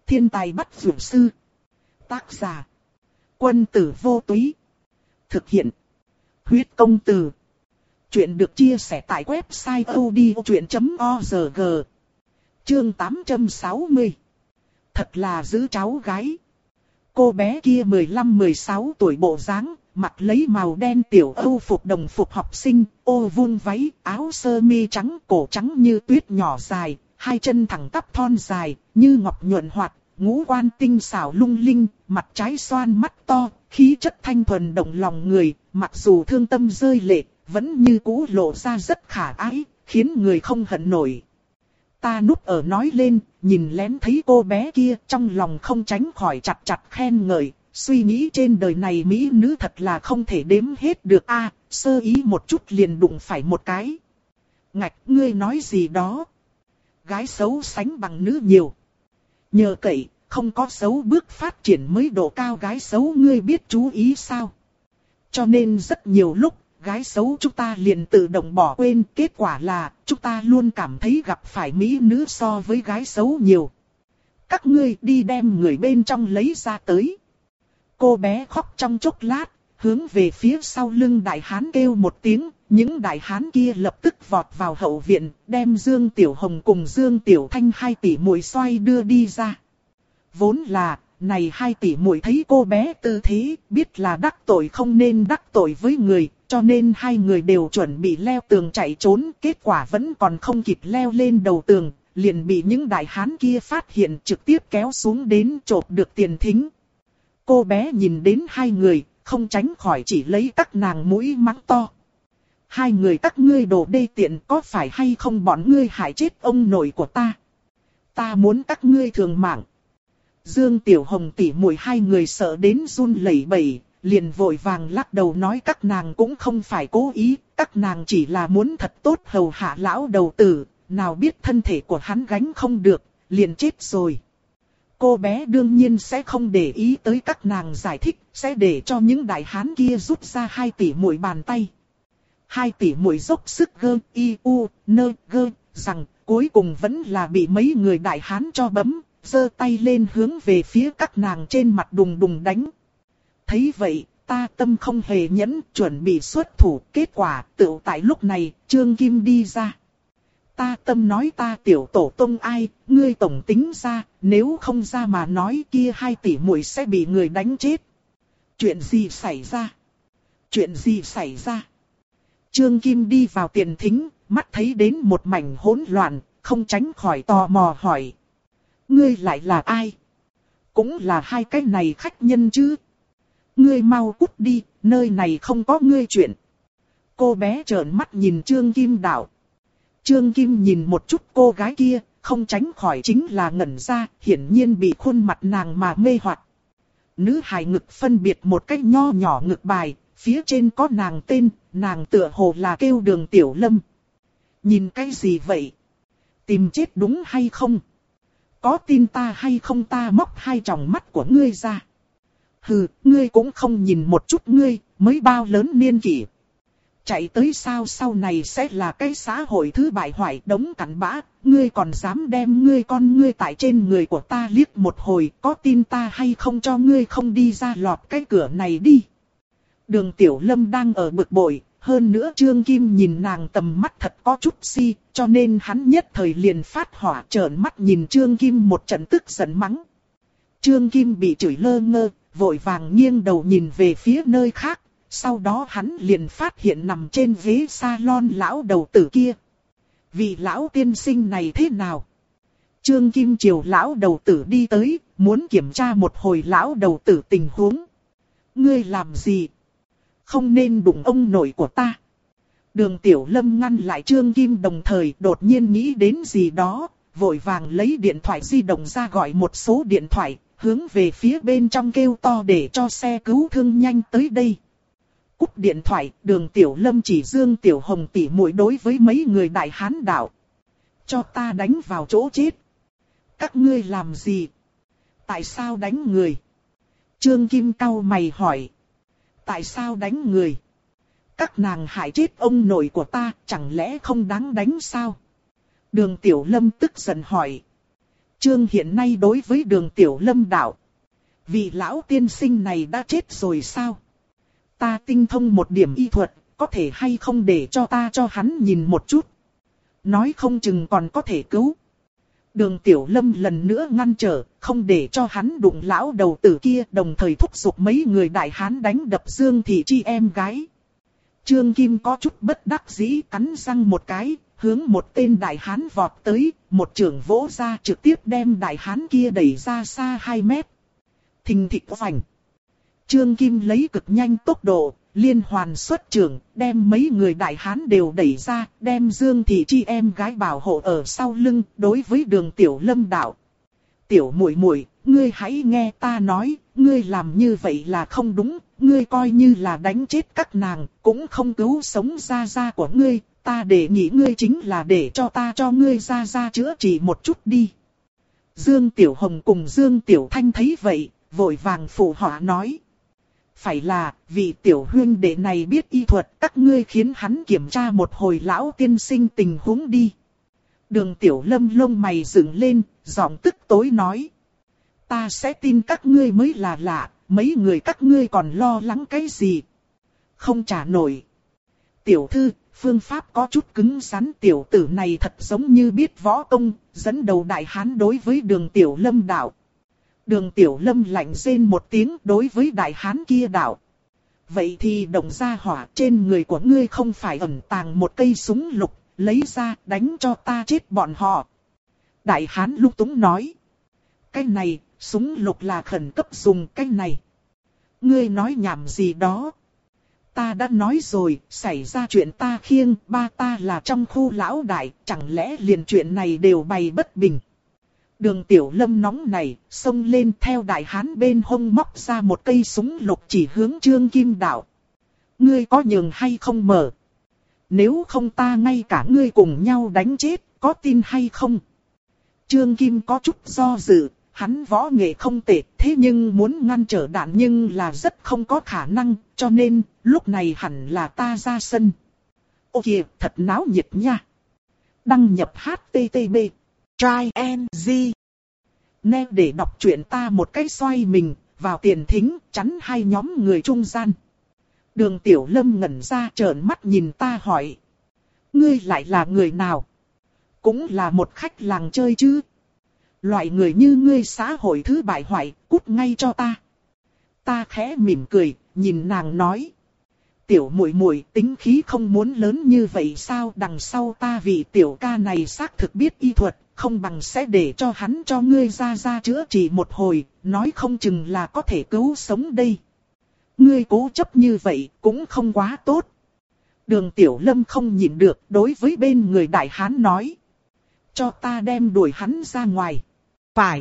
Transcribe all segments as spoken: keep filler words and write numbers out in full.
Thiên tài bắt dược sư. Tác giả. Quân tử vô túy. Thực hiện. Huyết công từ. Chuyện được chia sẻ tại website odchuyện chấm org. Chương tám trăm sáu mươi. Thật là giữ cháu gái. Cô bé kia mười lăm mười sáu tuổi bộ dáng, mặc lấy màu đen tiểu âu phục đồng phục học sinh, ô vuông váy, áo sơ mi trắng, cổ trắng như tuyết nhỏ dài, hai chân thẳng tắp thon dài, như ngọc nhuận hoạt, ngũ quan tinh xảo lung linh, mặt trái xoan mắt to, khí chất thanh thuần động lòng người, mặc dù thương tâm rơi lệ, vẫn như cũ lộ ra rất khả ái, khiến người không hận nổi. Ta núp ở nói lên, nhìn lén thấy cô bé kia, trong lòng không tránh khỏi chặt chặt khen ngợi, suy nghĩ trên đời này mỹ nữ thật là không thể đếm hết được a, sơ ý một chút liền đụng phải một cái. Ngạch, ngươi nói gì đó? Gái xấu sánh bằng nữ nhiều. Nhờ cậy, không có xấu bước phát triển mới độ cao gái xấu ngươi biết chú ý sao? Cho nên rất nhiều lúc, gái xấu chúng ta liền tự động bỏ quên, kết quả là chúng ta luôn cảm thấy gặp phải mỹ nữ so với gái xấu nhiều. Các ngươi đi đem người bên trong lấy ra tới. Cô bé khóc trong chốc lát, hướng về phía sau lưng đại hán kêu một tiếng, những đại hán kia lập tức vọt vào hậu viện, đem Dương Tiểu Hồng cùng Dương Tiểu Thanh hai tỷ muội xoay đưa đi ra. Vốn là, này hai tỷ muội thấy cô bé tư thế, biết là đắc tội không nên đắc tội với người, cho nên hai người đều chuẩn bị leo tường chạy trốn, kết quả vẫn còn không kịp leo lên đầu tường, liền bị những đại hán kia phát hiện trực tiếp kéo xuống đến chộp được tiền thính. Cô bé nhìn đến hai người, không tránh khỏi chỉ lấy các nàng mũi mắng to. Hai người các ngươi đồ đê tiện có phải hay không bọn ngươi hại chết ông nội của ta? Ta muốn các ngươi thường mạng. Dương Tiểu Hồng tỷ muội hai người sợ đến run lẩy bẩy, liền vội vàng lắc đầu nói các nàng cũng không phải cố ý, các nàng chỉ là muốn thật tốt hầu hạ lão đầu tử, nào biết thân thể của hắn gánh không được, liền chết rồi. Cô bé đương nhiên sẽ không để ý tới các nàng giải thích, sẽ để cho những đại hán kia rút ra hai tỷ muội bàn tay. Hai tỷ muội dốc sức gơ, y, u, nơ, gơ, rằng cuối cùng vẫn là bị mấy người đại hán cho bấm, giơ tay lên hướng về phía các nàng trên mặt đùng đùng đánh. Thấy vậy, ta tâm không hề nhẫn, chuẩn bị xuất thủ, kết quả tựu tại lúc này, Trương Kim đi ra. Ta tâm nói ta tiểu tổ tông ai, ngươi tổng tính ra, nếu không ra mà nói kia hai tỷ muội sẽ bị người đánh chết. Chuyện gì xảy ra? Chuyện gì xảy ra? Trương Kim đi vào tiền thính, mắt thấy đến một mảnh hỗn loạn, không tránh khỏi tò mò hỏi. Ngươi lại là ai? Cũng là hai cái này khách nhân chứ? Ngươi mau cút đi, nơi này không có ngươi chuyện. Cô bé trợn mắt nhìn Trương Kim đạo. Trương Kim nhìn một chút cô gái kia, không tránh khỏi chính là ngẩn ra, hiển nhiên bị khuôn mặt nàng mà mê hoặc. Nữ hài ngực phân biệt một cách nho nhỏ ngực bài, phía trên có nàng tên, nàng tựa hồ là kêu Đường Tiểu Lâm. Nhìn cái gì vậy? Tìm chết đúng hay không? Có tin ta hay không ta móc hai tròng mắt của ngươi ra? Hừ, ngươi cũng không nhìn một chút ngươi, mới bao lớn niên kỷ. Chạy tới sao sau này sẽ là cái xã hội thứ bại hoại đống cặn bã, ngươi còn dám đem ngươi con ngươi tại trên người của ta liếc một hồi, có tin ta hay không cho ngươi không đi ra lọt cái cửa này đi. Đường Tiểu Lâm đang ở bực bội, hơn nữa Trương Kim nhìn nàng tầm mắt thật có chút si, cho nên hắn nhất thời liền phát hỏa trợn mắt nhìn Trương Kim một trận tức giận mắng. Trương Kim bị chửi lơ ngơ, vội vàng nghiêng đầu nhìn về phía nơi khác. Sau đó hắn liền phát hiện nằm trên ghế salon lão đầu tử kia. Vị lão tiên sinh này thế nào? Trương Kim chiều lão đầu tử đi tới, muốn kiểm tra một hồi lão đầu tử tình huống. Ngươi làm gì? Không nên đụng ông nội của ta. Đường Tiểu Lâm ngăn lại Trương Kim đồng thời đột nhiên nghĩ đến gì đó, vội vàng lấy điện thoại di động ra gọi một số điện thoại, hướng về phía bên trong kêu to để cho xe cứu thương nhanh tới đây. Cúp điện thoại, Đường Tiểu Lâm chỉ Dương Tiểu Hồng tỉ muội đối với mấy người đại hán đạo. Cho ta đánh vào chỗ chết. Các ngươi làm gì? Tại sao đánh người? Trương Kim cau mày hỏi. Tại sao đánh người? Các nàng hại chết ông nội của ta, chẳng lẽ không đáng đánh sao? Đường Tiểu Lâm tức giận hỏi. Chương hiện nay đối với Đường Tiểu Lâm đạo. Vị lão tiên sinh này đã chết rồi sao? Ta tinh thông một điểm y thuật, có thể hay không để cho ta cho hắn nhìn một chút? Nói không chừng còn có thể cứu. Đường Tiểu Lâm lần nữa ngăn trở, không để cho hắn đụng lão đầu tử kia, đồng thời thúc giục mấy người đại hán đánh đập Dương Thị Chi em gái. Trương Kim có chút bất đắc dĩ cắn răng một cái, hướng một tên đại hán vọt tới, một chưởng vỗ ra trực tiếp đem đại hán kia đẩy ra xa hai mét. Thình thịch vành. Trương Kim lấy cực nhanh tốc độ, liên hoàn xuất chưởng, đem mấy người đại hán đều đẩy ra, đem Dương Thị Chi em gái bảo hộ ở sau lưng, đối với Đường Tiểu Lâm đạo. Tiểu muội muội, ngươi hãy nghe ta nói, ngươi làm như vậy là không đúng, ngươi coi như là đánh chết các nàng, cũng không cứu sống gia gia của ngươi, ta để nghĩ ngươi chính là để cho ta cho ngươi gia gia chữa trị một chút đi. Dương Tiểu Hồng cùng Dương Tiểu Thanh thấy vậy, vội vàng phụ họa nói. Phải là, vị tiểu huynh đệ này biết y thuật, các ngươi khiến hắn kiểm tra một hồi lão tiên sinh tình huống đi. Đường Tiểu Lâm lông mày dựng lên, giọng tức tối nói. Ta sẽ tin các ngươi mới là lạ, mấy người các ngươi còn lo lắng cái gì? Không trả nổi. Tiểu thư, phương pháp có chút cứng rắn, tiểu tử này thật giống như biết võ công, dẫn đầu đại hán đối với Đường Tiểu Lâm đạo. Đường Tiểu Lâm lạnh rên một tiếng đối với đại hán kia đạo. Vậy thì đồng gia hỏa, trên người của ngươi không phải ẩn tàng một cây súng lục, lấy ra đánh cho ta chết bọn họ. Đại hán lúc túng nói. Cái này, súng lục là khẩn cấp dùng cái này. Ngươi nói nhảm gì đó? Ta đã nói rồi, xảy ra chuyện ta khiêng, ba ta là trong khu lão đại, chẳng lẽ liền chuyện này đều bày bất bình. Đường Tiểu Lâm nóng này, xông lên theo đại hán bên hông móc ra một cây súng lục chỉ hướng Trương Kim đạo. Ngươi có nhường hay không mở? Nếu không ta ngay cả ngươi cùng nhau đánh chết, có tin hay không? Trương Kim có chút do dự, hắn võ nghệ không tệ, thế nhưng muốn ngăn trở đạn nhưng là rất không có khả năng, cho nên lúc này hẳn là ta ra sân. Ô kìa, thật náo nhiệt nha. Đăng nhập hát tê tê pê Try and Z. Nè để đọc truyện ta một cách xoay mình, vào tiền thính, chắn hai nhóm người trung gian. Đường Tiểu Lâm ngẩn ra trợn mắt nhìn ta hỏi. Ngươi lại là người nào? Cũng là một khách làng chơi chứ. Loại người như ngươi xã hội thứ bại hoại, cút ngay cho ta. Ta khẽ mỉm cười, nhìn nàng nói. Tiểu muội muội tính khí không muốn lớn như vậy sao, đằng sau ta vị tiểu ca này xác thực biết y thuật, không bằng sẽ để cho hắn cho ngươi ra ra chữa trị một hồi, nói không chừng là có thể cứu sống đây. Ngươi cố chấp như vậy cũng không quá tốt. Đường Tiểu Lâm không nhịn được đối với bên người đại hán nói. Cho ta đem đuổi hắn ra ngoài. Phải.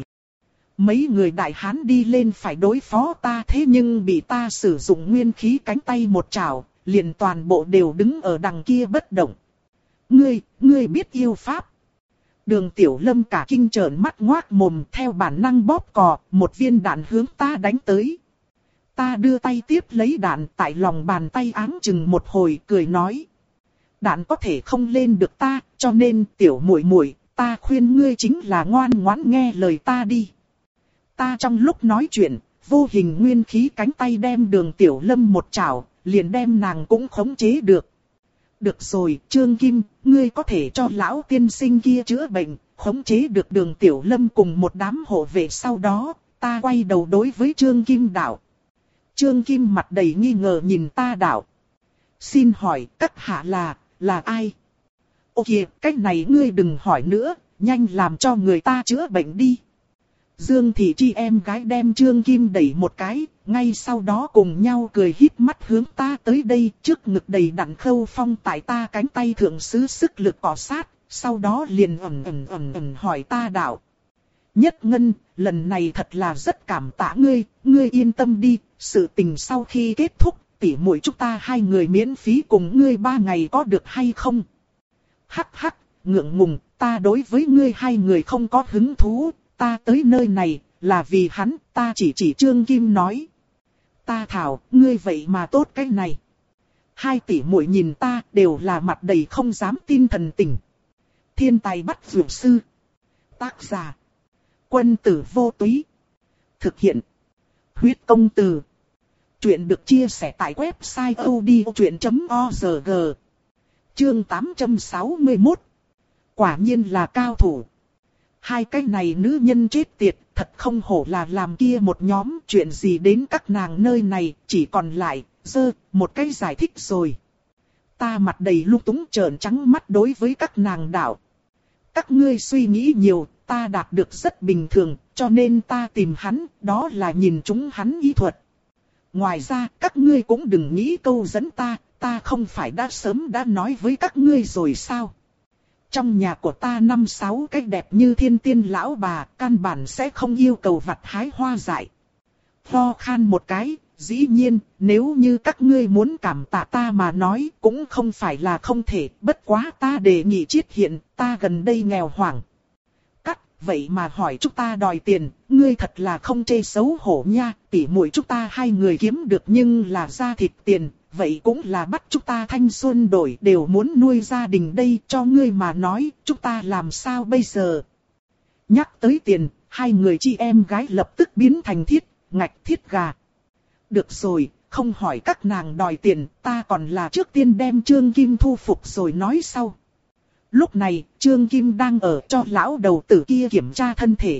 Mấy người đại hán đi lên phải đối phó ta, thế nhưng bị ta sử dụng nguyên khí cánh tay một chảo, liền toàn bộ đều đứng ở đằng kia bất động. Ngươi, ngươi biết yêu pháp. Đường Tiểu Lâm cả kinh trợn mắt ngoác mồm, theo bản năng bóp cò, một viên đạn hướng ta đánh tới. Ta đưa tay tiếp lấy đạn, tại lòng bàn tay áng chừng một hồi, cười nói. Đạn có thể không lên được ta, cho nên tiểu muội muội, ta khuyên ngươi chính là ngoan ngoãn nghe lời ta đi. Ta trong lúc nói chuyện, vô hình nguyên khí cánh tay đem Đường Tiểu Lâm một chảo, liền đem nàng cũng khống chế được. Được rồi, Trương Kim, ngươi có thể cho lão tiên sinh kia chữa bệnh, khống chế được Đường Tiểu Lâm cùng một đám hộ vệ, sau đó, ta quay đầu đối với Trương Kim đạo. Trương Kim mặt đầy nghi ngờ nhìn ta đạo. Xin hỏi, các hạ là, là ai? Ô kìa, cách này ngươi đừng hỏi nữa, nhanh làm cho người ta chữa bệnh đi. Dương Thị Chi em gái đem Trương Kim đẩy một cái, ngay sau đó cùng nhau cười híp mắt hướng ta tới đây, trước ngực đầy đặn Khâu Phong tại ta cánh tay thượng sứ sức lực cọ sát, sau đó liền ầm ầm ầm ầm hỏi ta đạo. Nhất Ngân, lần này thật là rất cảm tạ ngươi, ngươi yên tâm đi, sự tình sau khi kết thúc, tỉ muội chúng ta hai người miễn phí cùng ngươi ba ngày có được hay không? Hắc hắc, ngượng ngùng, ta đối với ngươi hai người không có hứng thú, ta tới nơi này, là vì hắn, ta chỉ chỉ Trương Kim nói. Ta thảo, ngươi vậy mà tốt cái này. Hai tỷ muội nhìn ta, đều là mặt đầy không dám tin thần tình. Thiên tài bắt dược sư. Tác giả. Quân tử vô túy. Thực hiện. Huyết công từ. Chuyện được chia sẻ tại website odchuyện chấm org. Chương tám trăm sáu mươi mốt. Quả nhiên là cao thủ. Hai cái này nữ nhân chết tiệt, thật không hổ là làm kia một nhóm, chuyện gì đến các nàng nơi này, chỉ còn lại, dơ, một cái giải thích rồi. Ta mặt đầy lung túng trợn trắng mắt đối với các nàng đạo. Các ngươi suy nghĩ nhiều, ta đạt được rất bình thường, cho nên ta tìm hắn, đó là nhìn chúng hắn ý thuật. Ngoài ra, các ngươi cũng đừng nghĩ câu dẫn ta, ta không phải đã sớm đã nói với các ngươi rồi sao? Trong nhà của ta năm sáu cái đẹp như thiên tiên lão bà, căn bản sẽ không yêu cầu vặt hái hoa dại. Ho khan một cái, dĩ nhiên, nếu như các ngươi muốn cảm tạ ta mà nói, cũng không phải là không thể, bất quá ta đề nghị chiết hiện, ta gần đây nghèo hoảng. Cắt, vậy mà hỏi chúng ta đòi tiền, ngươi thật là không chê xấu hổ nha, tỉ muội chúng ta hai người kiếm được nhưng là ra thịt tiền. Vậy cũng là bắt chúng ta thanh xuân đổi đều muốn nuôi gia đình đây, cho ngươi mà nói, chúng ta làm sao bây giờ? Nhắc tới tiền, hai người chị em gái lập tức biến thành thiết, ngạch thiết gà. Được rồi, không hỏi các nàng đòi tiền, ta còn là trước tiên đem Trương Kim thu phục rồi nói sau. Lúc này, Trương Kim đang ở cho lão đầu tử kia kiểm tra thân thể.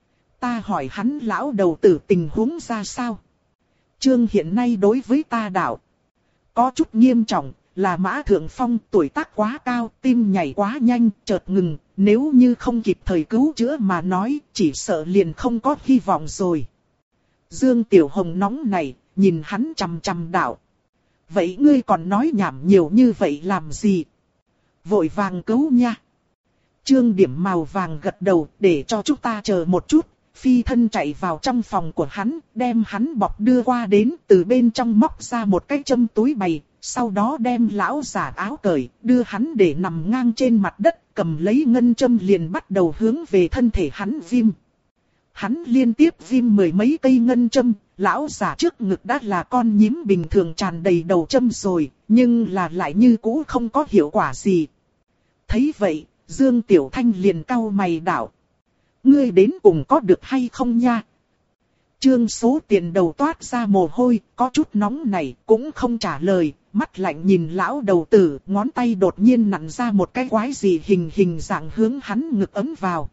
Ta hỏi hắn lão đầu tử tình huống ra sao? Trương hiện nay đối với ta đạo. Có chút nghiêm trọng, là Mã Thượng Phong tuổi tác quá cao, tim nhảy quá nhanh, chợt ngừng, nếu như không kịp thời cứu chữa mà nói, chỉ sợ liền không có hy vọng rồi. Dương Tiểu Hồng nóng này, nhìn hắn chằm chằm đạo. Vậy ngươi còn nói nhảm nhiều như vậy làm gì? Vội vàng cứu nha. Trương Điểm màu vàng gật đầu để cho chúng ta chờ một chút. Phi thân chạy vào trong phòng của hắn, đem hắn bọc đưa qua đến, từ bên trong móc ra một cái châm túi bày, sau đó đem lão giả áo cởi, đưa hắn để nằm ngang trên mặt đất, cầm lấy ngân châm liền bắt đầu hướng về thân thể hắn viêm. Hắn liên tiếp viêm mười mấy cây ngân châm, lão giả trước ngực đã là con nhím bình thường tràn đầy đầu châm rồi, nhưng là lại như cũ không có hiệu quả gì. Thấy vậy, Dương Tiểu Thanh liền cau mày đạo. Ngươi đến cùng có được hay không nha? Trương Số Tiền đầu toát ra mồ hôi, có chút nóng này, cũng không trả lời, mắt lạnh nhìn lão đầu tử, ngón tay đột nhiên nặn ra một cái quái gì hình hình dạng hướng hắn ngực ấm vào.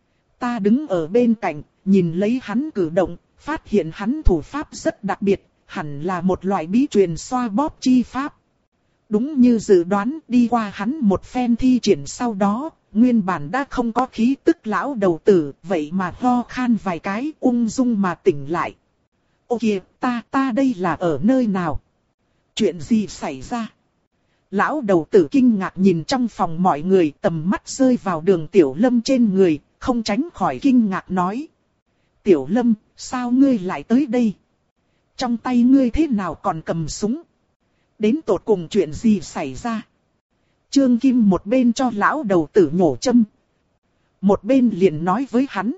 Ta đứng ở bên cạnh, nhìn lấy hắn cử động, phát hiện hắn thủ pháp rất đặc biệt, hẳn là một loại bí truyền xoa bóp chi pháp. Đúng như dự đoán, đi qua hắn một phen thi triển sau đó, nguyên bản đã không có khí tức lão đầu tử, vậy mà ho khan vài cái ung dung mà tỉnh lại. Ô kìa, ta, ta đây là ở nơi nào? Chuyện gì xảy ra? Lão đầu tử kinh ngạc nhìn trong phòng mọi người, tầm mắt rơi vào Đường Tiểu Lâm trên người, không tránh khỏi kinh ngạc nói. Tiểu Lâm, sao ngươi lại tới đây? Trong tay ngươi thế nào còn cầm súng? Đến tột cùng chuyện gì xảy ra? Trương Kim một bên cho lão đầu tử nhổ châm, một bên liền nói với hắn.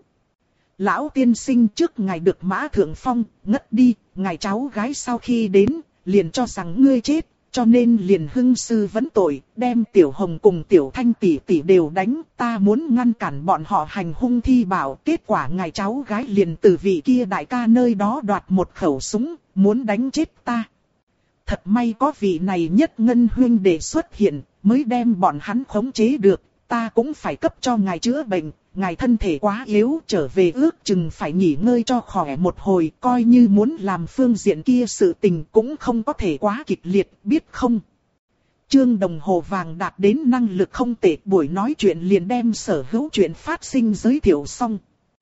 Lão tiên sinh trước ngài được Mã Thượng Phong ngất đi, ngài cháu gái sau khi đến, liền cho rằng ngươi chết, cho nên liền hưng sư vấn tội, đem Tiểu Hồng cùng Tiểu Thanh tỷ tỷ đều đánh, ta muốn ngăn cản bọn họ hành hung thi bảo, kết quả ngài cháu gái liền từ vị kia đại ca nơi đó đoạt một khẩu súng, muốn đánh chết ta. Thật may có vị này nhất ngân huynh để xuất hiện, mới đem bọn hắn khống chế được, ta cũng phải cấp cho ngài chữa bệnh, ngài thân thể quá yếu trở về ước chừng phải nghỉ ngơi cho khỏe một hồi, coi như muốn làm phương diện kia sự tình cũng không có thể quá kịch liệt, biết không? Trương đồng hồ vàng đạt đến năng lực không tệ, buổi nói chuyện liền đem sở hữu chuyện phát sinh giới thiệu xong.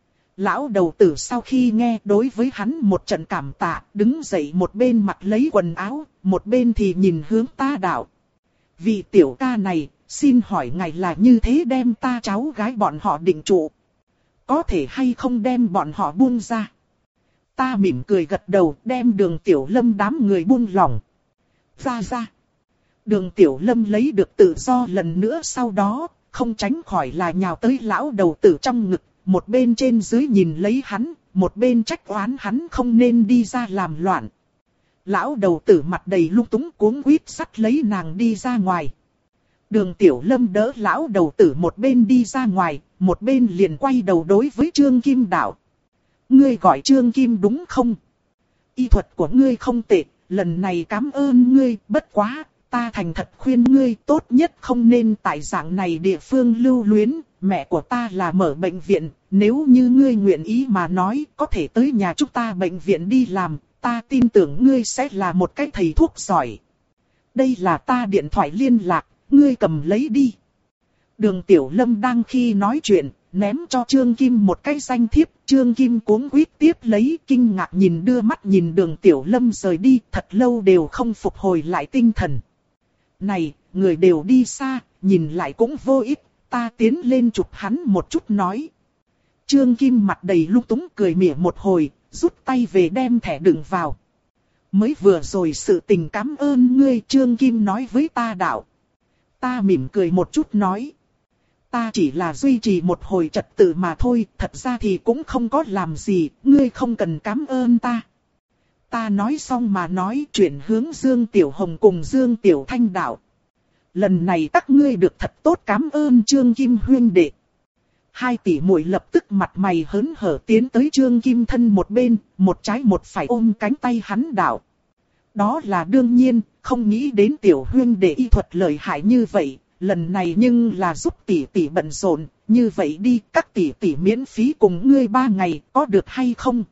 Lão đầu tử sau khi nghe đối với hắn một trận cảm tạ, đứng dậy một bên mặc lấy quần áo, một bên thì nhìn hướng ta đạo. Vị tiểu ca này, xin hỏi ngài là như thế đem ta cháu gái bọn họ định trụ. Có thể hay không đem bọn họ buông ra? Ta mỉm cười gật đầu, đem Đường Tiểu Lâm đám người buông lỏng. Ra ra. Đường Tiểu Lâm lấy được tự do lần nữa sau đó, không tránh khỏi là nhào tới lão đầu tử trong ngực. Một bên trên dưới nhìn lấy hắn, một bên trách oán hắn không nên đi ra làm loạn. Lão đầu tử mặt đầy lung túng cuống quýt sắt lấy nàng đi ra ngoài. Đường Tiểu Lâm đỡ lão đầu tử một bên đi ra ngoài, một bên liền quay đầu đối với Trương Kim đạo. Ngươi gọi Trương Kim đúng không? Y thuật của ngươi không tệ, lần này cảm ơn ngươi, bất quá, ta thành thật khuyên ngươi tốt nhất không nên tại dạng này địa phương lưu luyến. Mẹ của ta là mở bệnh viện, nếu như ngươi nguyện ý mà nói, có thể tới nhà chúng ta bệnh viện đi làm, ta tin tưởng ngươi sẽ là một cái thầy thuốc giỏi. Đây là ta điện thoại liên lạc, ngươi cầm lấy đi. Đường Tiểu Lâm đang khi nói chuyện, ném cho Trương Kim một cái danh thiếp, Trương Kim cuống quýt tiếp lấy, kinh ngạc nhìn đưa mắt nhìn Đường Tiểu Lâm rời đi, thật lâu đều không phục hồi lại tinh thần. Này, người đều đi xa, nhìn lại cũng vô ích, ta tiến lên chụp hắn một chút nói. Trương Kim mặt đầy lung túng cười mỉa một hồi, rút tay về đem thẻ đựng vào. Mới vừa rồi sự tình cảm ơn ngươi, Trương Kim nói với ta đạo. Ta mỉm cười một chút nói. Ta chỉ là duy trì một hồi trật tự mà thôi, thật ra thì cũng không có làm gì, ngươi không cần cảm ơn ta. Ta nói xong mà nói chuyển hướng Dương Tiểu Hồng cùng Dương Tiểu Thanh đạo. Lần này các ngươi được thật tốt, cảm ơn Trương Kim huynh đệ. Hai tỷ muội lập tức mặt mày hớn hở tiến tới Trương Kim thân một bên, một trái một phải ôm cánh tay hắn đạo. Đó là đương nhiên, không nghĩ đến tiểu huynh đệ y thuật lợi hại như vậy, lần này nhưng là giúp tỷ tỷ bận rộn, như vậy đi, các tỷ tỷ miễn phí cùng ngươi ba ngày, có được hay không?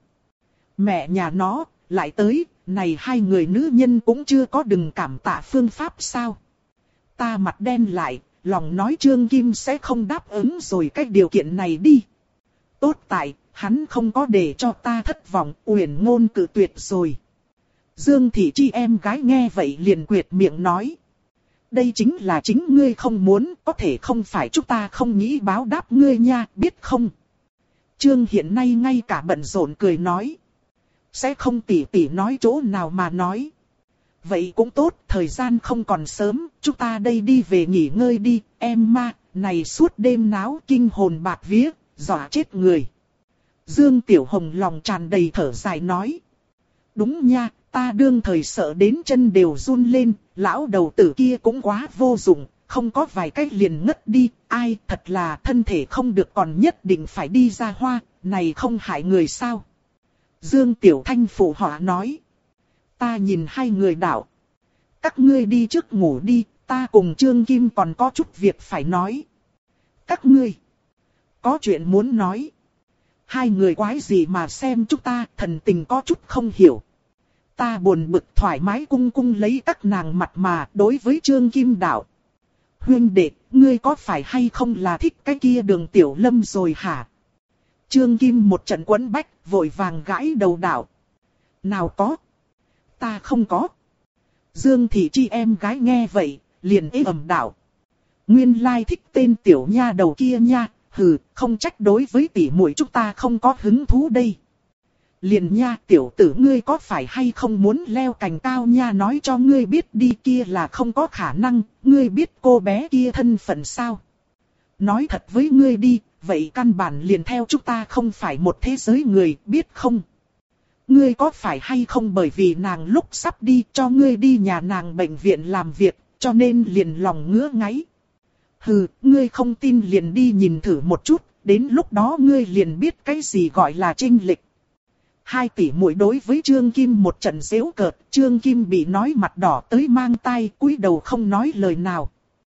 Mẹ nhà nó, lại tới, này hai người nữ nhân cũng chưa có đừng cảm tạ phương pháp sao? Ta mặt đen lại, lòng nói Trương Kim sẽ không đáp ứng rồi cái điều kiện này đi. Tốt tại, hắn không có để cho ta thất vọng, Uyển Ngôn cự tuyệt rồi. Dương Thị Chi em gái nghe vậy liền quyệt miệng nói. Đây chính là chính ngươi không muốn, có thể không phải chúng ta không nghĩ báo đáp ngươi nha, biết không? Trương hiện nay ngay cả bận rộn cười nói. Sẽ không tỉ tỉ nói chỗ nào mà nói. Vậy cũng tốt, thời gian không còn sớm, chúng ta đây đi về nghỉ ngơi đi, em ma, này suốt đêm náo kinh hồn bạc vía, dọa chết người. Dương Tiểu Hồng lòng tràn đầy thở dài nói. Đúng nha, ta đương thời sợ đến chân đều run lên, lão đầu tử kia cũng quá vô dụng, không có vài cách liền ngất đi, ai thật là thân thể không được còn nhất định phải đi ra hoa, này không hại người sao. Dương Tiểu Thanh phụ họa nói. Ta nhìn hai người đạo. Các ngươi đi trước ngủ đi, ta cùng Trương Kim còn có chút việc phải nói. Các ngươi có chuyện muốn nói. Hai người quái gì mà xem chúng ta, thần tình có chút không hiểu. Ta buồn bực thoải mái cung cung lấy các nàng mặt mà đối với Trương Kim đạo. Huynh đệ, ngươi có phải hay không là thích cái kia Đường Tiểu Lâm rồi hả? Trương Kim một trận quấn bách, vội vàng gãi đầu đạo. Nào có. Ta không có. Dương Thị Chi em gái nghe vậy, liền ế ẩm đạo. Nguyên lai thích tên tiểu nha đầu kia nha, hừ, không trách đối với tỷ muội chúng ta không có hứng thú đây. Liền nha, tiểu tử ngươi có phải hay không muốn leo cành cao nha, nói cho ngươi biết đi, kia là không có khả năng, ngươi biết cô bé kia thân phận sao? Nói thật với ngươi đi, vậy căn bản liền theo chúng ta không phải một thế giới người, biết không? Ngươi có phải hay không bởi vì nàng lúc sắp đi cho ngươi đi nhà nàng bệnh viện làm việc, cho nên liền lòng ngứa ngáy. Hừ, ngươi không tin liền đi nhìn thử một chút, đến lúc đó ngươi liền biết cái gì gọi là chênh lệch. Hai tỷ muội đối với Trương Kim một trận giễu cợt, Trương Kim bị nói mặt đỏ tới mang tai, cúi đầu không nói lời nào.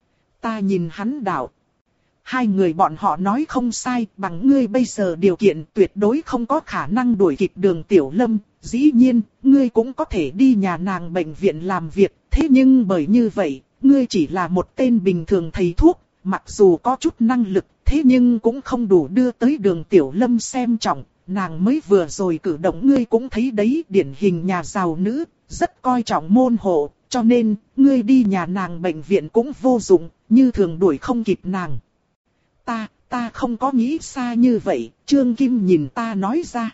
Ta nhìn hắn đạo. Hai người bọn họ nói không sai, bằng ngươi bây giờ điều kiện tuyệt đối không có khả năng đuổi kịp Đường Tiểu Lâm. Dĩ nhiên, ngươi cũng có thể đi nhà nàng bệnh viện làm việc, thế nhưng bởi như vậy, ngươi chỉ là một tên bình thường thầy thuốc, mặc dù có chút năng lực, thế nhưng cũng không đủ đưa tới Đường Tiểu Lâm xem trọng. Nàng mới vừa rồi cử động ngươi cũng thấy đấy, điển hình nhà giàu nữ, rất coi trọng môn hộ, cho nên, ngươi đi nhà nàng bệnh viện cũng vô dụng, như thường đuổi không kịp nàng. Ta, ta không có nghĩ xa như vậy, Trương Kim nhìn ta nói ra.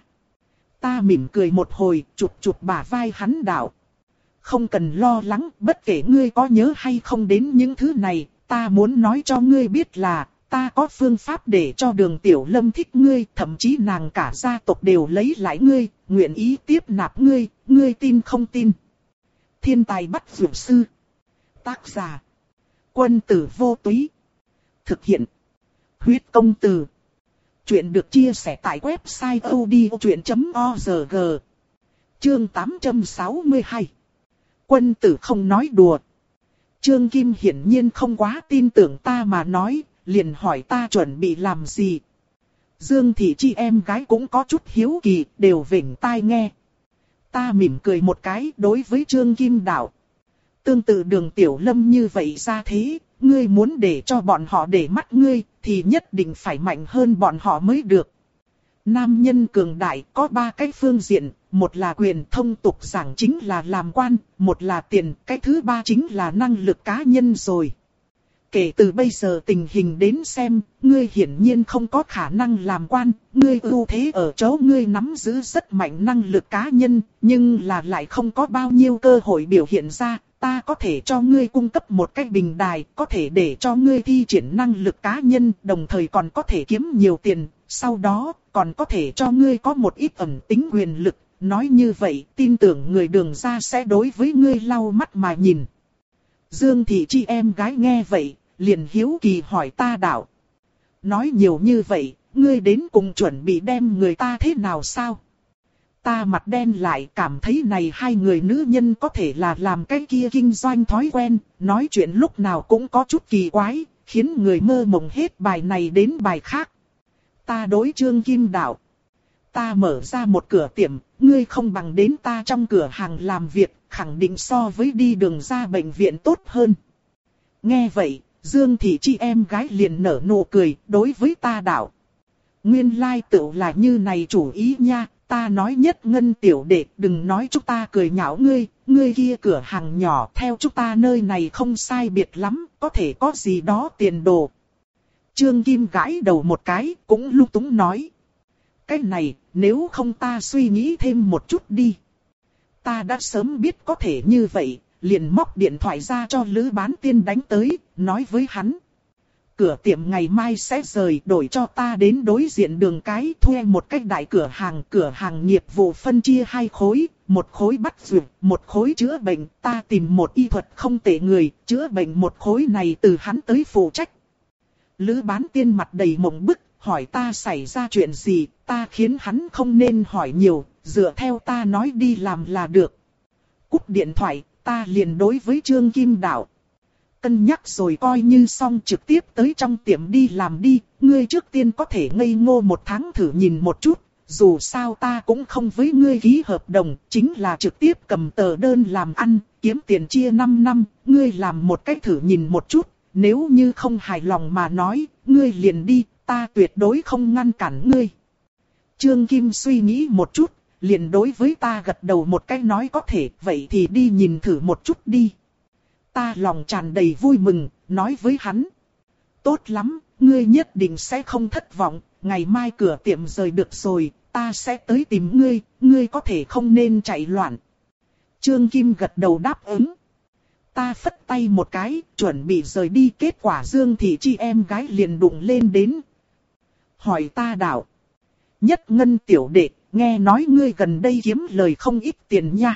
Ta mỉm cười một hồi, chụp chụp bả vai hắn đạo. Không cần lo lắng, bất kể ngươi có nhớ hay không đến những thứ này, ta muốn nói cho ngươi biết là, ta có phương pháp để cho Đường Tiểu Lâm thích ngươi, thậm chí nàng cả gia tộc đều lấy lại ngươi, nguyện ý tiếp nạp ngươi, ngươi tin không tin. Thiên tài bắt dược sư. Tác giả. Quân tử vô túy. Thực hiện. Huyết công từ. Chuyện được chia sẻ tại website odchuyện chấm org. Chương tám trăm sáu mươi hai. Quân tử không nói đùa. Trương Kim hiển nhiên không quá tin tưởng ta mà nói, liền hỏi ta chuẩn bị làm gì. Dương Thị Chi em gái cũng có chút hiếu kỳ, đều vểnh tai nghe. Ta mỉm cười một cái đối với Trương Kim đạo. Tương tự Đường Tiểu Lâm như vậy ra thế, ngươi muốn để cho bọn họ để mắt ngươi, thì nhất định phải mạnh hơn bọn họ mới được. Nam nhân cường đại có ba cái phương diện, một là quyền, thông tục giảng chính là làm quan, một là tiền, cái thứ ba chính là năng lực cá nhân rồi. Kể từ bây giờ tình hình đến xem, ngươi hiển nhiên không có khả năng làm quan, ngươi ưu thế ở chỗ ngươi nắm giữ rất mạnh năng lực cá nhân, nhưng là lại không có bao nhiêu cơ hội biểu hiện ra. Ta có thể cho ngươi cung cấp một cái bình đài, có thể để cho ngươi thi triển năng lực cá nhân, đồng thời còn có thể kiếm nhiều tiền, sau đó còn có thể cho ngươi có một ít ẩn tính quyền lực. Nói như vậy, tin tưởng người Đường gia sẽ đối với ngươi lau mắt mà nhìn. Dương Thị Chi em gái nghe vậy, liền hiếu kỳ hỏi ta đạo. Nói nhiều như vậy, ngươi đến cùng chuẩn bị đem người ta thế nào sao? Ta mặt đen lại cảm thấy này hai người nữ nhân có thể là làm cái kia kinh doanh thói quen, nói chuyện lúc nào cũng có chút kỳ quái, khiến người mơ mộng hết bài này đến bài khác. Ta đối Trương Kim đạo. Ta mở ra một cửa tiệm, ngươi không bằng đến ta trong cửa hàng làm việc, khẳng định so với đi đường ra bệnh viện tốt hơn. Nghe vậy, Dương Thị Chi em gái liền nở nụ cười, đối với ta đạo. Nguyên lai tựu là như này chủ ý nha. Ta nói Nhất Ngân tiểu đệ, đừng nói chúng ta cười nhạo ngươi, ngươi kia cửa hàng nhỏ theo chúng ta nơi này không sai biệt lắm, có thể có gì đó tiền đồ. Trương Kim gãi đầu một cái, cũng lung túng nói. Cái này, nếu không ta suy nghĩ thêm một chút đi. Ta đã sớm biết có thể như vậy, liền móc điện thoại ra cho Lữ Bán Tiên đánh tới, nói với hắn. Cửa tiệm ngày mai sẽ rời, đổi cho ta đến đối diện đường cái, thuê một cái đại cửa hàng. Cửa hàng nghiệp vụ phân chia hai khối, một khối bắt dược, một khối chữa bệnh. Ta tìm một y thuật không tệ người, chữa bệnh một khối này từ hắn tới phụ trách. Lữ Bán Tiên mặt đầy mộng bức, hỏi ta xảy ra chuyện gì, ta khiến hắn không nên hỏi nhiều, dựa theo ta nói đi làm là được. Cúp điện thoại, ta liền đối với Trương Kim đạo. Cân nhắc rồi coi như xong, trực tiếp tới trong tiệm đi làm đi, ngươi trước tiên có thể ngây ngô một tháng thử nhìn một chút, dù sao ta cũng không với ngươi ký hợp đồng, chính là trực tiếp cầm tờ đơn làm ăn, kiếm tiền chia năm năm, ngươi làm một cách thử nhìn một chút, nếu như không hài lòng mà nói, ngươi liền đi, ta tuyệt đối không ngăn cản ngươi. Trương Kim suy nghĩ một chút, liền đối với ta gật đầu một cái nói có thể, vậy thì đi nhìn thử một chút đi. Ta lòng tràn đầy vui mừng, nói với hắn. Tốt lắm, ngươi nhất định sẽ không thất vọng, ngày mai cửa tiệm rời được rồi, ta sẽ tới tìm ngươi, ngươi có thể không nên chạy loạn. Trương Kim gật đầu đáp ứng. Ta phất tay một cái, chuẩn bị rời đi, kết quả Dương Thị Chi em gái liền đụng lên đến. Hỏi ta đạo. Nhất Ngân tiểu đệ, nghe nói ngươi gần đây kiếm lời không ít tiền nha.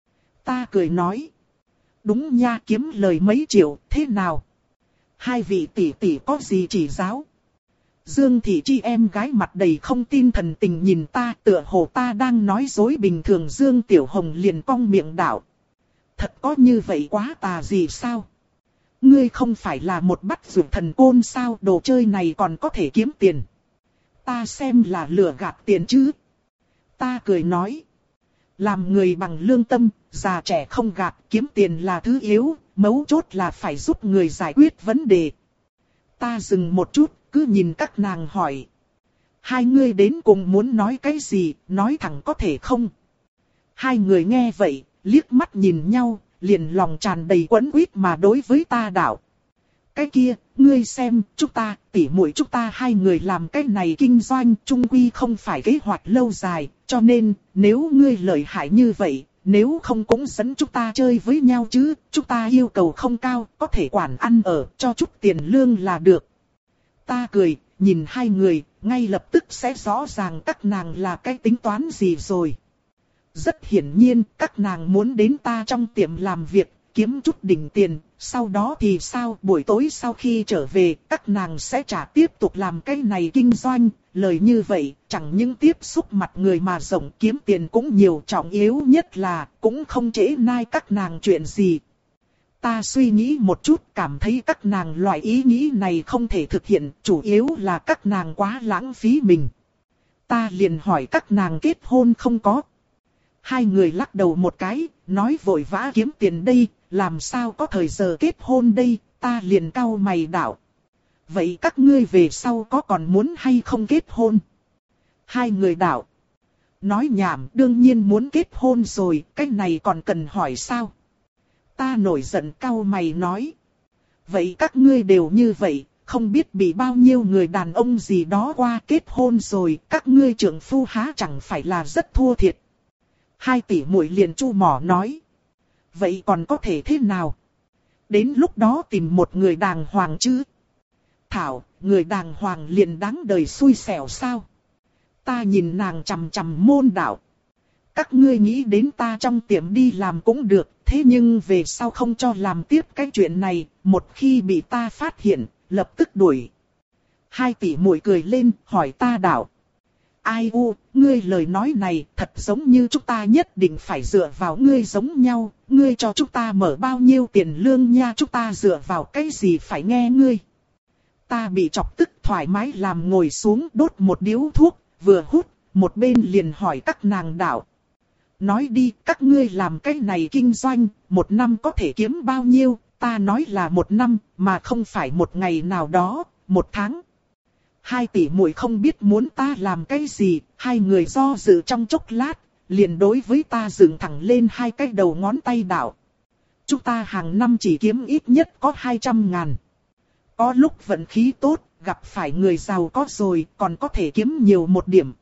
Ta cười nói. Đúng nha, kiếm lời mấy triệu, thế nào? Hai vị tỷ tỷ có gì chỉ giáo? Dương Thị Chi em gái mặt đầy không tin thần tình nhìn ta, tựa hồ ta đang nói dối bình thường. Dương Tiểu Hồng liền cong miệng đạo. Thật có như vậy quá tà gì sao? Ngươi không phải là một bắt dược thần côn sao, đồ chơi này còn có thể kiếm tiền. Ta xem là lừa gạt tiền chứ. Ta cười nói. Làm người bằng lương tâm, già trẻ không gạt, kiếm tiền là thứ yếu, mấu chốt là phải giúp người giải quyết vấn đề. Ta dừng một chút, cứ nhìn các nàng hỏi. Hai người đến cùng muốn nói cái gì, nói thẳng có thể không? Hai người nghe vậy, liếc mắt nhìn nhau, liền lòng tràn đầy quẫn quýt mà đối với ta đạo. Cái kia, ngươi xem, chúng ta, tỉ muội chúng ta hai người làm cái này kinh doanh, chung quy không phải kế hoạch lâu dài, cho nên, nếu ngươi lợi hại như vậy, nếu không cũng dẫn chúng ta chơi với nhau chứ, chúng ta yêu cầu không cao, có thể quản ăn ở, cho chút tiền lương là được. Ta cười, nhìn hai người, ngay lập tức sẽ rõ ràng các nàng là cái tính toán gì rồi. Rất hiển nhiên, các nàng muốn đến ta trong tiệm làm việc, kiếm chút đỉnh tiền, sau đó thì sao, buổi tối sau khi trở về, các nàng sẽ trả tiếp tục làm cái này kinh doanh, lời như vậy, chẳng những tiếp xúc mặt người mà rộng kiếm tiền cũng nhiều, trọng yếu nhất là, cũng không trễ nai các nàng chuyện gì. Ta suy nghĩ một chút, cảm thấy các nàng loại ý nghĩ này không thể thực hiện, chủ yếu là các nàng quá lãng phí mình. Ta liền hỏi các nàng kết hôn không có. Hai người lắc đầu một cái, nói vội vã kiếm tiền đây, làm sao có thời giờ kết hôn đây, ta liền cau mày đạo. Vậy các ngươi về sau có còn muốn hay không kết hôn? Hai người đạo. Nói nhảm, đương nhiên muốn kết hôn rồi, cái này còn cần hỏi sao? Ta nổi giận cau mày nói. Vậy các ngươi đều như vậy, không biết bị bao nhiêu người đàn ông gì đó qua kết hôn rồi, các ngươi trưởng phu há chẳng phải là rất thua thiệt. Hai tỷ muội liền chu mỏ nói. Vậy còn có thể thế nào? Đến lúc đó tìm một người đàng hoàng chứ? Thảo, người đàng hoàng liền đáng đời xui xẻo sao? Ta nhìn nàng chằm chằm môn đạo. Các ngươi nghĩ đến ta trong tiệm đi làm cũng được, thế nhưng về sau không cho làm tiếp cái chuyện này, một khi bị ta phát hiện, lập tức đuổi. Hai tỷ muội cười lên, hỏi ta đạo. Ai u, ngươi lời nói này thật giống như chúng ta nhất định phải dựa vào ngươi giống nhau, ngươi cho chúng ta mở bao nhiêu tiền lương nha, chúng ta dựa vào cái gì phải nghe ngươi. Ta bị chọc tức thoải mái làm ngồi xuống đốt một điếu thuốc, vừa hút, một bên liền hỏi các nàng đạo. Nói đi, các ngươi làm cái này kinh doanh, một năm có thể kiếm bao nhiêu, ta nói là một năm, mà không phải một ngày nào đó, một tháng. Hai tỷ muội không biết muốn ta làm cái gì, hai người do dự trong chốc lát, liền đối với ta dựng thẳng lên hai cái đầu ngón tay đạo. Chúng ta hàng năm chỉ kiếm ít nhất có hai trăm ngàn. Có lúc vận khí tốt, gặp phải người giàu có rồi, còn có thể kiếm nhiều một điểm.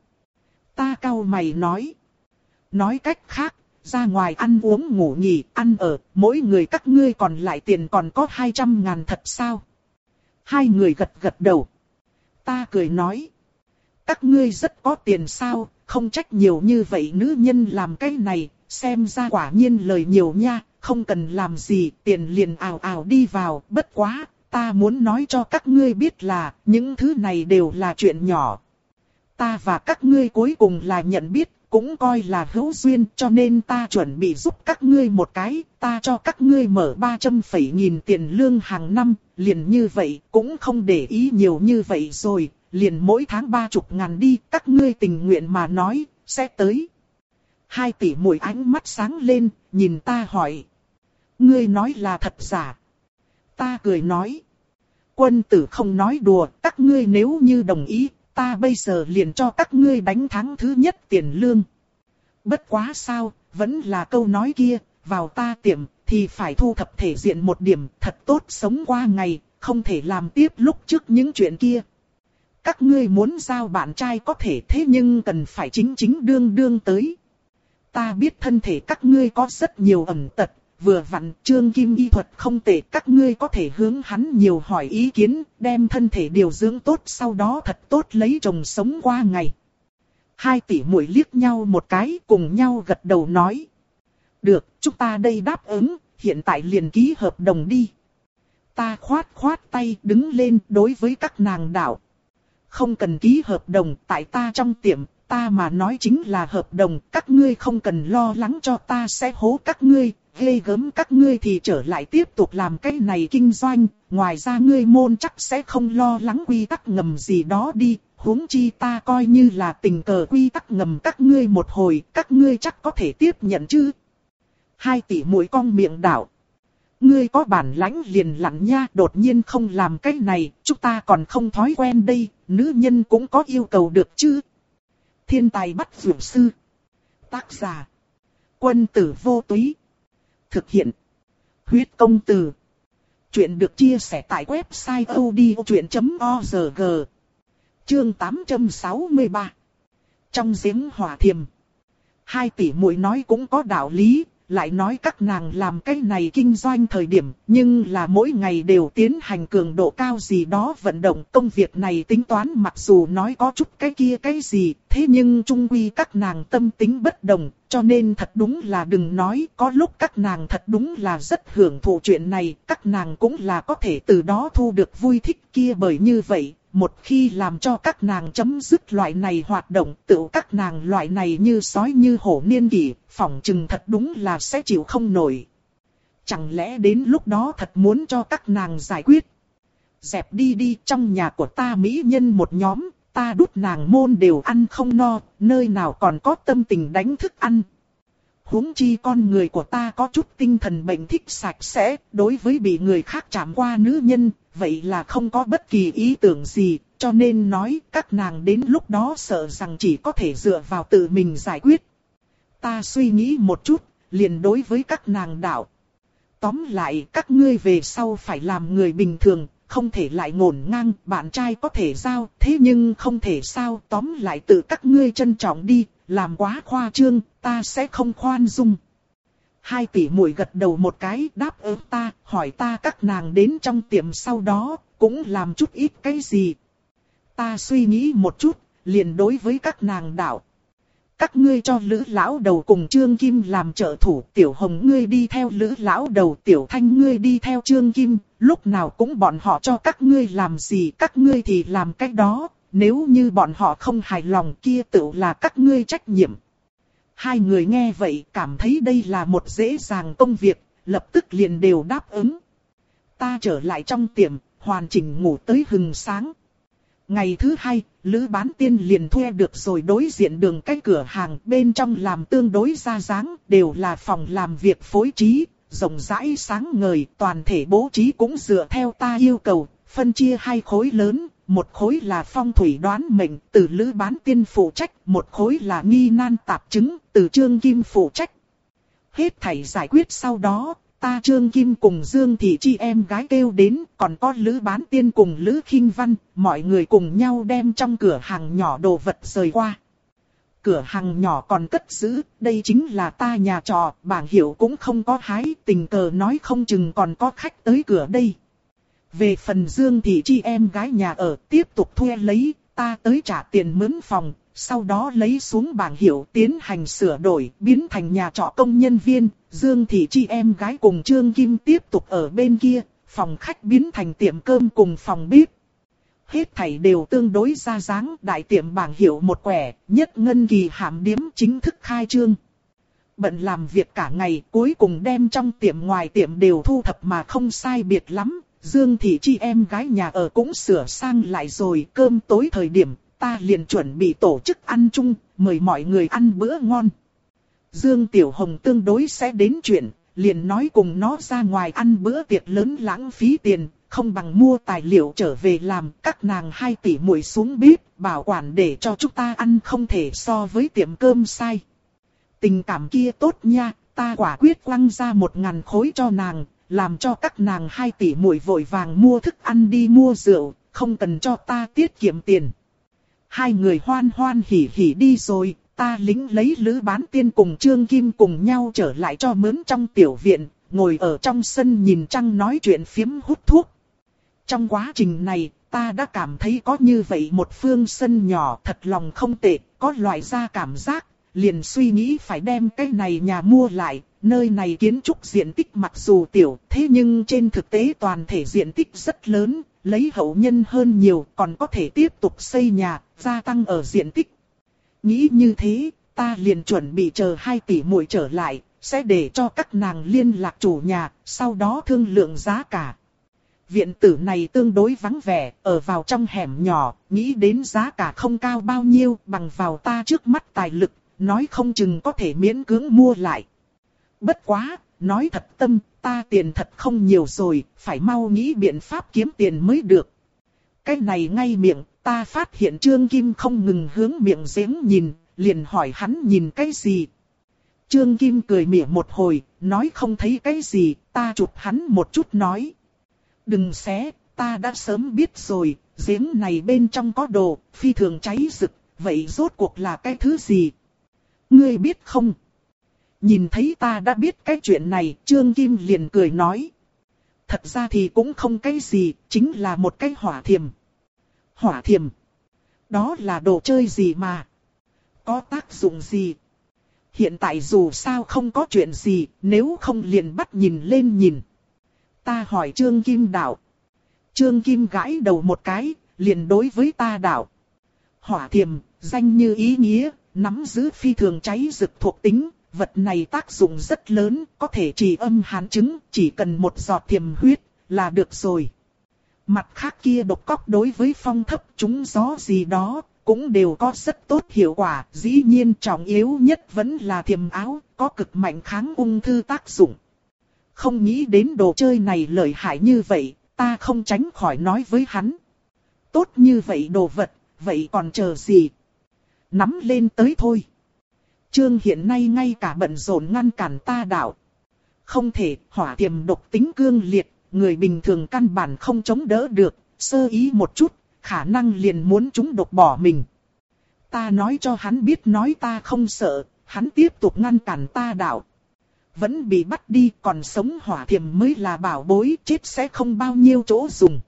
Ta cau mày nói. Nói cách khác, ra ngoài ăn uống ngủ nghỉ, ăn ở, mỗi người các ngươi còn lại tiền còn có hai trăm ngàn thật sao? Hai người gật gật đầu. Ta cười nói. Các ngươi rất có tiền sao, không trách nhiều như vậy nữ nhân làm cái này, xem ra quả nhiên lời nhiều nha, không cần làm gì, tiền liền ào ào đi vào, bất quá, ta muốn nói cho các ngươi biết là, những thứ này đều là chuyện nhỏ. Ta và các ngươi cuối cùng là nhận biết, cũng coi là hữu duyên, cho nên ta chuẩn bị giúp các ngươi một cái, ta cho các ngươi mở ba trăm phẩy nghìn tiền lương hàng năm, liền như vậy, cũng không để ý nhiều như vậy rồi, liền mỗi tháng ba chục ngàn đi, các ngươi tình nguyện mà nói, sẽ tới. Hai tỷ muội ánh mắt sáng lên, nhìn ta hỏi. Ngươi nói là thật giả? Ta cười nói. Quân tử không nói đùa, các ngươi nếu như đồng ý, ta bây giờ liền cho các ngươi đánh tháng thứ nhất tiền lương. Bất quá sao, vẫn là câu nói kia, vào ta tiệm thì phải thu thập thể diện một điểm, thật tốt sống qua ngày, không thể làm tiếp lúc trước những chuyện kia. Các ngươi muốn giao bạn trai có thể, thế nhưng cần phải chính chính đương đương tới. Ta biết thân thể các ngươi có rất nhiều ẩn tật, vừa vặn Trương Kim y thuật không tệ, các ngươi có thể hướng hắn nhiều hỏi ý kiến, đem thân thể điều dưỡng tốt, sau đó thật tốt lấy chồng sống qua ngày. Hai tỷ muội liếc nhau một cái, cùng nhau gật đầu nói. Được, chúng ta đây đáp ứng, hiện tại liền ký hợp đồng đi. Ta khoát khoát tay đứng lên đối với các nàng đạo. Không cần ký hợp đồng, tại ta trong tiệm, ta mà nói chính là hợp đồng, các ngươi không cần lo lắng cho ta sẽ hố các ngươi, ghê gớm các ngươi thì trở lại tiếp tục làm cái này kinh doanh, ngoài ra ngươi môn chắc sẽ không lo lắng quy tắc ngầm gì đó đi, huống chi ta coi như là tình cờ quy tắc ngầm các ngươi một hồi, các ngươi chắc có thể tiếp nhận chứ. Hai tỷ muội cong miệng đảo. Ngươi có bản lãnh liền lặn nha, đột nhiên không làm cái này, chúng ta còn không thói quen đây, nữ nhân cũng có yêu cầu được chứ. Thiên tài bắt vượt sư. Tác giả. Quân tử vô túy. Thực hiện. Huyết công từ. Chuyện được chia sẻ tại website odchuyện chấm org. Chương tám trăm sáu mươi ba. Trong giếng hỏa thiềm. Hai tỷ muội nói cũng có đạo lý, lại nói các nàng làm cái này kinh doanh thời điểm, nhưng là mỗi ngày đều tiến hành cường độ cao gì đó vận động. Công việc này tính toán mặc dù nói có chút cái kia cái gì, thế nhưng chung quy các nàng tâm tính bất đồng, cho nên thật đúng là đừng nói, có lúc các nàng thật đúng là rất hưởng thụ chuyện này, các nàng cũng là có thể từ đó thu được vui thích kia. Bởi như vậy, một khi làm cho các nàng chấm dứt loại này hoạt động, tự các nàng loại này như sói như hổ niên kỷ, phỏng chừng thật đúng là sẽ chịu không nổi. Chẳng lẽ đến lúc đó thật muốn cho các nàng giải quyết? Dẹp đi đi, trong nhà của ta mỹ nhân một nhóm, ta đút nàng môn đều ăn không no, nơi nào còn có tâm tình đánh thức ăn. Huống chi con người của ta có chút tinh thần bệnh thích sạch sẽ, đối với bị người khác chạm qua nữ nhân, vậy là không có bất kỳ ý tưởng gì, cho nên nói các nàng đến lúc đó sợ rằng chỉ có thể dựa vào tự mình giải quyết. Ta suy nghĩ một chút, liền đối với các nàng đạo. Tóm lại các ngươi về sau phải làm người bình thường, không thể lại ngổn ngang, bạn trai có thể giao, thế nhưng không thể sao, tóm lại tự các ngươi trân trọng đi, làm quá khoa trương, ta sẽ không khoan dung. Hai tỷ muội gật đầu một cái, đáp ứng ta, hỏi ta các nàng đến trong tiệm sau đó, cũng làm chút ít cái gì. Ta suy nghĩ một chút, liền đối với các nàng đạo. Các ngươi cho Lữ lão đầu cùng Trương Kim làm trợ thủ, Tiểu Hồng ngươi đi theo Lữ lão đầu, Tiểu Thanh ngươi đi theo Trương Kim, lúc nào cũng bọn họ cho các ngươi làm gì các ngươi thì làm cách đó, nếu như bọn họ không hài lòng kia tự là các ngươi trách nhiệm. Hai người nghe vậy cảm thấy đây là một dễ dàng công việc, lập tức liền đều đáp ứng. Ta trở lại trong tiệm, hoàn chỉnh ngủ tới hừng sáng. Ngày thứ hai, Lữ Bán Tiên liền thuê được rồi đối diện đường cái cửa hàng, bên trong làm tương đối ra dáng, đều là phòng làm việc phối trí, rộng rãi sáng ngời, toàn thể bố trí cũng dựa theo ta yêu cầu, phân chia hai khối lớn, một khối là phong thủy đoán mệnh, từ Lữ Bán Tiên phụ trách, một khối là nghi nan tạp chứng, từ Trương Kim phụ trách. Hết thảy giải quyết sau đó, ta Trương Kim cùng Dương Thị chi em gái kêu đến, còn có Lữ Bán Tiên cùng Lữ Khinh Văn, mọi người cùng nhau đem trong cửa hàng nhỏ đồ vật rời qua. Cửa hàng nhỏ còn cất giữ, đây chính là ta nhà trọ, bảng hiệu cũng không có hái, tình cờ nói không chừng còn có khách tới cửa đây. Về phần Dương Thị chi em gái nhà ở, tiếp tục thuê lấy, ta tới trả tiền mướn phòng, sau đó lấy xuống bảng hiệu tiến hành sửa đổi, biến thành nhà trọ công nhân viên. Dương Thị chi em gái cùng Trương Kim tiếp tục ở bên kia, phòng khách biến thành tiệm cơm cùng phòng bếp. Hết thảy đều tương đối ra dáng, đại tiệm bảng hiệu một quẻ, Nhất Ngân Kỳ hàm điếm chính thức khai trương. Bận làm việc cả ngày, cuối cùng đem trong tiệm ngoài tiệm đều thu thập mà không sai biệt lắm. Dương Thị chi em gái nhà ở cũng sửa sang lại rồi, cơm tối thời điểm, ta liền chuẩn bị tổ chức ăn chung, mời mọi người ăn bữa ngon. Dương Tiểu Hồng tương đối sẽ đến chuyện, liền nói cùng nó ra ngoài ăn bữa tiệc lớn lãng phí tiền, không bằng mua tài liệu trở về làm. Các nàng hai tỷ muội xuống bếp, bảo quản để cho chúng ta ăn không thể so với tiệm cơm sai. Tình cảm kia tốt nha, ta quả quyết quăng ra một ngàn khối cho nàng, làm cho các nàng hai tỷ muội vội vàng mua thức ăn đi mua rượu, không cần cho ta tiết kiệm tiền. Hai người hoan hoan hỉ hỉ đi rồi, ta lính lấy Lữ Bán Tiên cùng Trương Kim cùng nhau trở lại cho mướn trong tiểu viện, ngồi ở trong sân nhìn trăng nói chuyện phiếm hút thuốc. Trong quá trình này, ta đã cảm thấy có như vậy một phương sân nhỏ thật lòng không tệ, có loại ra cảm giác, liền suy nghĩ phải đem cái này nhà mua lại. Nơi này kiến trúc diện tích mặc dù tiểu, thế nhưng trên thực tế toàn thể diện tích rất lớn, lấy hậu nhân hơn nhiều, còn có thể tiếp tục xây nhà, gia tăng ở diện tích. Nghĩ như thế, ta liền chuẩn bị chờ hai tỷ muội trở lại, sẽ để cho các nàng liên lạc chủ nhà, sau đó thương lượng giá cả. Viện tử này tương đối vắng vẻ, ở vào trong hẻm nhỏ, nghĩ đến giá cả không cao bao nhiêu, bằng vào ta trước mắt tài lực, nói không chừng có thể miễn cưỡng mua lại. Bất quá, nói thật tâm, ta tiền thật không nhiều rồi, phải mau nghĩ biện pháp kiếm tiền mới được. Cái này ngay miệng, ta phát hiện Trương Kim không ngừng hướng miệng giếng nhìn, liền hỏi hắn nhìn cái gì. Trương Kim cười mỉa một hồi, nói không thấy cái gì, ta chụp hắn một chút nói. Đừng xé, ta đã sớm biết rồi, giếng này bên trong có đồ, phi thường cháy rực, vậy rốt cuộc là cái thứ gì? Ngươi biết không? Nhìn thấy ta đã biết cái chuyện này, Trương Kim liền cười nói. Thật ra thì cũng không cái gì, chính là một cái hỏa thiềm. Hỏa thiềm? Đó là đồ chơi gì mà? Có tác dụng gì? Hiện tại dù sao không có chuyện gì, nếu không liền bắt nhìn lên nhìn. Ta hỏi Trương Kim đạo. Trương Kim gãi đầu một cái, liền đối với ta đạo. Hỏa thiềm, danh như ý nghĩa, nắm giữ phi thường cháy rực thuộc tính. Vật này tác dụng rất lớn, có thể trì âm hàn chứng, chỉ cần một giọt thiềm huyết là được rồi. Mặt khác kia độc cóc đối với phong thấp trúng gió gì đó, cũng đều có rất tốt hiệu quả. Dĩ nhiên trọng yếu nhất vẫn là thiềm áo, có cực mạnh kháng ung thư tác dụng. Không nghĩ đến đồ chơi này lợi hại như vậy, ta không tránh khỏi nói với hắn. Tốt như vậy đồ vật, vậy còn chờ gì? Nắm lên tới thôi. Trương hiện nay ngay cả bận rộn ngăn cản ta đạo. Không thể, hỏa thiềm độc tính cương liệt, người bình thường căn bản không chống đỡ được, sơ ý một chút, khả năng liền muốn chúng độc bỏ mình. Ta nói cho hắn biết nói ta không sợ, hắn tiếp tục ngăn cản ta đạo. Vẫn bị bắt đi, còn sống hỏa thiềm mới là bảo bối, chết sẽ không bao nhiêu chỗ dùng.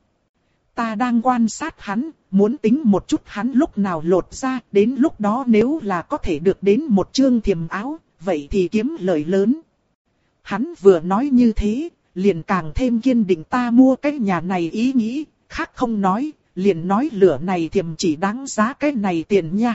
Ta đang quan sát hắn, muốn tính một chút hắn lúc nào lột ra, đến lúc đó nếu là có thể được đến một chương thiềm áo, vậy thì kiếm lợi lớn. Hắn vừa nói như thế, liền càng thêm kiên định ta mua cái nhà này ý nghĩ, khác không nói, liền nói lửa này thiềm chỉ đáng giá cái này tiền nha.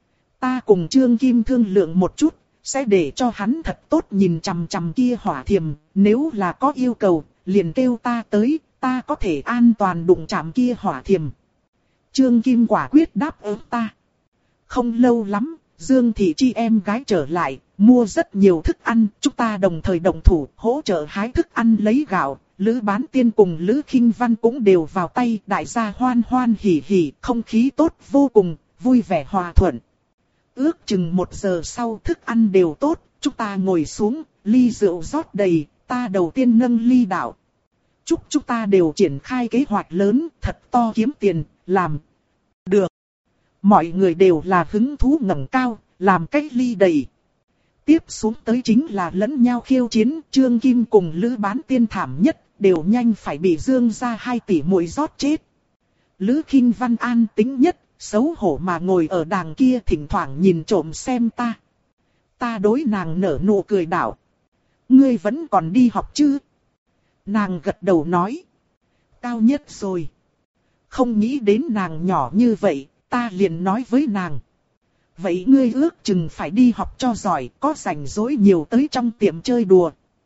Ta cùng Trương Kim thương lượng một chút, sẽ để cho hắn thật tốt nhìn chằm chằm kia hỏa thiềm, nếu là có yêu cầu, liền kêu ta tới, ta có thể an toàn đụng chạm kia hỏa thiềm. Trương Kim quả quyết đáp ứng ta. Không lâu lắm, Dương Thị Chi em gái trở lại, mua rất nhiều thức ăn, chúng ta đồng thời đồng thủ, hỗ trợ hái thức ăn lấy gạo. Lữ Bán Tiên cùng Lữ Khinh Văn cũng đều vào tay, đại gia hoan hoan hỉ hỉ, không khí tốt vô cùng, vui vẻ hòa thuận. Ước chừng một giờ sau thức ăn đều tốt, chúng ta ngồi xuống, ly rượu rót đầy, ta đầu tiên nâng ly đạo. Chúc chúng ta đều triển khai kế hoạch lớn, thật to kiếm tiền, làm được. Mọi người đều là hứng thú ngẩng cao, làm cái ly đầy. Tiếp xuống tới chính là lẫn nhau khiêu chiến, Trương Kim cùng Lữ Bán Tiên thảm nhất, đều nhanh phải bị Dương gia hai tỷ muội rót chết. Lữ Khinh Văn an tĩnh nhất, xấu hổ mà ngồi ở đàng kia thỉnh thoảng nhìn trộm xem ta. Ta đối nàng nở nụ cười đạo. Ngươi vẫn còn đi học chứ? Nàng gật đầu nói. Cao nhất rồi. Không nghĩ đến nàng nhỏ như vậy, ta liền nói với nàng. Vậy ngươi ước chừng phải đi học cho giỏi, có rảnh rỗi nhiều tới trong tiệm chơi đùa.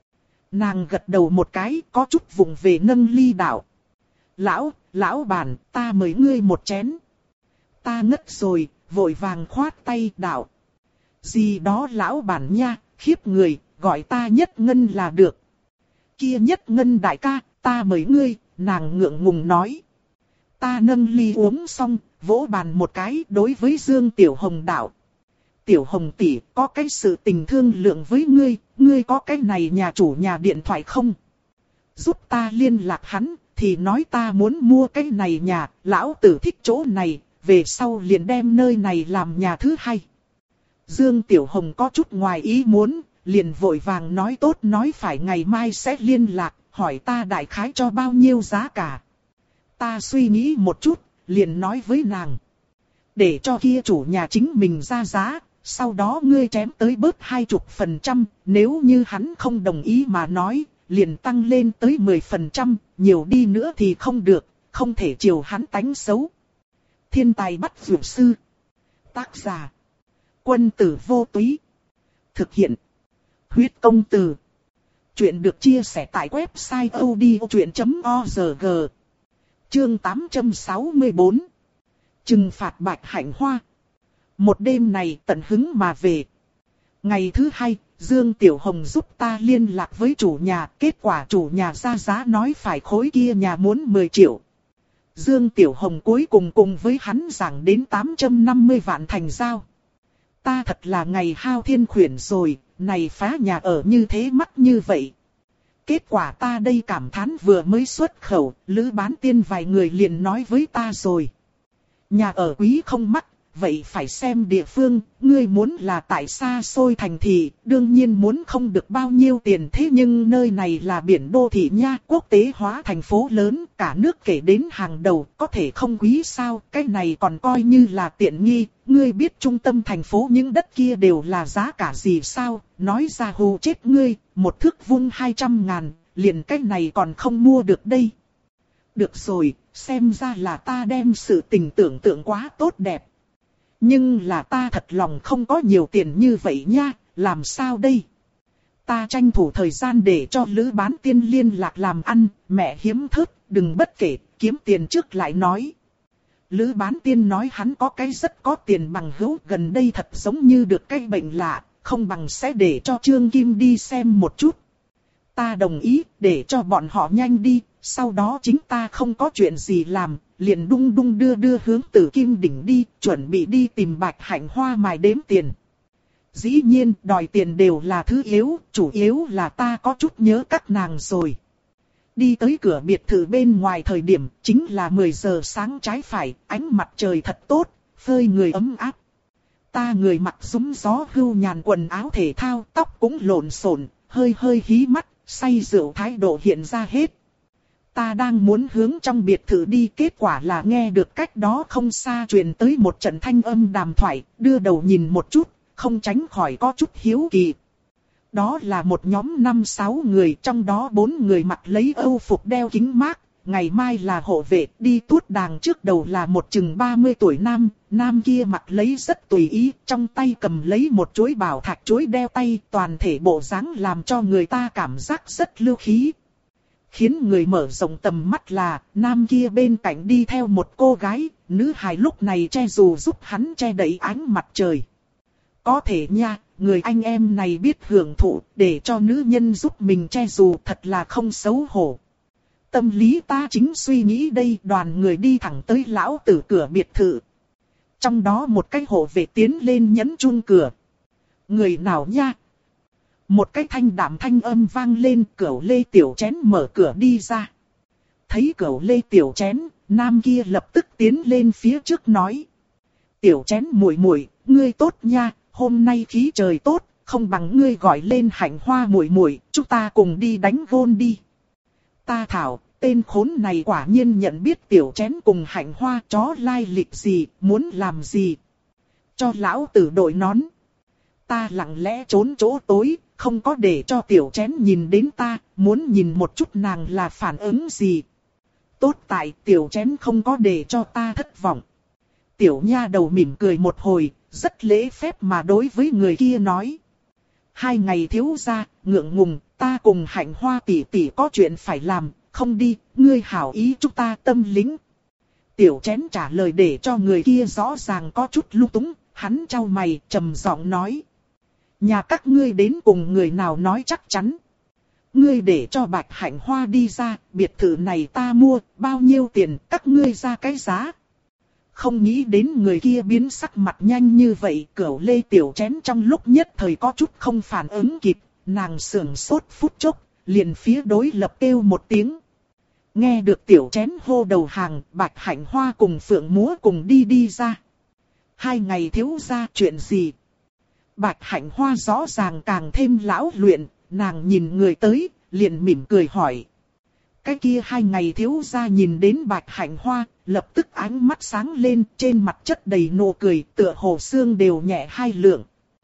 Nàng gật đầu một cái, có chút vùng về nâng ly đạo. Lão, lão bản, ta mời ngươi một chén. Ta ngất rồi, vội vàng khoát tay đạo. Gì đó lão bản nha, khiếp người, gọi ta Nhất Ngân là được. Kia Nhất Ngân đại ca, ta mời ngươi, nàng ngượng ngùng nói. Ta nâng ly uống xong, vỗ bàn một cái đối với Dương Tiểu Hồng đạo. Tiểu Hồng tỷ, có cái sự tình thương lượng với ngươi, ngươi có cái này nhà chủ nhà điện thoại không? Giúp ta liên lạc hắn, thì nói ta muốn mua cái này nhà, lão tử thích chỗ này, về sau liền đem nơi này làm nhà thứ hai. Dương Tiểu Hồng có chút ngoài ý muốn, liền vội vàng nói tốt nói phải ngày mai sẽ liên lạc, hỏi ta đại khái cho bao nhiêu giá cả. Ta suy nghĩ một chút, liền nói với nàng. Để cho kia chủ nhà chính mình ra giá, sau đó ngươi chém tới bớt hai chục phần trăm, nếu như hắn không đồng ý mà nói, liền tăng lên tới mười phần trăm, nhiều đi nữa thì không được, không thể chiều hắn tánh xấu. Thiên tài bắt dược sư. Tác giả. Quân tử vô túy. Thực hiện. Huyết công từ. Chuyện được chia sẻ tại website odchuyện chấm org. Chương tám trăm sáu mươi tư. Trừng phạt Bạch Hạnh Hoa. Một đêm này tận hứng mà về. Ngày thứ hai, Dương Tiểu Hồng giúp ta liên lạc với chủ nhà. Kết quả chủ nhà ra giá nói phải khối kia nhà muốn mười triệu. Dương Tiểu Hồng cuối cùng cùng với hắn giảng đến tám trăm năm mươi vạn thành giao. Ta thật là ngày hao thiên khuyển rồi, này phá nhà ở như thế mắc như vậy. Kết quả ta đây cảm thán vừa mới xuất khẩu, Lữ Bán Tiên vài người liền nói với ta rồi. Nhà ở quý không mắc, vậy phải xem địa phương, ngươi muốn là tại xa xôi thành thị, đương nhiên muốn không được bao nhiêu tiền, thế nhưng nơi này là biển đô thị nha, quốc tế hóa thành phố lớn, cả nước kể đến hàng đầu, có thể không quý sao, cái này còn coi như là tiện nghi, ngươi biết trung tâm thành phố những đất kia đều là giá cả gì sao, nói ra hù chết ngươi, một thước vuông hai trăm ngàn, liền cái này còn không mua được đây. Được rồi, xem ra là ta đem sự tình tưởng tượng quá tốt đẹp. Nhưng là ta thật lòng không có nhiều tiền như vậy nha, làm sao đây? Ta tranh thủ thời gian để cho Lữ Bán Tiên liên lạc làm ăn, mẹ hiếm thớt, đừng bất kể, kiếm tiền trước lại nói. Lữ Bán Tiên nói hắn có cái rất có tiền bằng hữu, gần đây thật giống như được cái bệnh lạ, không bằng sẽ để cho Trương Kim đi xem một chút. Ta đồng ý, để cho bọn họ nhanh đi, sau đó chính ta không có chuyện gì làm, liền đung đung đưa đưa hướng Tử Kim Đỉnh đi, chuẩn bị đi tìm Bạch Hạnh Hoa mài đếm tiền. Dĩ nhiên, đòi tiền đều là thứ yếu, chủ yếu là ta có chút nhớ các nàng rồi. Đi tới cửa biệt thự bên ngoài thời điểm, chính là mười giờ sáng trái phải, ánh mặt trời thật tốt, phơi người ấm áp. Ta người mặc rúng gió hưu nhàn quần áo thể thao, tóc cũng lộn xộn, hơi hơi hí mắt, say rượu thái độ hiện ra hết. Ta đang muốn hướng trong biệt thự đi, kết quả là nghe được cách đó không xa truyền tới một trận thanh âm đàm thoại, đưa đầu nhìn một chút, không tránh khỏi có chút hiếu kỳ. Đó là một nhóm năm sáu người, trong đó bốn người mặc lấy âu phục đeo kính mát, ngày mai là hộ vệ, đi tuốt đàng trước đầu là một chừng ba mươi tuổi nam, nam kia mặc lấy rất tùy ý, trong tay cầm lấy một chuỗi bảo thạch chuỗi đeo tay, toàn thể bộ dáng làm cho người ta cảm giác rất lưu khí. Khiến người mở rộng tầm mắt là, nam kia bên cạnh đi theo một cô gái, nữ hài lúc này che dù giúp hắn che đậy ánh mặt trời. Có thể nha, người anh em này biết hưởng thụ, để cho nữ nhân giúp mình che dù thật là không xấu hổ. Tâm lý ta chính suy nghĩ đây, đoàn người đi thẳng tới lão tử cửa biệt thự. Trong đó một cái hộ vệ tiến lên nhấn chuông cửa. Người nào nha? Một cái thanh đạm thanh âm vang lên, Cửu Lê Tiểu Chén mở cửa đi ra. Thấy Cửu Lê Tiểu Chén, nam kia lập tức tiến lên phía trước nói. Tiểu Chén muội muội, ngươi tốt nha, hôm nay khí trời tốt, không bằng ngươi gọi lên Hạnh Hoa muội muội, chúng ta cùng đi đánh gôn đi. Ta thảo, tên khốn này quả nhiên nhận biết Tiểu Chén cùng Hạnh Hoa chó lai lịch gì, muốn làm gì. Cho lão tử đội nón. Ta lặng lẽ trốn chỗ tối, không có để cho Tiểu Chén nhìn đến ta, muốn nhìn một chút nàng là phản ứng gì. Tốt tại Tiểu Chén không có để cho ta thất vọng. Tiểu nha đầu mỉm cười một hồi, rất lễ phép mà đối với người kia nói. Hai ngày thiếu gia, ngượng ngùng, ta cùng Hạnh Hoa tỷ tỷ có chuyện phải làm, không đi, ngươi hảo ý chúng ta tâm lính. Tiểu Chén trả lời để cho người kia rõ ràng có chút lung túng, hắn chau mày, trầm giọng nói. Nhà các ngươi đến cùng người nào nói chắc chắn. Ngươi để cho Bạch Hạnh Hoa đi ra, biệt thự này ta mua, bao nhiêu tiền, các ngươi ra cái giá. Không nghĩ đến người kia biến sắc mặt nhanh như vậy, Cửu Lê Tiểu Chén trong lúc nhất thời có chút không phản ứng kịp, nàng sưởng sốt phút chốc, liền phía đối lập kêu một tiếng. Nghe được Tiểu Chén hô đầu hàng, Bạch Hạnh Hoa cùng Phượng Múa cùng đi đi ra. Hai ngày thiếu gia chuyện gì? Bạch Hạnh Hoa rõ ràng càng thêm lão luyện, nàng nhìn người tới, liền mỉm cười hỏi. Cái kia hai ngày thiếu gia nhìn đến Bạch Hạnh Hoa, lập tức ánh mắt sáng lên, trên mặt chất đầy nụ cười, tựa hồ xương đều nhẹ hai lượng.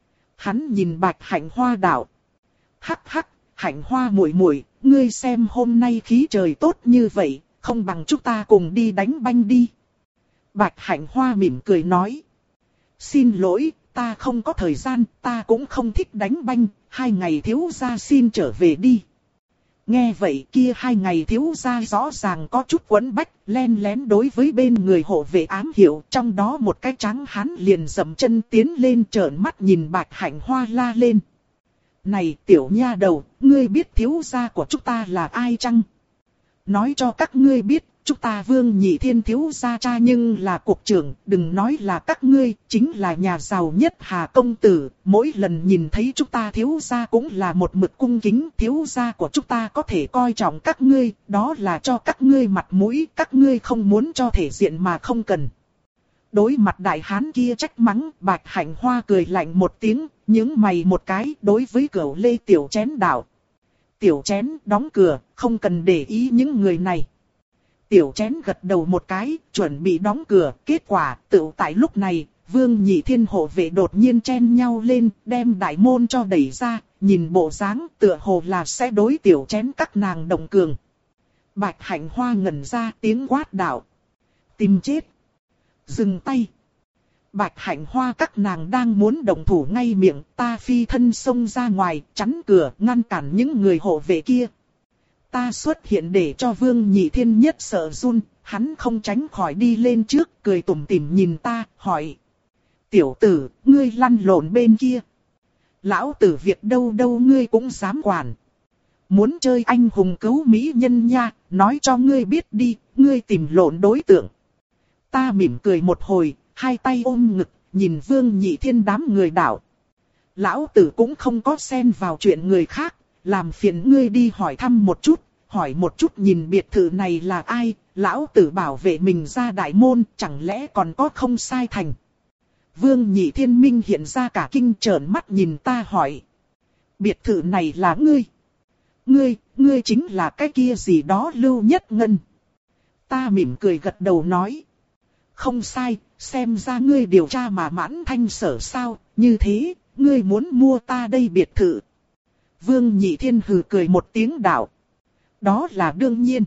Hắn nhìn Bạch Hạnh Hoa đạo. Hắc hắc, Hạnh Hoa muội muội, ngươi xem hôm nay khí trời tốt như vậy, không bằng chúng ta cùng đi đánh banh đi. Bạch Hạnh Hoa mỉm cười nói. Xin lỗi, ta không có thời gian, ta cũng không thích đánh banh, hai ngày thiếu gia xin trở về đi. Nghe vậy kia hai ngày thiếu gia rõ ràng có chút quẫn bách, len lén đối với bên người hộ vệ ám hiệu, trong đó một cái trắng hắn liền dậm chân tiến lên trợn mắt nhìn Bạch Hạnh Hoa la lên. Này tiểu nha đầu, ngươi biết thiếu gia của chúng ta là ai chăng? Nói cho các ngươi biết, chúng ta Vương Nhị Thiên thiếu gia cha nhưng là cục trưởng, đừng nói là các ngươi, chính là nhà giàu nhất Hà công tử, mỗi lần nhìn thấy chúng ta thiếu gia cũng là một mực cung kính, thiếu gia của chúng ta có thể coi trọng các ngươi, đó là cho các ngươi mặt mũi, các ngươi không muốn cho thể diện mà không cần. Đối mặt đại hán kia trách mắng, Bạch Hạnh Hoa cười lạnh một tiếng, nhướng mày một cái đối với Cửu Lê Tiểu Chén đạo. Tiểu Chén đóng cửa, không cần để ý những người này. Tiểu Chén gật đầu một cái, chuẩn bị đóng cửa, kết quả tự tại lúc này, Vương Nhị Thiên hộ vệ đột nhiên chen nhau lên, đem đại môn cho đẩy ra, nhìn bộ dáng tựa hồ là sẽ đối Tiểu Chén các nàng động cường. Bạch Hạnh Hoa ngẩn ra tiếng quát đạo. Tìm chết. Dừng tay. Bạch Hạnh Hoa các nàng đang muốn động thủ ngay miệng, ta phi thân xông ra ngoài, chắn cửa, ngăn cản những người hộ vệ kia. Ta xuất hiện để cho Vương Nhị Thiên nhất sợ run, hắn không tránh khỏi đi lên trước, cười tủm tỉm nhìn ta, hỏi. Tiểu tử, ngươi lăn lộn bên kia. Lão tử việc đâu đâu ngươi cũng dám quản. Muốn chơi anh hùng cứu mỹ nhân nha, nói cho ngươi biết đi, ngươi tìm lộn đối tượng. Ta mỉm cười một hồi, hai tay ôm ngực, nhìn Vương Nhị Thiên đám người đảo. Lão tử cũng không có xen vào chuyện người khác, làm phiền ngươi đi hỏi thăm một chút, hỏi một chút nhìn biệt thự này là ai, lão tử bảo vệ mình ra đại môn, chẳng lẽ còn có không sai thành. Vương Nhị Thiên minh hiện ra cả kinh trợn mắt nhìn ta hỏi. Biệt thự này là ngươi. Ngươi, ngươi chính là cái kia gì đó Lưu Nhất Ngân. Ta mỉm cười gật đầu nói. Không sai, xem ra ngươi điều tra mà mãn thanh sở sao, như thế, ngươi muốn mua ta đây biệt thự. Vương Nhị Thiên hừ cười một tiếng đạo. Đó là đương nhiên.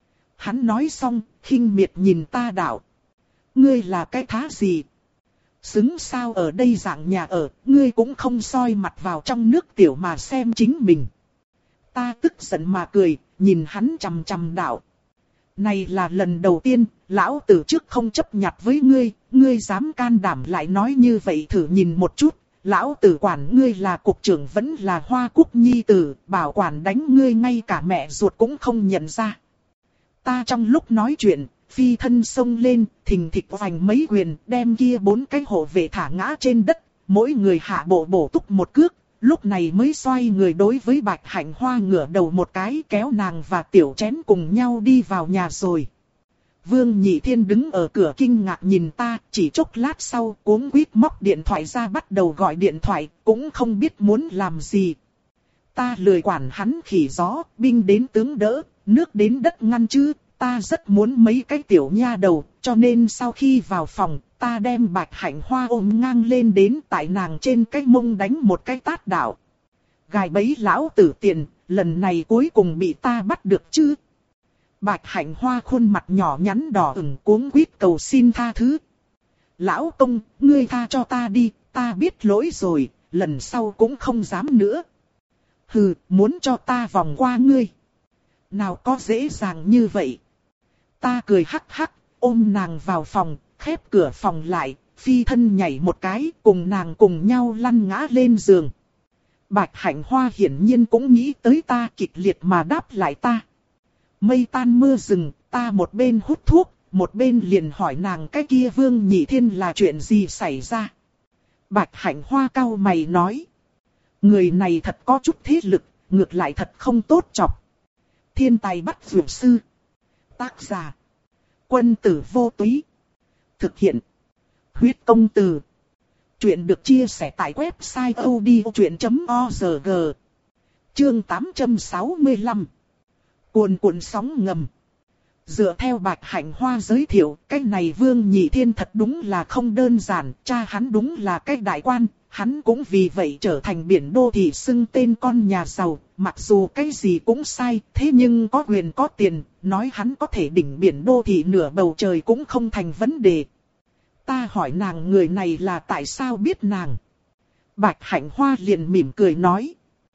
Hắn nói xong, khinh miệt nhìn ta đạo. Ngươi là cái thá gì? Xứng sao ở đây dạng nhà ở, ngươi cũng không soi mặt vào trong nước tiểu mà xem chính mình. Ta tức giận mà cười, nhìn hắn chằm chằm đạo. Này là lần đầu tiên, lão tử trước không chấp nhặt với ngươi, ngươi dám can đảm lại nói như vậy thử nhìn một chút. Lão tử quản ngươi là cục trưởng vẫn là Hoa Cúc nhi tử, bảo quản đánh ngươi ngay cả mẹ ruột cũng không nhận ra. Ta trong lúc nói chuyện, phi thân xông lên, thình thịch vành mấy quyền, đem kia bốn cái hộ vệ thả ngã trên đất, mỗi người hạ bộ bổ túc một cước, lúc này mới xoay người đối với Bạch Hạnh Hoa ngửa đầu một cái kéo nàng và Tiểu Chén cùng nhau đi vào nhà rồi. Vương Nhị Thiên đứng ở cửa kinh ngạc nhìn ta, chỉ chốc lát sau cuống quýt móc điện thoại ra bắt đầu gọi điện thoại, cũng không biết muốn làm gì. Ta lười quản hắn khỉ gió, binh đến tướng đỡ, nước đến đất ngăn chứ, ta rất muốn mấy cái tiểu nha đầu, cho nên sau khi vào phòng, ta đem Bạch Hạnh Hoa ôm ngang lên đến tại nàng trên cái mông đánh một cái tát đảo. Gài bẫy lão tử tiền, lần này cuối cùng bị ta bắt được chứ. Bạch Hạnh Hoa khuôn mặt nhỏ nhắn đỏ ửng cuống quýt cầu xin tha thứ. Lão công, ngươi tha cho ta đi, ta biết lỗi rồi, lần sau cũng không dám nữa. Hừ, muốn cho ta vòng qua ngươi. Nào có dễ dàng như vậy. Ta cười hắc hắc, ôm nàng vào phòng, khép cửa phòng lại, phi thân nhảy một cái, cùng nàng cùng nhau lăn ngã lên giường. Bạch Hạnh Hoa hiển nhiên cũng nghĩ tới ta, kịch liệt mà đáp lại ta. Mây tan mưa rừng, ta một bên hút thuốc, một bên liền hỏi nàng cái kia Vương Nhị Thiên là chuyện gì xảy ra. Bạch Hạnh Hoa cau mày nói. Người này thật có chút thế lực, ngược lại thật không tốt chọc. Thiên tài bắt vượt sư. Tác giả. Quân tử vô túy. Thực hiện. Huyết công từ. Chuyện được chia sẻ tại website odchuyện chấm org. Chương tám trăm sáu mươi lăm. Cuồn cuộn sóng ngầm. Dựa theo Bạch Hạnh Hoa giới thiệu, cái này Vương Nhị Thiên thật đúng là không đơn giản, cha hắn đúng là cái đại quan, hắn cũng vì vậy trở thành biển đô thị xưng tên con nhà giàu, mặc dù cái gì cũng sai, thế nhưng có quyền có tiền, nói hắn có thể đỉnh biển đô thị nửa bầu trời cũng không thành vấn đề. Ta hỏi nàng người này là tại sao biết nàng. Bạch Hạnh Hoa liền mỉm cười nói.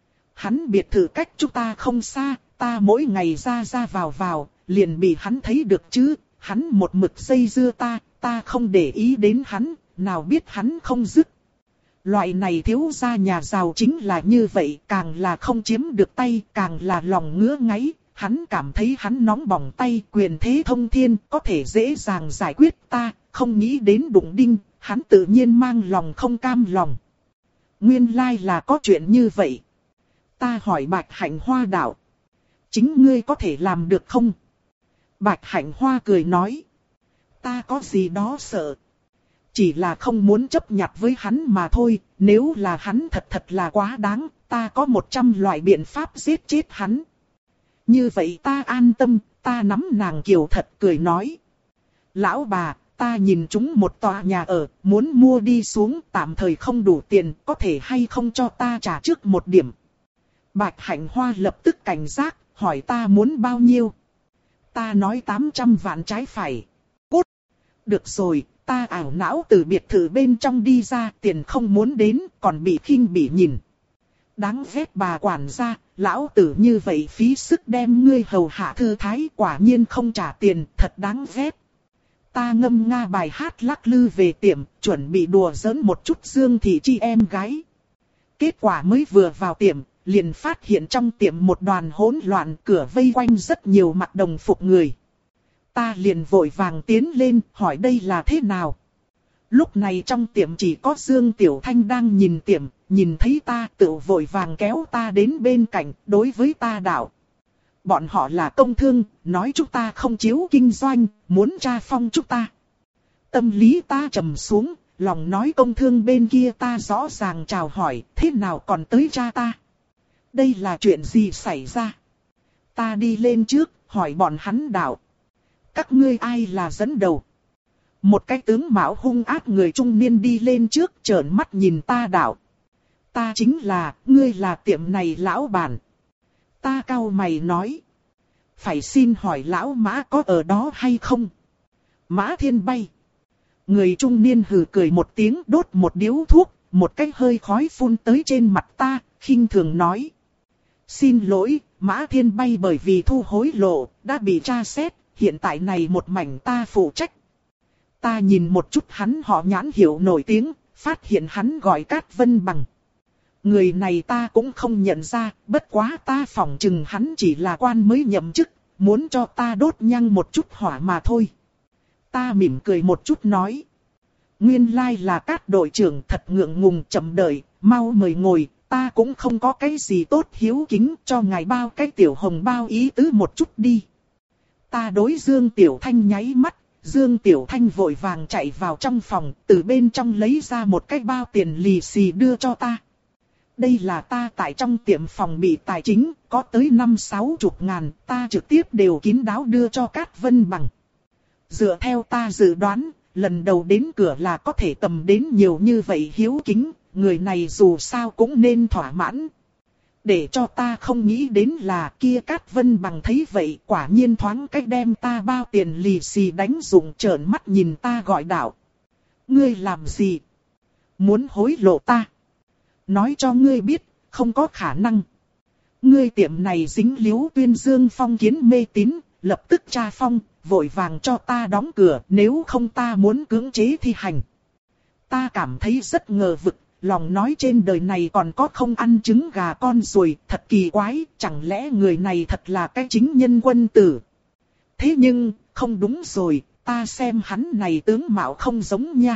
Hắn biệt thự cách chúng ta không xa, ta mỗi ngày ra ra vào vào, liền bị hắn thấy được chứ, hắn một mực dây dưa ta, ta không để ý đến hắn, nào biết hắn không dứt. Loại này thiếu gia nhà giàu chính là như vậy, càng là không chiếm được tay, càng là lòng ngứa ngáy, hắn cảm thấy hắn nóng bỏng tay, quyền thế thông thiên, có thể dễ dàng giải quyết ta, không nghĩ đến đụng đinh, hắn tự nhiên mang lòng không cam lòng. Nguyên lai là có chuyện như vậy. Ta hỏi Bạch Hạnh Hoa đạo. Chính ngươi có thể làm được không? Bạch Hạnh Hoa cười nói. Ta có gì đó sợ. Chỉ là không muốn chấp nhặt với hắn mà thôi, nếu là hắn thật thật là quá đáng, ta có một trăm loại biện pháp giết chết hắn. Như vậy ta an tâm, ta nắm nàng kiều thật cười nói. Lão bà, ta nhìn chúng một tòa nhà ở, muốn mua đi xuống, tạm thời không đủ tiền, có thể hay không cho ta trả trước một điểm. Bạch Hạnh Hoa lập tức cảnh giác, hỏi ta muốn bao nhiêu. Ta nói tám trăm vạn trái phải. Cút. Được rồi, ta ảo não từ biệt thự bên trong đi ra, tiền không muốn đến, còn bị khinh bỉ nhìn. Đáng ghét bà quản gia, lão tử như vậy phí sức đem ngươi hầu hạ thư thái, quả nhiên không trả tiền, thật đáng ghét. Ta ngâm nga bài hát lắc lư về tiệm, chuẩn bị đùa giỡn một chút Dương Thị Chi em gái. Kết quả mới vừa vào tiệm, liền phát hiện trong tiệm một đoàn hỗn loạn, cửa vây quanh rất nhiều mặc đồng phục người. Ta liền vội vàng tiến lên, hỏi đây là thế nào. Lúc này trong tiệm chỉ có Dương Tiểu Thanh đang nhìn tiệm, nhìn thấy ta tự vội vàng kéo ta đến bên cạnh, đối với ta đạo. Bọn họ là công thương, nói chúng ta không chiếu kinh doanh, muốn tra phong chúng ta. Tâm lý ta trầm xuống, lòng nói công thương bên kia ta rõ ràng chào hỏi, thế nào còn tới tra ta. Đây là chuyện gì xảy ra? Ta đi lên trước, hỏi bọn hắn đạo. Các ngươi ai là dẫn đầu? Một cái tướng mạo hung ác người trung niên đi lên trước trợn mắt nhìn ta đạo. Ta chính là, ngươi là tiệm này lão bản. Ta cau mày nói. Phải xin hỏi lão Mã có ở đó hay không? Mã Thiên Bay. Người trung niên hừ cười một tiếng đốt một điếu thuốc, một cái hơi khói phun tới trên mặt ta, khinh thường nói. Xin lỗi, Mã Thiên Bay bởi vì thu hối lộ, đã bị tra xét, hiện tại này một mảnh ta phụ trách. Ta nhìn một chút hắn họ nhãn hiệu nổi tiếng, phát hiện hắn gọi Cát Vân Bằng. Người này ta cũng không nhận ra, bất quá ta phỏng chừng hắn chỉ là quan mới nhậm chức, muốn cho ta đốt nhang một chút hỏa mà thôi. Ta mỉm cười một chút nói. Nguyên lai là Cát đội trưởng thật ngượng ngùng chậm đợi, mau mời ngồi, ta cũng không có cái gì tốt hiếu kính cho ngài bao cái tiểu hồng bao ý tứ một chút đi. Ta đối Dương Tiểu Thanh nháy mắt, Dương Tiểu Thanh vội vàng chạy vào trong phòng, từ bên trong lấy ra một cái bao tiền lì xì đưa cho ta. Đây là ta tại trong tiệm phòng bị tài chính, có tới năm sáu chục ngàn, ta trực tiếp đều kín đáo đưa cho Cát Vân Bằng. Dựa theo ta dự đoán, lần đầu đến cửa là có thể tầm đến nhiều như vậy hiếu kính, người này dù sao cũng nên thỏa mãn. Để cho ta không nghĩ đến là kia Cát Vân Bằng thấy vậy, quả nhiên thoáng cách đem ta bao tiền lì xì đánh dụng trợn mắt nhìn ta gọi đạo. Ngươi làm gì? Muốn hối lộ ta? Nói cho ngươi biết, không có khả năng. Ngươi tiệm này dính líu tuyên dương phong kiến mê tín, lập tức tra phong, vội vàng cho ta đóng cửa, nếu không ta muốn cưỡng chế thi hành. Ta cảm thấy rất ngờ vực, lòng nói trên đời này còn có không ăn trứng gà con ruồi, thật kỳ quái, chẳng lẽ người này thật là cái chính nhân quân tử. Thế nhưng, không đúng rồi, ta xem hắn này tướng mạo không giống nha.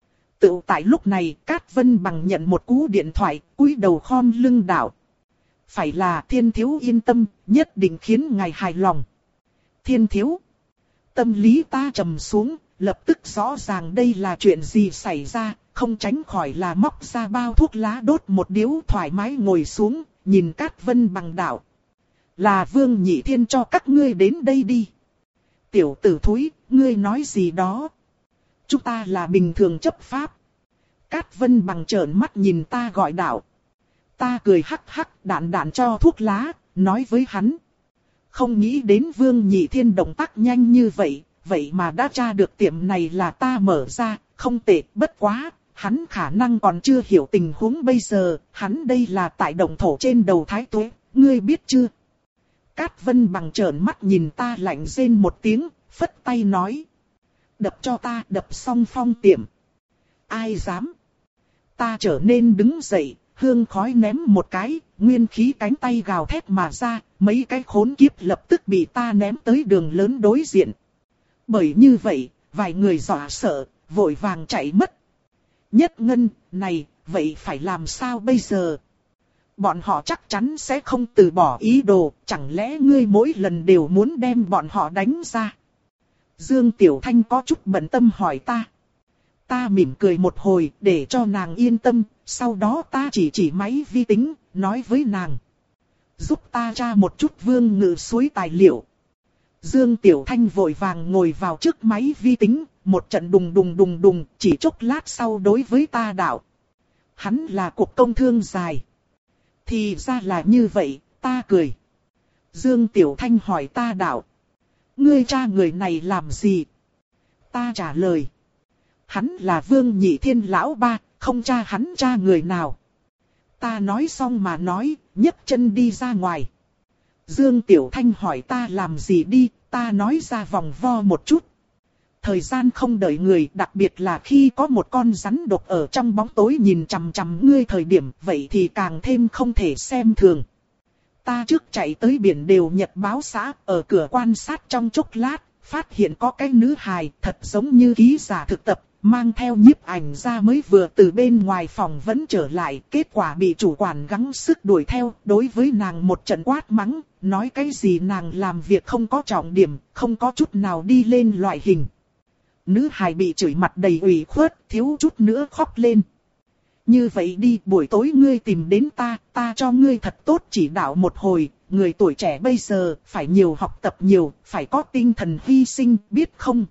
Tự tại lúc này, Cát Vân Bằng nhận một cú điện thoại, cúi đầu khom lưng đạo. Phải là Thiên Thiếu yên tâm, nhất định khiến ngài hài lòng. Thiên Thiếu. Tâm lý ta trầm xuống, lập tức rõ ràng đây là chuyện gì xảy ra, không tránh khỏi là móc ra bao thuốc lá đốt một điếu thoải mái ngồi xuống, nhìn Cát Vân Bằng đạo. Là Vương Nhị Thiên cho các ngươi đến đây đi. Tiểu tử thúi, ngươi nói gì đó? Chúng ta là bình thường chấp pháp. Cát Vân Bằng trợn mắt nhìn ta gọi đạo. Ta cười hắc hắc đạn đạn cho thuốc lá, nói với hắn. Không nghĩ đến Vương Nhị Thiên động tác nhanh như vậy, vậy mà đã tra được tiệm này là ta mở ra, không tệ, bất quá, hắn khả năng còn chưa hiểu tình huống bây giờ, hắn đây là tại động thổ trên đầu Thái Tuế, ngươi biết chưa? Cát Vân Bằng trợn mắt nhìn ta lạnh rên một tiếng, phất tay nói. Đập cho ta, đập xong phong tiệm. Ai dám? Ta trở nên đứng dậy, hương khói ném một cái, nguyên khí cánh tay gào thét mà ra, mấy cái khốn kiếp lập tức bị ta ném tới đường lớn đối diện. Bởi như vậy, vài người dọa sợ, vội vàng chạy mất. Nhất Ngân, này, vậy phải làm sao bây giờ? Bọn họ chắc chắn sẽ không từ bỏ ý đồ, chẳng lẽ ngươi mỗi lần đều muốn đem bọn họ đánh ra? Dương Tiểu Thanh có chút bận tâm hỏi ta. Ta mỉm cười một hồi để cho nàng yên tâm, sau đó ta chỉ chỉ máy vi tính, nói với nàng. Giúp ta tra một chút Vương Ngự Suối tài liệu. Dương Tiểu Thanh vội vàng ngồi vào trước máy vi tính, một trận đùng đùng đùng đùng, chỉ chốc lát sau đối với ta đạo. Hắn là Cục Công Thương dài. Thì ra là như vậy, ta cười. Dương Tiểu Thanh hỏi ta đạo. Ngươi tra người này làm gì? Ta trả lời. Hắn là Vương Nhị Thiên lão ba, không tra hắn tra người nào. Ta nói xong mà nói, nhấc chân đi ra ngoài. Dương Tiểu Thanh hỏi ta làm gì đi, ta nói ra vòng vo một chút. Thời gian không đợi người, đặc biệt là khi có một con rắn độc ở trong bóng tối nhìn chằm chằm ngươi thời điểm, vậy thì càng thêm không thể xem thường. Ta trước chạy tới biển Đều Nhật báo xã, ở cửa quan sát trong chốc lát, phát hiện có cái nữ hài thật giống như ký giả thực tập, mang theo nhiếp ảnh ra mới vừa từ bên ngoài phòng vẫn trở lại, kết quả bị chủ quản gắng sức đuổi theo, đối với nàng một trận quát mắng, nói cái gì nàng làm việc không có trọng điểm, không có chút nào đi lên loại hình. Nữ hài bị chửi mặt đầy ủy khuất, thiếu chút nữa khóc lên. Như vậy đi, buổi tối ngươi tìm đến ta, ta cho ngươi thật tốt chỉ đạo một hồi, người tuổi trẻ bây giờ phải nhiều học tập nhiều, phải có tinh thần hy sinh, biết không?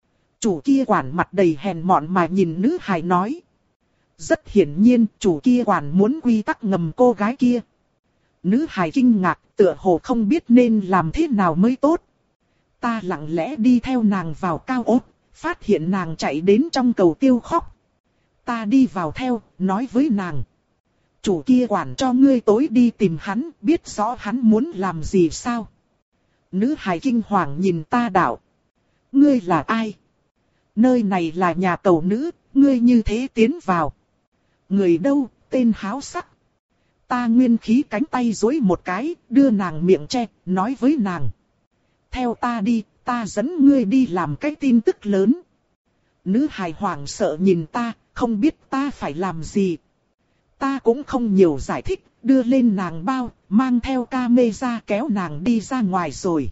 Chủ kia quản mặt đầy hèn mọn mà nhìn nữ hài nói. Rất hiển nhiên, chủ kia quản muốn quy tắc ngầm cô gái kia. Nữ hài kinh ngạc, tựa hồ không biết nên làm thế nào mới tốt. Ta lặng lẽ đi theo nàng vào cao ốt, phát hiện nàng chạy đến trong cầu tiêu khóc. Ta đi vào theo, nói với nàng. Chủ kia quản cho ngươi tối đi tìm hắn, biết rõ hắn muốn làm gì sao? Nữ hài kinh hoàng nhìn ta đạo. Ngươi là ai? Nơi này là nhà cầu nữ, ngươi như thế tiến vào. Người đâu, tên háo sắc. Ta nguyên khí cánh tay duỗi một cái, đưa nàng miệng che, nói với nàng. Theo ta đi, ta dẫn ngươi đi làm cái tin tức lớn. Nữ hài hoảng sợ nhìn ta, không biết ta phải làm gì. Ta cũng không nhiều giải thích, đưa lên nàng bao, mang theo camera kéo nàng đi ra ngoài rồi.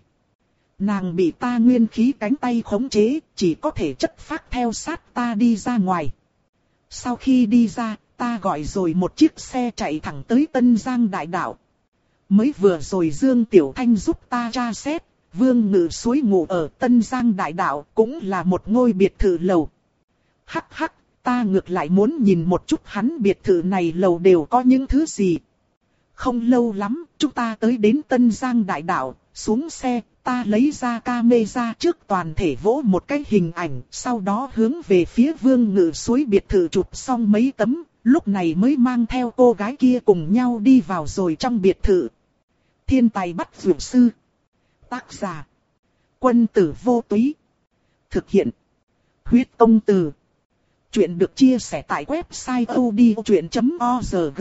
Nàng bị ta nguyên khí cánh tay khống chế, chỉ có thể chất phác theo sát ta đi ra ngoài. Sau khi đi ra, ta gọi rồi một chiếc xe chạy thẳng tới Tân Giang Đại Đạo. Mới vừa rồi Dương Tiểu Thanh giúp ta tra xét, Vương Ngự Suối ngủ ở Tân Giang Đại Đạo cũng là một ngôi biệt thự lầu. Hắc hắc, ta ngược lại muốn nhìn một chút hắn biệt thự này lầu đều có những thứ gì. Không lâu lắm, chúng ta tới đến Tân Giang Đại Đạo, xuống xe, ta lấy ra camera trước toàn thể vỗ một cái hình ảnh, sau đó hướng về phía Vương Ngự Suối biệt thự chụp xong mấy tấm, lúc này mới mang theo cô gái kia cùng nhau đi vào rồi trong biệt thự. Thiên tài bắt dược sư. Tác giả. Quân tử vô túy. Thực hiện. Huyết công từ. Chuyện được chia sẻ tại website odchuyện chấm org.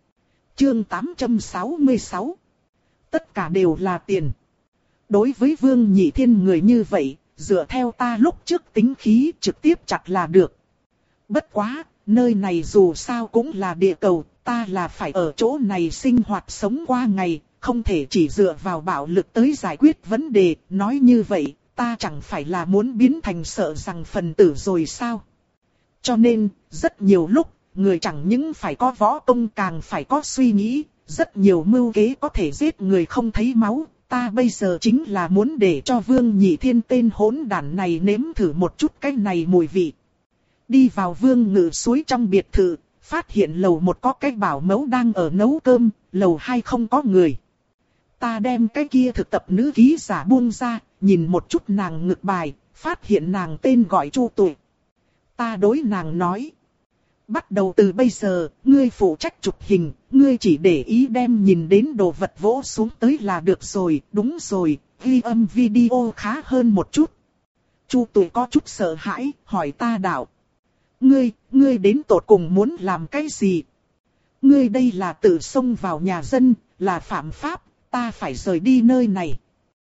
Chương tám trăm sáu mươi sáu. Tất cả đều là tiền. Đối với Vương Nhị Thiên người như vậy, dựa theo ta lúc trước tính khí trực tiếp chặt là được. Bất quá, nơi này dù sao cũng là địa cầu, ta là phải ở chỗ này sinh hoạt sống qua ngày, không thể chỉ dựa vào bạo lực tới giải quyết vấn đề. Nói như vậy, ta chẳng phải là muốn biến thành sợ rằng phần tử rồi sao? Cho nên, rất nhiều lúc, người chẳng những phải có võ công càng phải có suy nghĩ, rất nhiều mưu kế có thể giết người không thấy máu. Ta bây giờ chính là muốn để cho Vương Nhị Thiên tên hỗn đản này nếm thử một chút cái này mùi vị. Đi vào Vương Ngự Suối trong biệt thự, phát hiện lầu một có cái bảo mẫu đang ở nấu cơm, lầu hai không có người. Ta đem cái kia thực tập nữ ký giả buông ra, nhìn một chút nàng ngực bài, phát hiện nàng tên gọi Chu Tuệ. Ta đối nàng nói. Bắt đầu từ bây giờ, ngươi phụ trách chụp hình, ngươi chỉ để ý đem nhìn đến đồ vật vỗ xuống tới là được rồi, đúng rồi, ghi âm video khá hơn một chút. Chu Tuệ có chút sợ hãi, hỏi ta đạo. Ngươi, ngươi đến tột cùng muốn làm cái gì? Ngươi đây là tự xông vào nhà dân, là phạm pháp, ta phải rời đi nơi này.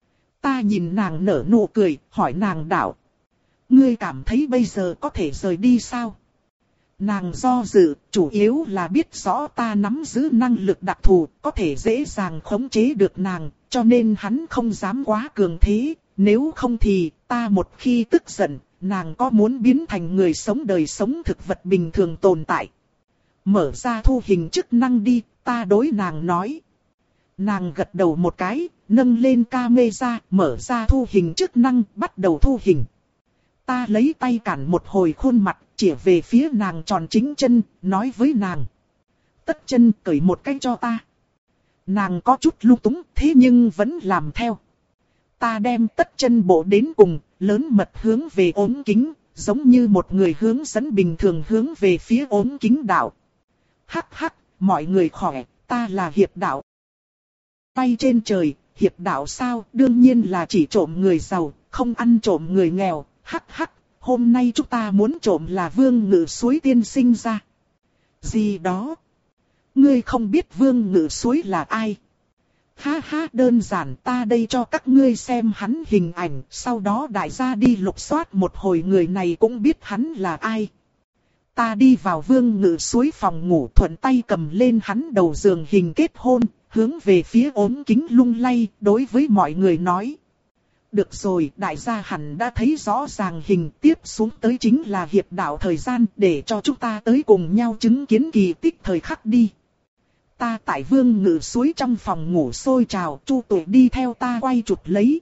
Ta nhìn nàng nở nụ cười, hỏi nàng đạo. Ngươi cảm thấy bây giờ có thể rời đi sao? Nàng do dự, chủ yếu là biết rõ ta nắm giữ năng lực đặc thù, có thể dễ dàng khống chế được nàng, cho nên hắn không dám quá cường thế, nếu không thì ta một khi tức giận, nàng có muốn biến thành người sống đời sống thực vật bình thường tồn tại. Mở ra thu hình chức năng đi, ta đối nàng nói. Nàng gật đầu một cái, nâng lên camera, mở ra thu hình chức năng, bắt đầu thu hình. Ta lấy tay cản một hồi khuôn mặt, chỉ về phía nàng tròn chính chân, nói với nàng. Tất chân cởi một cái cho ta. Nàng có chút lung túng, thế nhưng vẫn làm theo. Ta đem tất chân bộ đến cùng, lớn mật hướng về ốm kính, giống như một người hướng dẫn bình thường hướng về phía ốm kính đạo. Hắc hắc, mọi người khỏe, ta là Hiệp Đạo. Bay trên trời, Hiệp Đạo sao, đương nhiên là chỉ trộm người giàu, không ăn trộm người nghèo. Hắc hắc, hôm nay chúng ta muốn trộm là Vương Ngự Suối tiên sinh ra. Gì đó? Ngươi không biết Vương Ngự Suối là ai? Ha ha, đơn giản, ta đây cho các ngươi xem hắn hình ảnh, sau đó đại gia đi lục soát một hồi, người này cũng biết hắn là ai. Ta đi vào Vương Ngự Suối phòng ngủ, thuận tay cầm lên hắn đầu giường hình kết hôn, hướng về phía ốm kính lung lay, đối với mọi người nói. Được rồi, đại gia hẳn đã thấy rõ ràng hình, tiếp xuống tới chính là Hiệp Đạo thời gian, để cho chúng ta tới cùng nhau chứng kiến kỳ tích thời khắc đi. Ta tại Vương Ngự Suối trong phòng ngủ sôi trào, Chu Tuệ đi theo ta quay chụp lấy.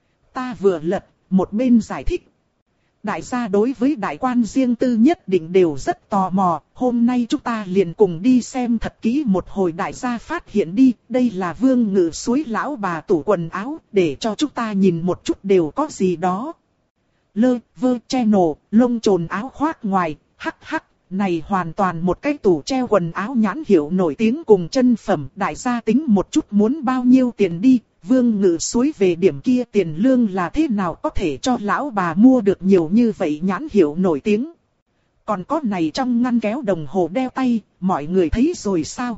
Ta vừa lật, một bên giải thích. Đại gia đối với đại quan riêng tư nhất định đều rất tò mò, hôm nay chúng ta liền cùng đi xem thật kỹ một hồi. Đại gia phát hiện đi, đây là Vương Ngự Suối lão bà tủ quần áo, để cho chúng ta nhìn một chút đều có gì đó. Lơ, vơ, channel, lông trồn áo khoác ngoài, hắc hắc, này hoàn toàn một cái tủ treo quần áo nhãn hiệu nổi tiếng cùng chân phẩm. Đại gia tính một chút muốn bao nhiêu tiền đi. Vương Ngự Suối về điểm kia tiền lương là thế nào có thể cho lão bà mua được nhiều như vậy nhãn hiệu nổi tiếng. Còn có này trong ngăn kéo đồng hồ đeo tay, mọi người thấy rồi sao?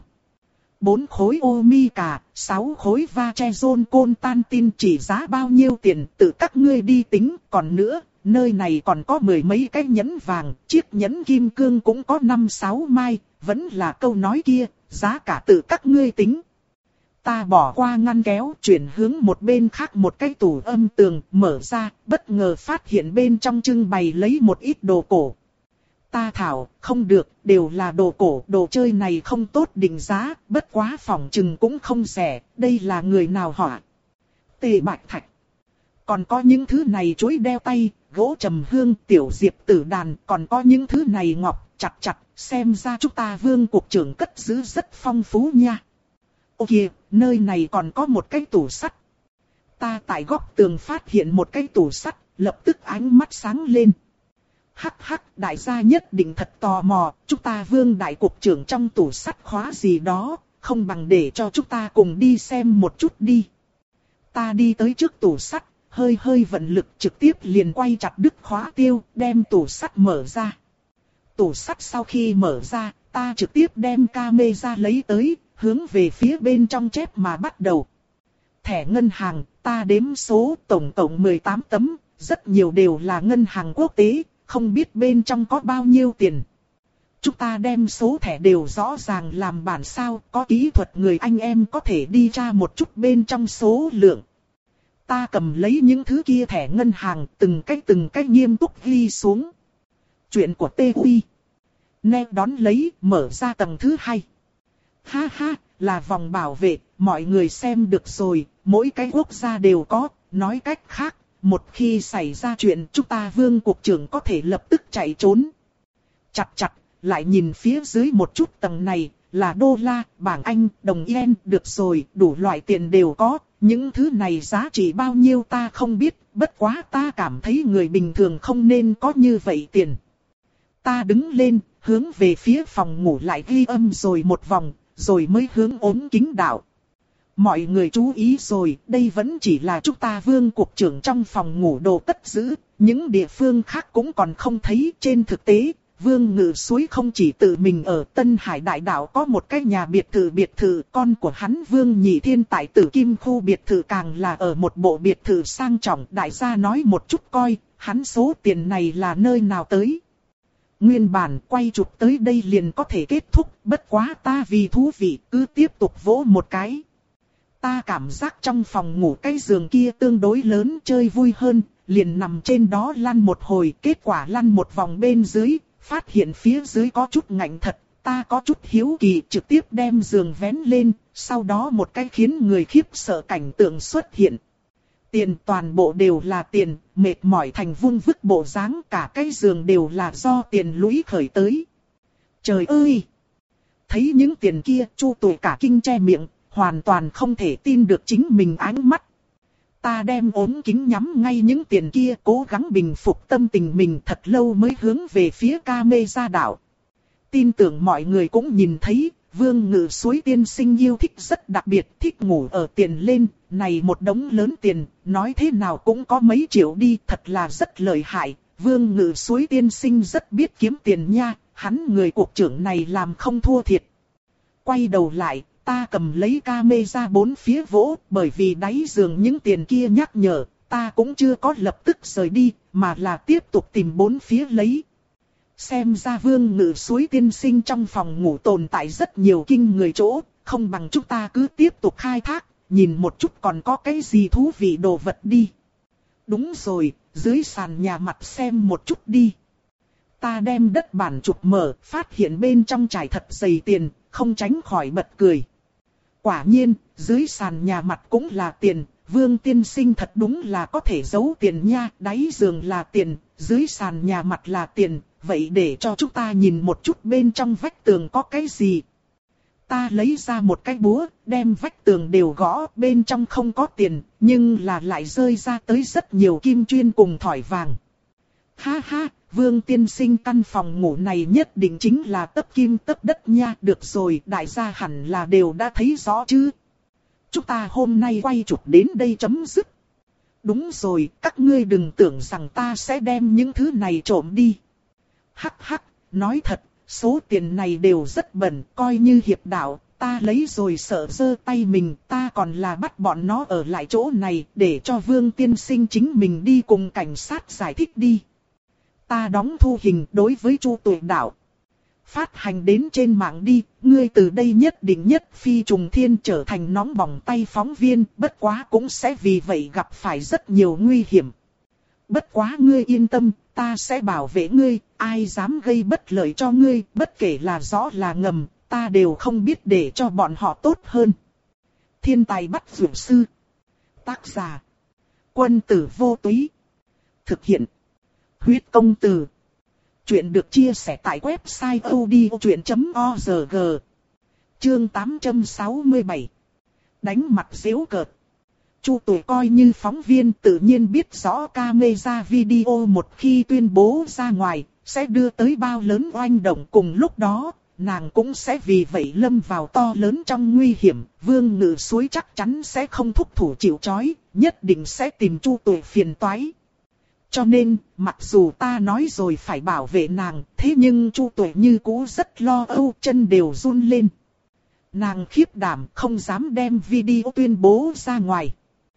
Bốn khối Omega, sáu khối Vachezon Constantin chỉ giá bao nhiêu tiền tự các ngươi đi tính. Còn nữa, nơi này còn có mười mấy cái nhẫn vàng, chiếc nhẫn kim cương cũng có năm sáu mai, vẫn là câu nói kia, giá cả tự các ngươi tính. Ta bỏ qua ngăn kéo, chuyển hướng một bên khác một cái tủ âm tường, mở ra, bất ngờ phát hiện bên trong trưng bày lấy một ít đồ cổ. Ta thảo, không được, đều là đồ cổ, đồ chơi này không tốt định giá, bất quá phòng chừng cũng không rẻ, đây là người nào họa? Tề Bạch Thạch. Còn có những thứ này chuối đeo tay, gỗ trầm hương, tiểu diệp tử đàn, còn có những thứ này ngọc, chặt chặt, xem ra chúng ta Vương cục trưởng cất giữ rất phong phú nha. Ô kìa, nơi này còn có một cái tủ sắt. Ta tại góc tường phát hiện một cái tủ sắt, lập tức ánh mắt sáng lên. Hắc hắc, đại gia nhất định thật tò mò, chúng ta Vương đại cục trưởng trong tủ sắt khóa gì đó, không bằng để cho chúng ta cùng đi xem một chút đi. Ta đi tới trước tủ sắt, hơi hơi vận lực trực tiếp liền quay chặt đứt khóa tiêu, đem tủ sắt mở ra. Tủ sắt sau khi mở ra, ta trực tiếp đem camera lấy tới, hướng về phía bên trong chép mà bắt đầu. Thẻ ngân hàng, ta đếm số tổng tổng mười tám tấm, rất nhiều đều là ngân hàng quốc tế, không biết bên trong có bao nhiêu tiền. Chúng ta đem số thẻ đều rõ ràng làm bản sao, có kỹ thuật người anh em có thể đi tra một chút bên trong số lượng. Ta cầm lấy những thứ kia thẻ ngân hàng, từng cái từng cái nghiêm túc ghi xuống. Chuyện của Tê Huy. Nè đón lấy, mở ra tầng thứ hai. Ha ha, là vòng bảo vệ, mọi người xem được rồi, mỗi cái quốc gia đều có, nói cách khác, một khi xảy ra chuyện chúng ta Vương cục trưởng có thể lập tức chạy trốn. Chặt chặt, lại nhìn phía dưới một chút, tầng này, là đô la, bảng Anh, đồng yen, được rồi, đủ loại tiền đều có, những thứ này giá trị bao nhiêu ta không biết, bất quá ta cảm thấy người bình thường không nên có như vậy tiền. Ta đứng lên, hướng về phía phòng ngủ lại ghi âm rồi một vòng, rồi mới hướng ốm kính đạo. Mọi người chú ý rồi, đây vẫn chỉ là chúng ta Vương cục trưởng trong phòng ngủ đồ cất giữ, những địa phương khác cũng còn không thấy. Trên thực tế, Vương Ngự Suối không chỉ tự mình ở Tân Hải Đại Đạo có một cái nhà biệt thự biệt thự, con của hắn Vương Nhị Thiên tại Tử Kim khu biệt thự càng là ở một bộ biệt thự sang trọng. Đại gia nói một chút coi, hắn số tiền này là nơi nào tới. Nguyên bản quay chụp tới đây liền có thể kết thúc, bất quá ta vì thú vị cứ tiếp tục vỗ một cái. Ta cảm giác trong phòng ngủ cái giường kia tương đối lớn, chơi vui hơn, liền nằm trên đó lăn một hồi, kết quả lăn một vòng bên dưới, phát hiện phía dưới có chút ngạnh thật, ta có chút hiếu kỳ trực tiếp đem giường vén lên, sau đó một cái khiến người khiếp sợ cảnh tượng xuất hiện. Tiền toàn bộ đều là tiền, mệt mỏi thành vung vức bộ dáng, cả cái giường đều là do tiền lũy khởi tới. Trời ơi! Thấy những tiền kia, Chu Tuệ cả kinh che miệng, hoàn toàn không thể tin được chính mình ánh mắt. Ta đem ốm kính nhắm ngay những tiền kia, cố gắng bình phục tâm tình mình, thật lâu mới hướng về phía camera đảo. Tin tưởng mọi người cũng nhìn thấy, Vương Ngự Suối tiên sinh yêu thích rất đặc biệt, thích ngủ ở tiền lên, này một đống lớn tiền, nói thế nào cũng có mấy triệu đi, thật là rất lợi hại. Vương Ngự Suối tiên sinh rất biết kiếm tiền nha, hắn người cuộc trưởng này làm không thua thiệt. Quay đầu lại, ta cầm lấy camera bốn phía vỗ, bởi vì đáy giường những tiền kia nhắc nhở, ta cũng chưa có lập tức rời đi, mà là tiếp tục tìm bốn phía lấy. Xem ra Vương Ngự Suối tiên sinh trong phòng ngủ tồn tại rất nhiều kinh người chỗ, không bằng chúng ta cứ tiếp tục khai thác, nhìn một chút còn có cái gì thú vị đồ vật đi. Đúng rồi, dưới sàn nhà mặt xem một chút đi. Ta đem đất bản chụp mở, phát hiện bên trong trải thật dày tiền, không tránh khỏi bật cười. Quả nhiên, dưới sàn nhà mặt cũng là tiền, Vương tiên sinh thật đúng là có thể giấu tiền nha, đáy giường là tiền, dưới sàn nhà mặt là tiền, vậy để cho chúng ta nhìn một chút bên trong vách tường có cái gì. Ta lấy ra một cái búa, đem vách tường đều gõ, bên trong không có tiền, nhưng là lại rơi ra tới rất nhiều kim chuyên cùng thỏi vàng. Ha ha, Vương tiên sinh căn phòng ngủ này nhất định chính là tấp kim tấp đất nha, được rồi, đại gia hẳn là đều đã thấy rõ chứ. Chúng ta hôm nay quay chụp đến đây chấm dứt. Đúng rồi, các ngươi đừng tưởng rằng ta sẽ đem những thứ này trộm đi. Hắc hắc, nói thật, số tiền này đều rất bẩn, coi như hiệp đạo, ta lấy rồi sợ giơ tay mình, ta còn là bắt bọn nó ở lại chỗ này, để cho Vương tiên sinh chính mình đi cùng cảnh sát giải thích đi. Ta đóng thu hình đối với Chu Tuệ đạo. Phát hành đến trên mạng đi, ngươi từ đây nhất định nhất phi trùng thiên trở thành nóng bỏng tay phóng viên, bất quá cũng sẽ vì vậy gặp phải rất nhiều nguy hiểm. Bất quá ngươi yên tâm, ta sẽ bảo vệ ngươi, ai dám gây bất lợi cho ngươi, bất kể là rõ là ngầm, ta đều không biết để cho bọn họ tốt hơn. Thiên tài bắt dụ sư. Tác giả. Quân tử vô túy. Thực hiện. Huyết công từ. Chuyện được chia sẻ tại website odchuyện chấm org. Chương tám trăm sáu mươi bảy. Đánh mặt giễu cợt. Chu Tuệ coi như phóng viên tự nhiên biết rõ camera video một khi tuyên bố ra ngoài, sẽ đưa tới bao lớn oanh động, cùng lúc đó, nàng cũng sẽ vì vậy lâm vào to lớn trong nguy hiểm. Vương Ngự Suối chắc chắn sẽ không thúc thủ chịu trói, nhất định sẽ tìm Chu Tuệ phiền toái. Cho nên, mặc dù ta nói rồi phải bảo vệ nàng, thế nhưng Chu Tuệ như cũ rất lo âu, chân đều run lên. Nàng khiếp đảm không dám đem video tuyên bố ra ngoài.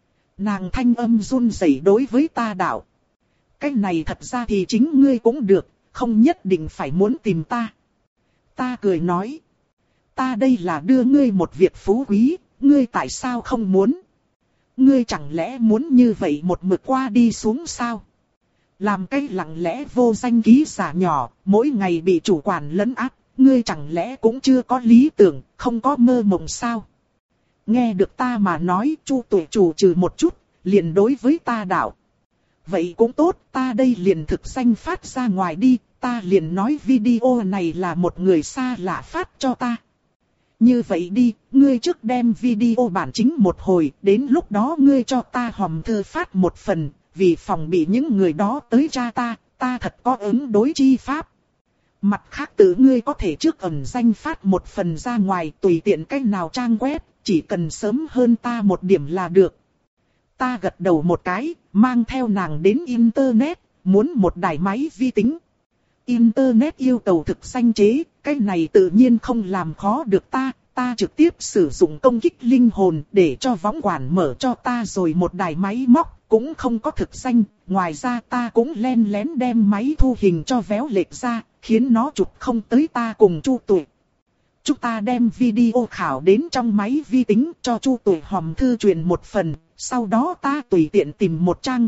Nàng thanh âm run rẩy đối với ta đạo. Cái này thật ra thì chính ngươi cũng được, không nhất định phải muốn tìm ta. Ta cười nói. Ta đây là đưa ngươi một việc phú quý, ngươi tại sao không muốn? Ngươi chẳng lẽ muốn như vậy một mực qua đi xuống sao? Làm cái lặng lẽ vô danh ký giả nhỏ, mỗi ngày bị chủ quản lấn áp, ngươi chẳng lẽ cũng chưa có lý tưởng, không có mơ mộng sao? Nghe được ta mà nói, Chu Tuệ chủ trừ một chút, liền đối với ta đạo. Vậy cũng tốt, ta đây liền thực danh phát ra ngoài đi, ta liền nói video này là một người xa lạ phát cho ta. Như vậy đi, ngươi trước đem video bản chính một hồi, đến lúc đó ngươi cho ta hòm thư phát một phần, vì phòng bị những người đó tới tra ta, ta thật có ứng đối chi pháp. Mặt khác tự ngươi có thể trước ẩn danh phát một phần ra ngoài, tùy tiện cách nào trang web, chỉ cần sớm hơn ta một điểm là được. Ta gật đầu một cái, mang theo nàng đến Internet, muốn một đài máy vi tính. Internet yêu cầu thực danh chế, cái này tự nhiên không làm khó được ta, ta trực tiếp sử dụng công kích linh hồn để cho võng quản mở cho ta rồi một đài máy móc, cũng không có thực danh, ngoài ra ta cũng len lén đem máy thu hình cho véo lệch ra, khiến nó chụp không tới ta cùng Chu Tuệ. Chúng ta đem video khảo đến trong máy vi tính cho Chu Tuệ hòm thư truyền một phần, sau đó ta tùy tiện tìm một trang web,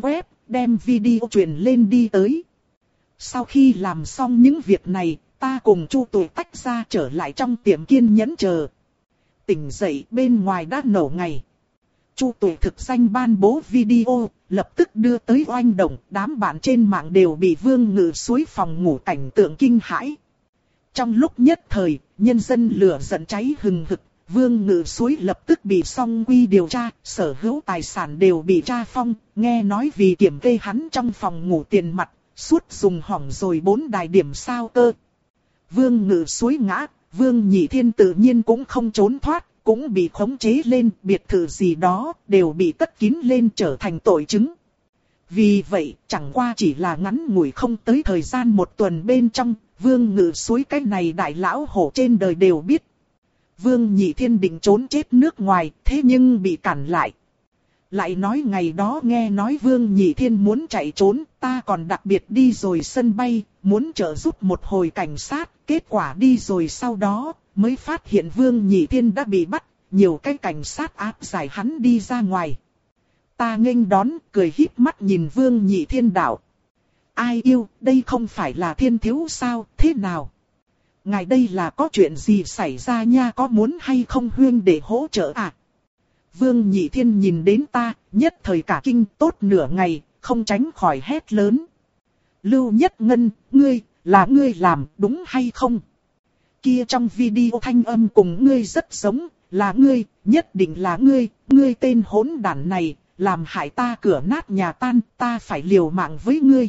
đem video truyền lên đi tới. Sau khi làm xong những việc này, ta cùng Chu Tuệ tách ra trở lại trong tiệm kiên nhẫn chờ. Tỉnh dậy bên ngoài đã nổ ngày. Chu Tuệ thực danh ban bố video, lập tức đưa tới oanh động, đám bạn trên mạng đều bị Vương Ngự Suối phòng ngủ cảnh tượng kinh hãi. Trong lúc nhất thời, nhân dân lửa giận cháy hừng hực, Vương Ngự Suối lập tức bị song quy điều tra, sở hữu tài sản đều bị tra phong, nghe nói vì kiểm kê hắn trong phòng ngủ tiền mặt, suốt dùng hỏng rồi bốn đài điểm sao cơ. Vương Ngự Suối ngã, Vương Nhị Thiên tự nhiên cũng không trốn thoát, cũng bị khống chế lên, biệt thự gì đó, đều bị cất kín lên trở thành tội chứng. Vì vậy, chẳng qua chỉ là ngắn ngủi không tới thời gian một tuần bên trong, Vương Ngự Suối cái này đại lão hổ trên đời đều biết. Vương Nhị Thiên định trốn chết nước ngoài, thế nhưng bị cản lại. Lại nói ngày đó nghe nói Vương Nhị Thiên muốn chạy trốn, ta còn đặc biệt đi rồi sân bay, muốn trợ giúp một hồi cảnh sát, kết quả đi rồi sau đó, mới phát hiện Vương Nhị Thiên đã bị bắt, nhiều cái cảnh sát áp giải hắn đi ra ngoài. Ta nghênh đón, cười híp mắt nhìn Vương Nhị Thiên đạo. Ai yêu, đây không phải là Thiên thiếu sao, thế nào? Ngài đây là có chuyện gì xảy ra nha, có muốn hay không huyên để hỗ trợ à? Vương Nhị Thiên nhìn đến ta, nhất thời cả kinh tốt nửa ngày, không tránh khỏi hét lớn. Lưu Nhất Ngân, ngươi, là ngươi làm, đúng hay không? Kia trong video thanh âm cùng ngươi rất giống, là ngươi, nhất định là ngươi, ngươi tên hỗn đản này, làm hại ta cửa nát nhà tan, ta phải liều mạng với ngươi.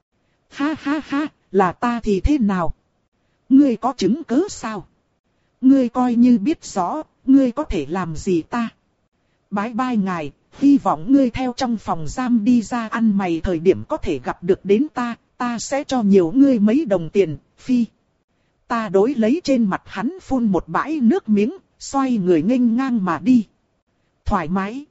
Ha ha ha, là ta thì thế nào? Ngươi có chứng cứ sao? Ngươi coi như biết rõ, ngươi có thể làm gì ta? Bái bai ngài, hy vọng ngươi theo trong phòng giam đi ra ăn mày thời điểm có thể gặp được đến ta, ta sẽ cho nhiều ngươi mấy đồng tiền, phi. Ta đối lấy trên mặt hắn phun một bãi nước miếng, xoay người nghênh ngang mà đi. Thoải mái.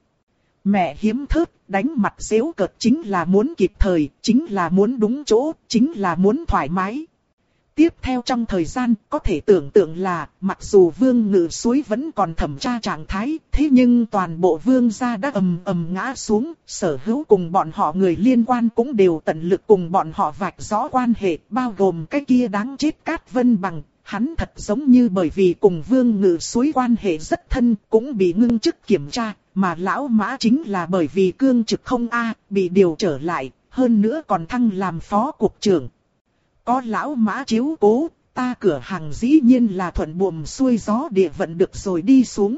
Mẹ hiếm thớt, đánh mặt giễu cợt chính là muốn kịp thời, chính là muốn đúng chỗ, chính là muốn thoải mái. Tiếp theo trong thời gian, có thể tưởng tượng là, mặc dù Vương Ngự Suối vẫn còn thẩm tra trạng thái, thế nhưng toàn bộ Vương gia đã ầm ầm ngã xuống, sở hữu cùng bọn họ người liên quan cũng đều tận lực cùng bọn họ vạch rõ quan hệ, bao gồm cái kia đáng chết Cát Vân Bằng. Hắn thật giống như bởi vì cùng Vương Ngự Suối quan hệ rất thân, cũng bị ngưng chức kiểm tra, mà lão Mã chính là bởi vì cương trực không a bị điều trở lại, hơn nữa còn thăng làm phó cục trưởng. Có lão Mã chiếu cố, ta cửa hàng dĩ nhiên là thuận buồm xuôi gió địa vận được rồi đi xuống.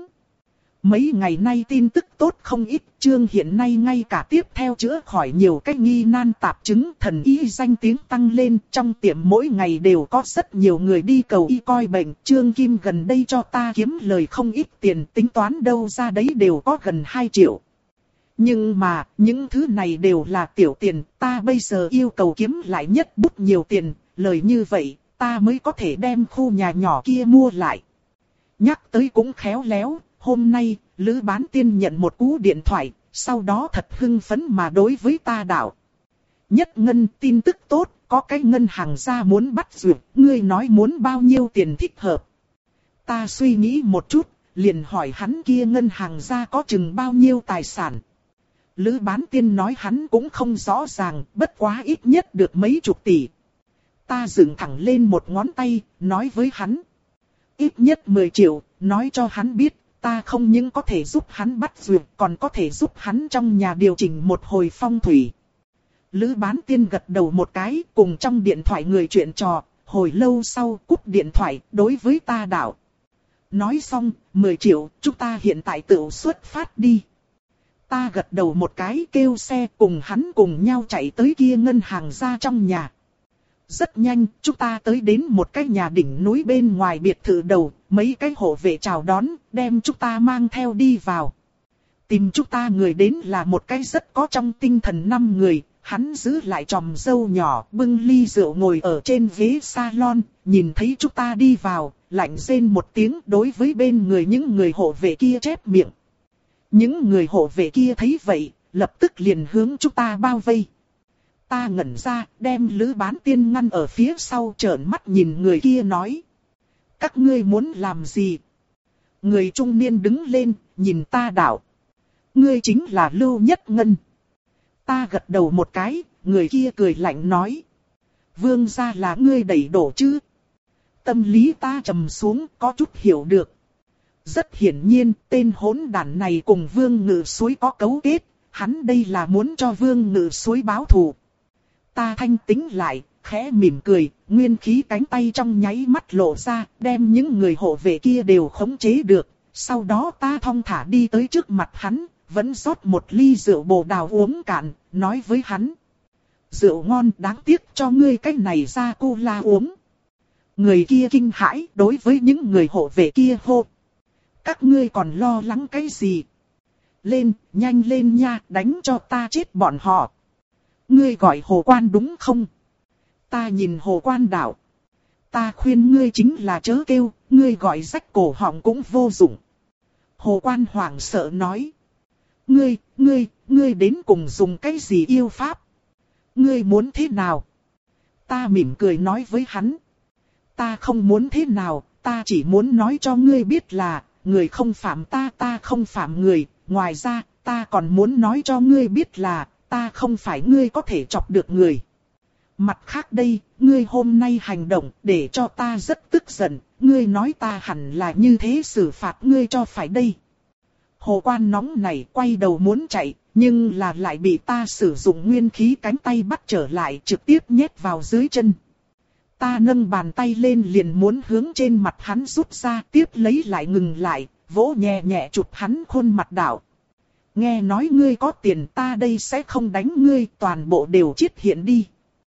Mấy ngày nay tin tức tốt không ít, Trương hiện nay ngay cả tiếp theo chữa khỏi nhiều cái nghi nan tạp chứng, thần y danh tiếng tăng lên, trong tiệm mỗi ngày đều có rất nhiều người đi cầu y coi bệnh. Trương Kim gần đây cho ta kiếm lời không ít tiền, tính toán đâu ra đấy đều có gần hai triệu. Nhưng mà, những thứ này đều là tiểu tiền, ta bây giờ yêu cầu kiếm lại nhất bút nhiều tiền, lời như vậy, ta mới có thể đem khu nhà nhỏ kia mua lại. Nhắc tới cũng khéo léo, hôm nay, Lữ Bán Tiên nhận một cú điện thoại, sau đó thật hưng phấn mà đối với ta đạo. Nhất Ngân, tin tức tốt, có cái ngân hàng ra muốn bắt duyệt, ngươi nói muốn bao nhiêu tiền thích hợp. Ta suy nghĩ một chút, liền hỏi hắn kia ngân hàng ra có chừng bao nhiêu tài sản. Lữ Bán Tiên nói hắn cũng không rõ ràng, bất quá ít nhất được mấy chục tỷ. Ta dựng thẳng lên một ngón tay, nói với hắn. Ít nhất mười triệu, nói cho hắn biết, ta không những có thể giúp hắn bắt duyệt, còn có thể giúp hắn trong nhà điều chỉnh một hồi phong thủy. Lữ Bán Tiên gật đầu một cái, cùng trong điện thoại người chuyện trò, hồi lâu sau cúp điện thoại, đối với ta đạo. Nói xong, mười triệu, chúng ta hiện tại tự xuất phát đi. Ta gật đầu một cái kêu xe cùng hắn cùng nhau chạy tới kia ngân hàng ra trong nhà. Rất nhanh, chúng ta tới đến một cái nhà đỉnh núi bên ngoài biệt thự đầu, mấy cái hộ vệ chào đón, đem chúng ta mang theo đi vào. Tìm chúng ta người đến là một cái rất có trong tinh thần năm người, hắn giữ lại chòm râu nhỏ, bưng ly rượu ngồi ở trên ghế salon, nhìn thấy chúng ta đi vào, lạnh rên một tiếng đối với bên người những người hộ vệ kia chép miệng. Những người hộ vệ kia thấy vậy, lập tức liền hướng chúng ta bao vây. Ta ngẩn ra, đem Lữ Bán Tiên ngăn ở phía sau trợn mắt nhìn người kia nói. Các ngươi muốn làm gì? Người trung niên đứng lên, nhìn ta đạo. Ngươi chính là Lưu Nhất Ngân. Ta gật đầu một cái, người kia cười lạnh nói. Vương gia là ngươi đẩy đổ chứ? Tâm lý ta trầm xuống, có chút hiểu được. Rất hiển nhiên, tên hỗn đản này cùng Vương Ngự Suối có cấu kết, hắn đây là muốn cho Vương Ngự Suối báo thù. Ta thanh tĩnh lại, khẽ mỉm cười, nguyên khí cánh tay trong nháy mắt lộ ra, đem những người hộ vệ kia đều khống chế được. Sau đó ta thong thả đi tới trước mặt hắn, vẫn rót một ly rượu bồ đào uống cạn, nói với hắn. Rượu ngon đáng tiếc cho ngươi cái này ra cô la uống. Người kia kinh hãi đối với những người hộ vệ kia hô. Các ngươi còn lo lắng cái gì? Lên, nhanh lên nha, đánh cho ta chết bọn họ. Ngươi gọi Hồ Quan đúng không? Ta nhìn Hồ Quan đạo. Ta khuyên ngươi chính là chớ kêu, ngươi gọi rách cổ họng cũng vô dụng. Hồ Quan hoảng sợ nói. Ngươi, ngươi, ngươi đến cùng dùng cái gì yêu pháp? Ngươi muốn thế nào? Ta mỉm cười nói với hắn. Ta không muốn thế nào, ta chỉ muốn nói cho ngươi biết là, người không phạm ta, ta không phạm người. Ngoài ra, ta còn muốn nói cho ngươi biết là, ta không phải ngươi có thể chọc được người. Mặt khác đây, ngươi hôm nay hành động để cho ta rất tức giận, ngươi nói ta hẳn là như thế xử phạt ngươi cho phải đây. Hồ Quan nóng này quay đầu muốn chạy, nhưng là lại bị ta sử dụng nguyên khí cánh tay bắt trở lại trực tiếp nhét vào dưới chân. Ta nâng bàn tay lên liền muốn hướng trên mặt hắn rút ra, tiếp lấy lại ngừng lại, vỗ nhẹ nhẹ chụp hắn khuôn mặt đạo. Nghe nói ngươi có tiền, ta đây sẽ không đánh ngươi, toàn bộ đều chiết hiện đi.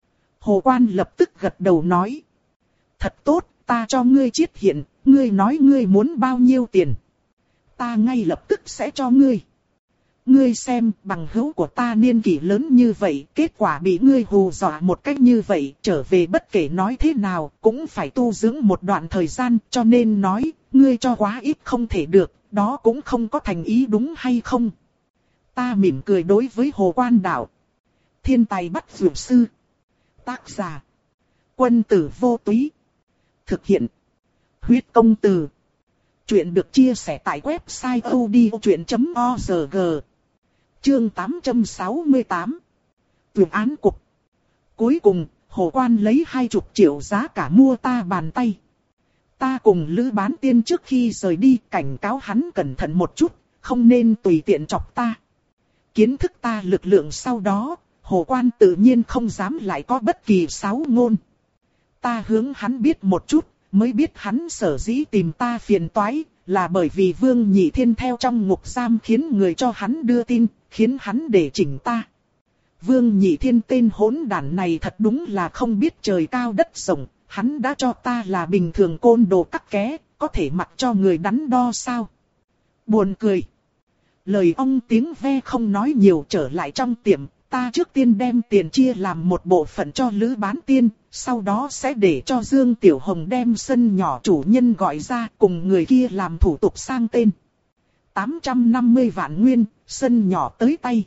Hồ Quan lập tức gật đầu nói. Thật tốt, ta cho ngươi chiết hiện, ngươi nói ngươi muốn bao nhiêu tiền. Ta ngay lập tức sẽ cho ngươi. Ngươi xem, bằng hữu của ta niên kỷ lớn như vậy, kết quả bị ngươi hù dọa một cách như vậy, trở về bất kể nói thế nào, cũng phải tu dưỡng một đoạn thời gian, cho nên nói, ngươi cho quá ít không thể được, đó cũng không có thành ý đúng hay không. Ta mỉm cười đối với Hồ Quan đạo. Thiên tài bắt dược sư. Tác giả. Quân tử vô túy. Thực hiện. Huyết công từ. Chuyện được chia sẻ tại website odchuyện chấm org. Chương tám trăm sáu mươi tám. Tuyên án cục. Cuối cùng, Hồ Quan lấy hai chục triệu giá cả mua ta bàn tay. Ta cùng Lữ Bán Tiên trước khi rời đi cảnh cáo hắn cẩn thận một chút, không nên tùy tiện chọc ta. Kiến thức ta lực lượng sau đó, Hồ Quan tự nhiên không dám lại có bất kỳ sáo ngôn. Ta hướng hắn biết một chút, mới biết hắn sở dĩ tìm ta phiền toái, là bởi vì Vương Nhị Thiên theo trong ngục giam khiến người cho hắn đưa tin, khiến hắn để chỉnh ta. Vương Nhị Thiên tên hỗn đản này thật đúng là không biết trời cao đất rộng, hắn đã cho ta là bình thường côn đồ cắt ké, có thể mặc cho người đắn đo sao? Buồn cười. Lời ông tiếng ve không nói nhiều, trở lại trong tiệm, ta trước tiên đem tiền chia làm một bộ phận cho Lữ Bán Tiên, sau đó sẽ để cho Dương Tiểu Hồng đem sân nhỏ chủ nhân gọi ra cùng người kia làm thủ tục sang tên. tám trăm năm mươi vạn nguyên, sân nhỏ tới tay.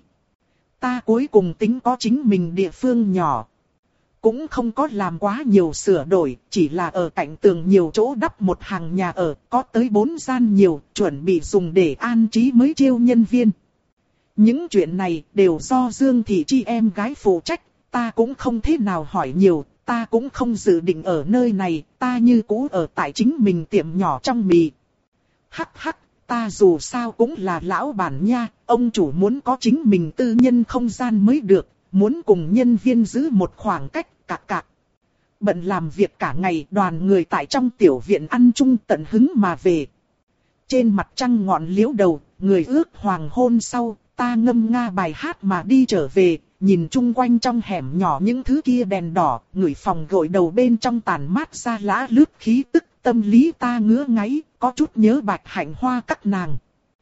Ta cuối cùng tính có chính mình địa phương nhỏ. Cũng không có làm quá nhiều sửa đổi, chỉ là ở cạnh tường nhiều chỗ đắp một hàng nhà ở, có tới bốn gian nhiều, chuẩn bị dùng để an trí mới chiêu nhân viên. Những chuyện này đều do Dương Thị Chi em gái phụ trách, ta cũng không thế nào hỏi nhiều, ta cũng không dự định ở nơi này, ta như cũ ở tại chính mình tiệm nhỏ trong mì. Hắc hắc, ta dù sao cũng là lão bản nha, ông chủ muốn có chính mình tư nhân không gian mới được, muốn cùng nhân viên giữ một khoảng cách, cạc cạc. Bận làm việc cả ngày, đoàn người tại trong tiểu viện ăn chung tận hứng mà về. Trên mặt trăng ngọn liễu đầu, người ước hoàng hôn sau, ta ngâm nga bài hát mà đi trở về, nhìn chung quanh trong hẻm nhỏ những thứ kia đèn đỏ, người phòng gội đầu bên trong tàn mát ra lá lướt khí tức, tâm lý ta ngứa ngáy, có chút nhớ Bạch Hạnh Hoa các nàng.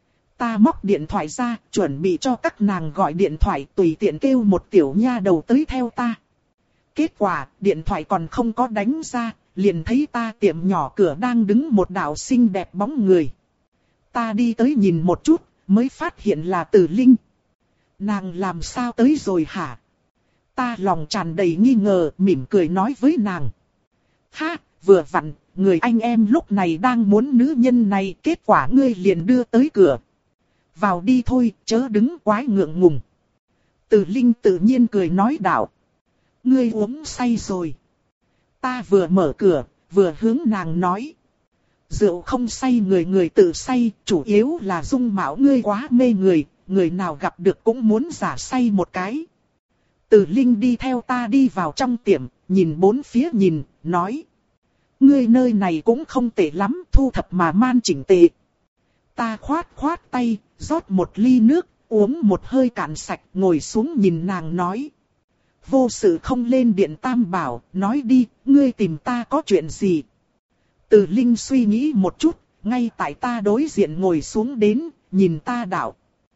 Ta móc điện thoại ra, chuẩn bị cho các nàng gọi điện thoại, tùy tiện kêu một tiểu nha đầu tới theo ta. Kết quả, điện thoại còn không có đánh ra, liền thấy ta tiệm nhỏ cửa đang đứng một đạo xinh đẹp bóng người. Ta đi tới nhìn một chút, mới phát hiện là Từ Linh. Nàng làm sao tới rồi hả? Ta lòng tràn đầy nghi ngờ, mỉm cười nói với nàng. Ha, vừa vặn, người anh em lúc này đang muốn nữ nhân này, kết quả ngươi liền đưa tới cửa. Vào đi thôi, chớ đứng quái ngượng ngùng. Từ Linh tự nhiên cười nói đạo. Ngươi uống say rồi. Ta vừa mở cửa, vừa hướng nàng nói. Rượu không say người người tự say, chủ yếu là dung mạo ngươi quá mê người, người nào gặp được cũng muốn giả say một cái. Từ Linh đi theo ta đi vào trong tiệm, nhìn bốn phía nhìn, nói. Ngươi nơi này cũng không tệ lắm, thu thập mà man chỉnh tề. Ta khoát khoát tay, rót một ly nước, uống một hơi cạn sạch, ngồi xuống nhìn nàng nói. Vô sự không lên điện tam bảo, nói đi, ngươi tìm ta có chuyện gì? Từ Linh suy nghĩ một chút, ngay tại ta đối diện ngồi xuống đến, nhìn ta đạo.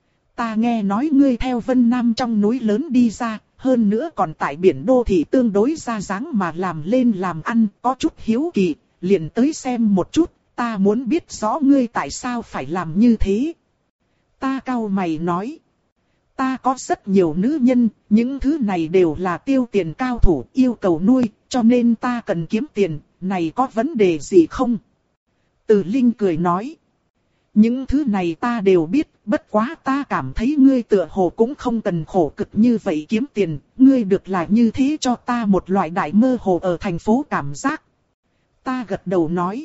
Ta nghe nói ngươi theo Vân Nam trong núi lớn đi ra, hơn nữa còn tại biển đô thị tương đối ra dáng mà làm lên làm ăn, có chút hiếu kỳ, liền tới xem một chút, ta muốn biết rõ ngươi tại sao phải làm như thế. Ta cau mày nói. Ta có rất nhiều nữ nhân, những thứ này đều là tiêu tiền cao thủ, yêu cầu nuôi, cho nên ta cần kiếm tiền, này có vấn đề gì không? Từ Linh cười nói. Những thứ này ta đều biết, bất quá ta cảm thấy ngươi tựa hồ cũng không cần khổ cực như vậy kiếm tiền, ngươi được là như thế cho ta một loại đại mơ hồ ở thành phố cảm giác. Ta gật đầu nói.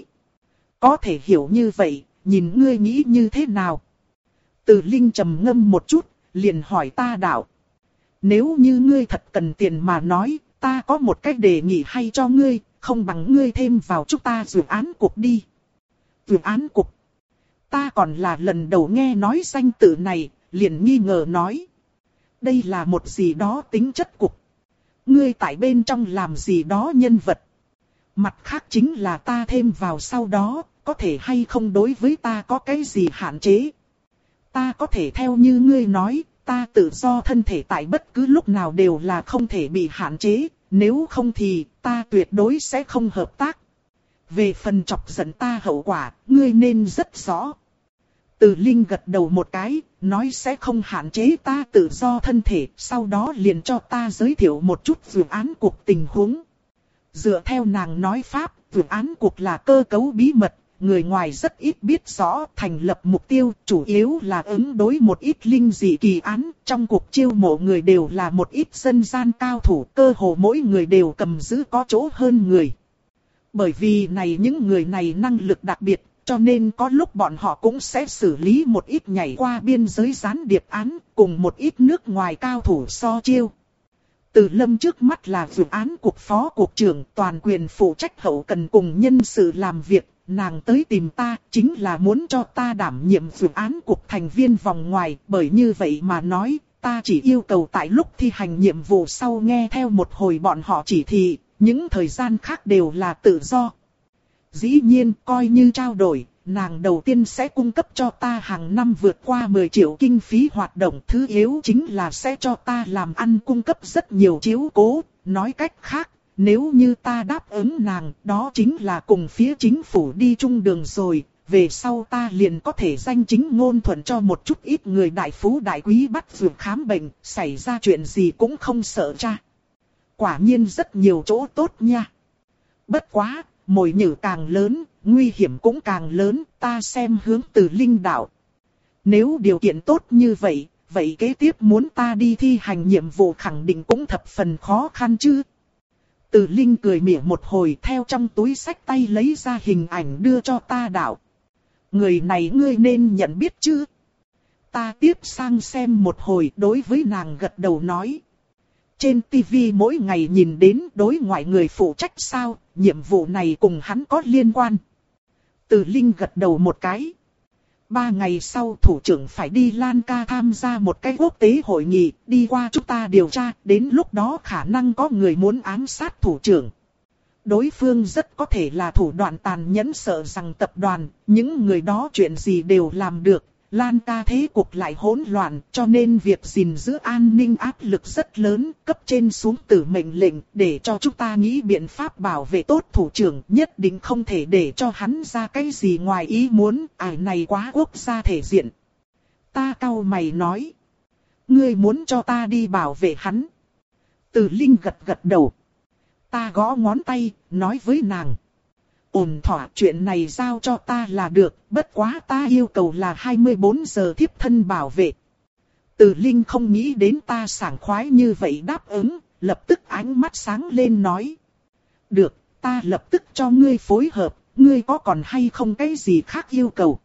Có thể hiểu như vậy, nhìn ngươi nghĩ như thế nào? Từ Linh trầm ngâm một chút, liền hỏi ta đạo. Nếu như ngươi thật cần tiền mà nói, ta có một cách đề nghị hay cho ngươi, không bằng ngươi thêm vào chúng ta dự án cục đi. Dự án cục. Ta còn là lần đầu nghe nói danh tự này, liền nghi ngờ nói. Đây là một gì đó tính chất cục. Ngươi tại bên trong làm gì đó nhân vật. Mặt khác chính là ta thêm vào sau đó, có thể hay không đối với ta có cái gì hạn chế. Ta có thể theo như ngươi nói, ta tự do thân thể tại bất cứ lúc nào đều là không thể bị hạn chế, nếu không thì ta tuyệt đối sẽ không hợp tác. Về phần chọc giận ta hậu quả, ngươi nên rất rõ. Từ Linh gật đầu một cái, nói sẽ không hạn chế ta tự do thân thể, sau đó liền cho ta giới thiệu một chút dự án cuộc tình huống. Dựa theo nàng nói pháp, dự án cuộc là cơ cấu bí mật, người ngoài rất ít biết rõ, thành lập mục tiêu, chủ yếu là ứng đối một ít linh dị kỳ án, trong cuộc chiêu mộ người đều là một ít dân gian cao thủ, cơ hồ mỗi người đều cầm giữ có chỗ hơn người. Bởi vì này những người này năng lực đặc biệt, cho nên có lúc bọn họ cũng sẽ xử lý một ít nhảy qua biên giới gián điệp án, cùng một ít nước ngoài cao thủ so chiêu. Từ Lâm trước mắt là dự án cục phó cục trưởng toàn quyền phụ trách hậu cần cùng nhân sự làm việc, nàng tới tìm ta chính là muốn cho ta đảm nhiệm dự án cục thành viên vòng ngoài, bởi như vậy mà nói, ta chỉ yêu cầu tại lúc thi hành nhiệm vụ sau nghe theo một hồi bọn họ chỉ thị, những thời gian khác đều là tự do. Dĩ nhiên, coi như trao đổi, nàng đầu tiên sẽ cung cấp cho ta hàng năm vượt qua mười triệu kinh phí hoạt động. Thứ yếu chính là sẽ cho ta làm ăn cung cấp rất nhiều chiếu cố. Nói cách khác, nếu như ta đáp ứng nàng, đó chính là cùng phía chính phủ đi chung đường rồi. Về sau ta liền có thể danh chính ngôn thuận cho một chút ít người đại phú đại quý bắt vượt khám bệnh, xảy ra chuyện gì cũng không sợ cha. Quả nhiên rất nhiều chỗ tốt nha. Bất quá, mồi nhử càng lớn, nguy hiểm cũng càng lớn, ta xem hướng Từ Linh đạo. Nếu điều kiện tốt như vậy, vậy kế tiếp muốn ta đi thi hành nhiệm vụ khẳng định cũng thập phần khó khăn chứ. Từ Linh cười mỉa một hồi theo trong túi xách tay lấy ra hình ảnh đưa cho ta đạo. Người này ngươi nên nhận biết chứ. Ta tiếp sang xem một hồi đối với nàng gật đầu nói. Trên tivi mỗi ngày nhìn đến đối ngoại người phụ trách sao, nhiệm vụ này cùng hắn có liên quan. Từ Linh gật đầu một cái. Ba ngày sau thủ trưởng phải đi Lan Ca tham gia một cái quốc tế hội nghị, đi qua chúng ta điều tra, đến lúc đó khả năng có người muốn ám sát thủ trưởng. Đối phương rất có thể là thủ đoạn tàn nhẫn, sợ rằng tập đoàn, những người đó chuyện gì đều làm được. Lan Ca thế cục lại hỗn loạn, cho nên việc gìn giữ an ninh áp lực rất lớn, cấp trên xuống tử mệnh lệnh để cho chúng ta nghĩ biện pháp bảo vệ tốt thủ trưởng, nhất định không thể để cho hắn ra cái gì ngoài ý muốn, ải này quá quốc gia thể diện. Ta cau mày nói, ngươi muốn cho ta đi bảo vệ hắn. Từ Linh gật gật đầu. Ta gõ ngón tay, nói với nàng. Ổn thỏa, chuyện này giao cho ta là được, bất quá ta yêu cầu là hai mươi bốn giờ thiếp thân bảo vệ. Từ Linh không nghĩ đến ta sảng khoái như vậy đáp ứng, lập tức ánh mắt sáng lên nói. Được, ta lập tức cho ngươi phối hợp, ngươi có còn hay không cái gì khác yêu cầu?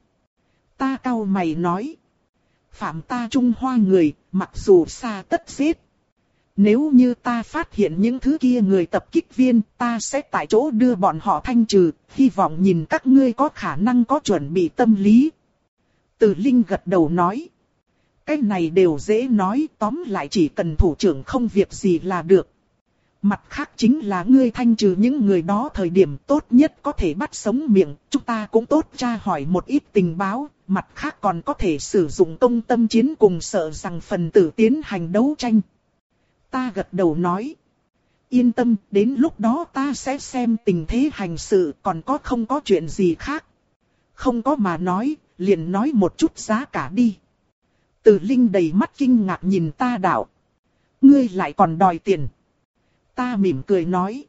Ta cau mày nói. Phạm ta Trung Hoa người, mặc dù xa tất giết. Nếu như ta phát hiện những thứ kia người tập kích viên, ta sẽ tại chỗ đưa bọn họ thanh trừ, hy vọng nhìn các ngươi có khả năng có chuẩn bị tâm lý. Từ Linh gật đầu nói. Cái này đều dễ nói, tóm lại chỉ cần thủ trưởng không việc gì là được. Mặt khác chính là ngươi thanh trừ những người đó thời điểm tốt nhất có thể bắt sống miệng, chúng ta cũng tốt tra hỏi một ít tình báo, mặt khác còn có thể sử dụng công tâm chiến cùng sợ rằng phần tử tiến hành đấu tranh. Ta gật đầu nói. Yên tâm, đến lúc đó ta sẽ xem tình thế hành sự, còn có không có chuyện gì khác. Không có mà nói, liền nói một chút giá cả đi. Từ Linh đầy mắt kinh ngạc nhìn ta đạo. Ngươi lại còn đòi tiền. Ta mỉm cười nói.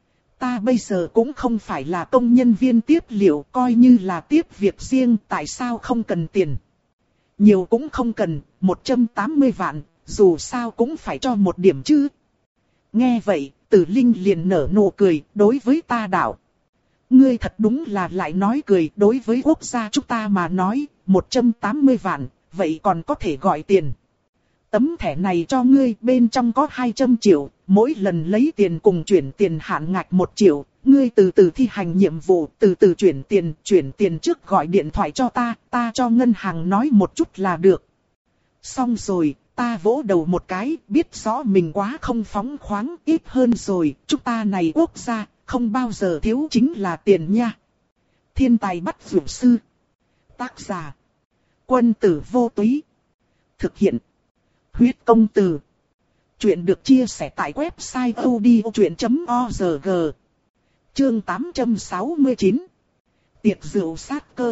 Ta bây giờ cũng không phải là công nhân viên tiếp liệu, coi như là tiếp việc riêng, tại sao không cần tiền. Nhiều cũng không cần, một trăm tám mươi vạn, dù sao cũng phải cho một điểm chứ. Nghe vậy, Từ Linh liền nở nụ cười, đối với ta đạo. Ngươi thật đúng là lại nói cười, đối với quốc gia chúng ta mà nói, một trăm tám mươi vạn, vậy còn có thể gọi tiền. Tấm thẻ này cho ngươi, bên trong có hai trăm triệu, mỗi lần lấy tiền cùng chuyển tiền hạn ngạch một triệu, ngươi từ từ thi hành nhiệm vụ, từ từ chuyển tiền, chuyển tiền trước gọi điện thoại cho ta, ta cho ngân hàng nói một chút là được. Xong rồi, ta vỗ đầu một cái, biết rõ mình quá không phóng khoáng, ít hơn rồi, chúng ta này quốc gia, không bao giờ thiếu chính là tiền nha. Thiên tài bắt vượt sư. Tác giả. Quân tử vô túy. Thực hiện. Huyết công từ. Chuyện được chia sẻ tại website odchuyện chấm org. Chương tám trăm sáu mươi chín. Tiệc rượu sát cơ.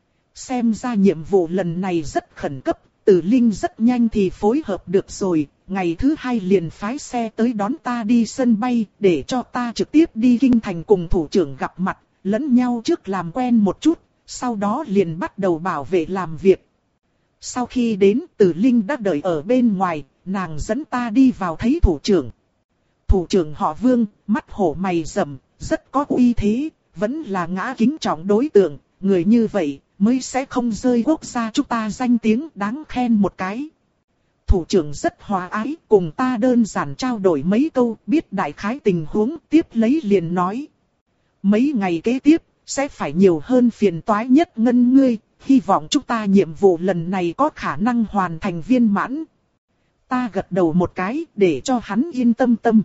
Xem ra nhiệm vụ lần này rất khẩn cấp, Từ Linh rất nhanh thì phối hợp được rồi. Ngày thứ hai liền phái xe tới đón ta đi sân bay, để cho ta trực tiếp đi kinh thành cùng thủ trưởng gặp mặt, lẫn nhau trước làm quen một chút, sau đó liền bắt đầu bảo vệ làm việc. Sau khi đến, Từ Linh đã đợi ở bên ngoài, nàng dẫn ta đi vào thấy thủ trưởng. Thủ trưởng họ Vương, mắt hổ mày rậm, rất có uy thế, vẫn là ngã kính trọng đối tượng, người như vậy mới sẽ không rơi quốc gia chúng ta danh tiếng đáng khen một cái. Thủ trưởng rất hòa ái, cùng ta đơn giản trao đổi mấy câu, biết đại khái tình huống, tiếp lấy liền nói. Mấy ngày kế tiếp, sẽ phải nhiều hơn phiền toái nhất ngân ngươi, hy vọng chúng ta nhiệm vụ lần này có khả năng hoàn thành viên mãn. Ta gật đầu một cái, để cho hắn yên tâm tâm.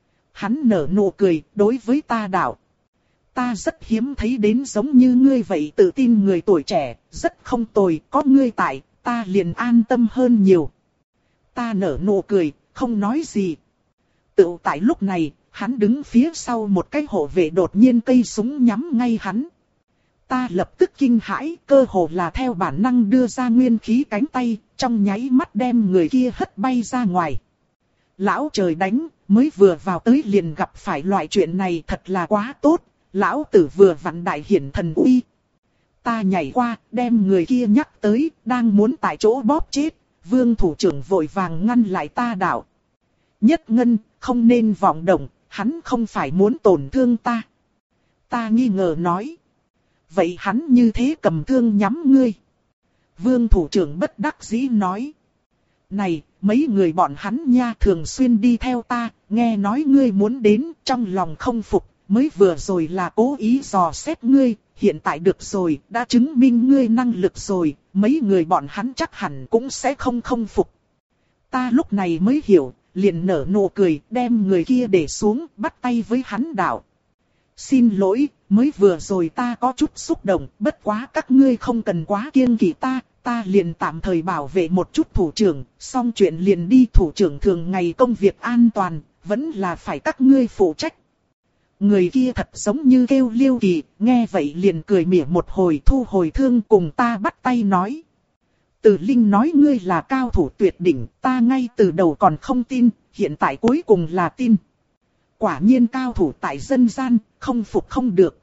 Hắn nở nụ cười, đối với ta đạo. Ta rất hiếm thấy đến giống như ngươi vậy tự tin người tuổi trẻ, rất không tồi, có ngươi tại, ta liền an tâm hơn nhiều. Ta nở nụ cười, không nói gì. Tự tại lúc này, hắn đứng phía sau một cái hộ vệ đột nhiên cây súng nhắm ngay hắn. Ta lập tức kinh hãi, cơ hồ là theo bản năng đưa ra nguyên khí cánh tay, trong nháy mắt đem người kia hất bay ra ngoài. Lão trời đánh, mới vừa vào tới liền gặp phải loại chuyện này thật là quá tốt, lão tử vừa vặn đại hiển thần uy. Ta nhảy qua, đem người kia nhắc tới, đang muốn tại chỗ bóp chết, Vương thủ trưởng vội vàng ngăn lại ta đạo. Nhất Ngân, không nên vọng động, hắn không phải muốn tổn thương ta. Ta nghi ngờ nói. Vậy hắn như thế cầm thương nhắm ngươi. Vương thủ trưởng bất đắc dĩ nói. Này, mấy người bọn hắn nha thường xuyên đi theo ta, nghe nói ngươi muốn đến, trong lòng không phục, mới vừa rồi là cố ý dò xét ngươi, hiện tại được rồi, đã chứng minh ngươi năng lực rồi, mấy người bọn hắn chắc hẳn cũng sẽ không không phục. Ta lúc này mới hiểu, liền nở nụ cười, đem người kia để xuống, bắt tay với hắn đạo. Xin lỗi, mới vừa rồi ta có chút xúc động, bất quá các ngươi không cần quá kiêng kỵ ta, ta liền tạm thời bảo vệ một chút thủ trưởng, xong chuyện liền đi. Thủ trưởng thường ngày công việc an toàn, vẫn là phải các ngươi phụ trách. Người kia thật giống như kêu liêu kỳ, nghe vậy liền cười mỉa một hồi, thu hồi thương cùng ta bắt tay nói. Từ Linh nói ngươi là cao thủ tuyệt đỉnh, ta ngay từ đầu còn không tin, hiện tại cuối cùng là tin. Quả nhiên cao thủ tại dân gian, không phục không được.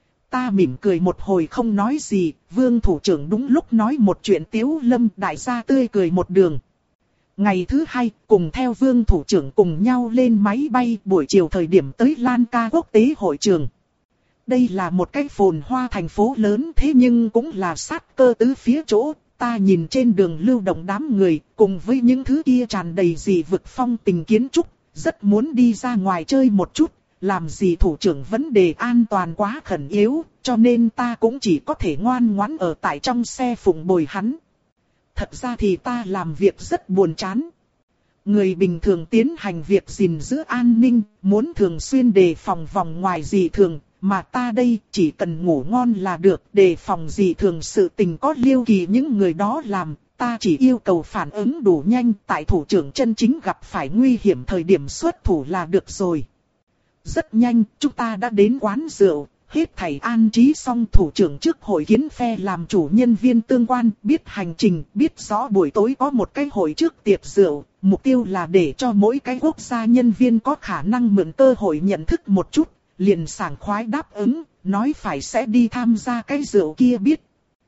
Ta mỉm cười một hồi không nói gì, Vương thủ trưởng đúng lúc nói một chuyện tiếu lâm, đại gia tươi cười một đường. Ngày thứ hai, cùng theo Vương thủ trưởng cùng nhau lên máy bay buổi chiều thời điểm tới Lan Ca quốc tế hội trường. Đây là một cái phồn hoa thành phố lớn thế nhưng cũng là sát cơ tứ phía chỗ. Ta nhìn trên đường lưu động đám người, cùng với những thứ kia tràn đầy dị vực phong tình kiến trúc, rất muốn đi ra ngoài chơi một chút, làm gì thủ trưởng vấn đề an toàn quá khẩn yếu, cho nên ta cũng chỉ có thể ngoan ngoãn ở tại trong xe phụng bồi hắn. Thật ra thì ta làm việc rất buồn chán. Người bình thường tiến hành việc gìn giữ an ninh, muốn thường xuyên đề phòng vòng ngoài dị thường. Mà ta đây chỉ cần ngủ ngon là được, đề phòng gì thường sự tình có Liêu Kỳ những người đó làm, ta chỉ yêu cầu phản ứng đủ nhanh, tại thủ trưởng chân chính gặp phải nguy hiểm thời điểm xuất thủ là được rồi. Rất nhanh, chúng ta đã đến quán rượu, hết thảy an trí xong thủ trưởng trước hội kiến phe làm chủ nhân viên tương quan, biết hành trình, biết rõ buổi tối có một cái hội trước tiệc rượu, mục tiêu là để cho mỗi cái quốc gia nhân viên có khả năng mượn cơ hội nhận thức một chút. Liền sảng khoái đáp ứng, nói phải sẽ đi tham gia cái rượu kia biết.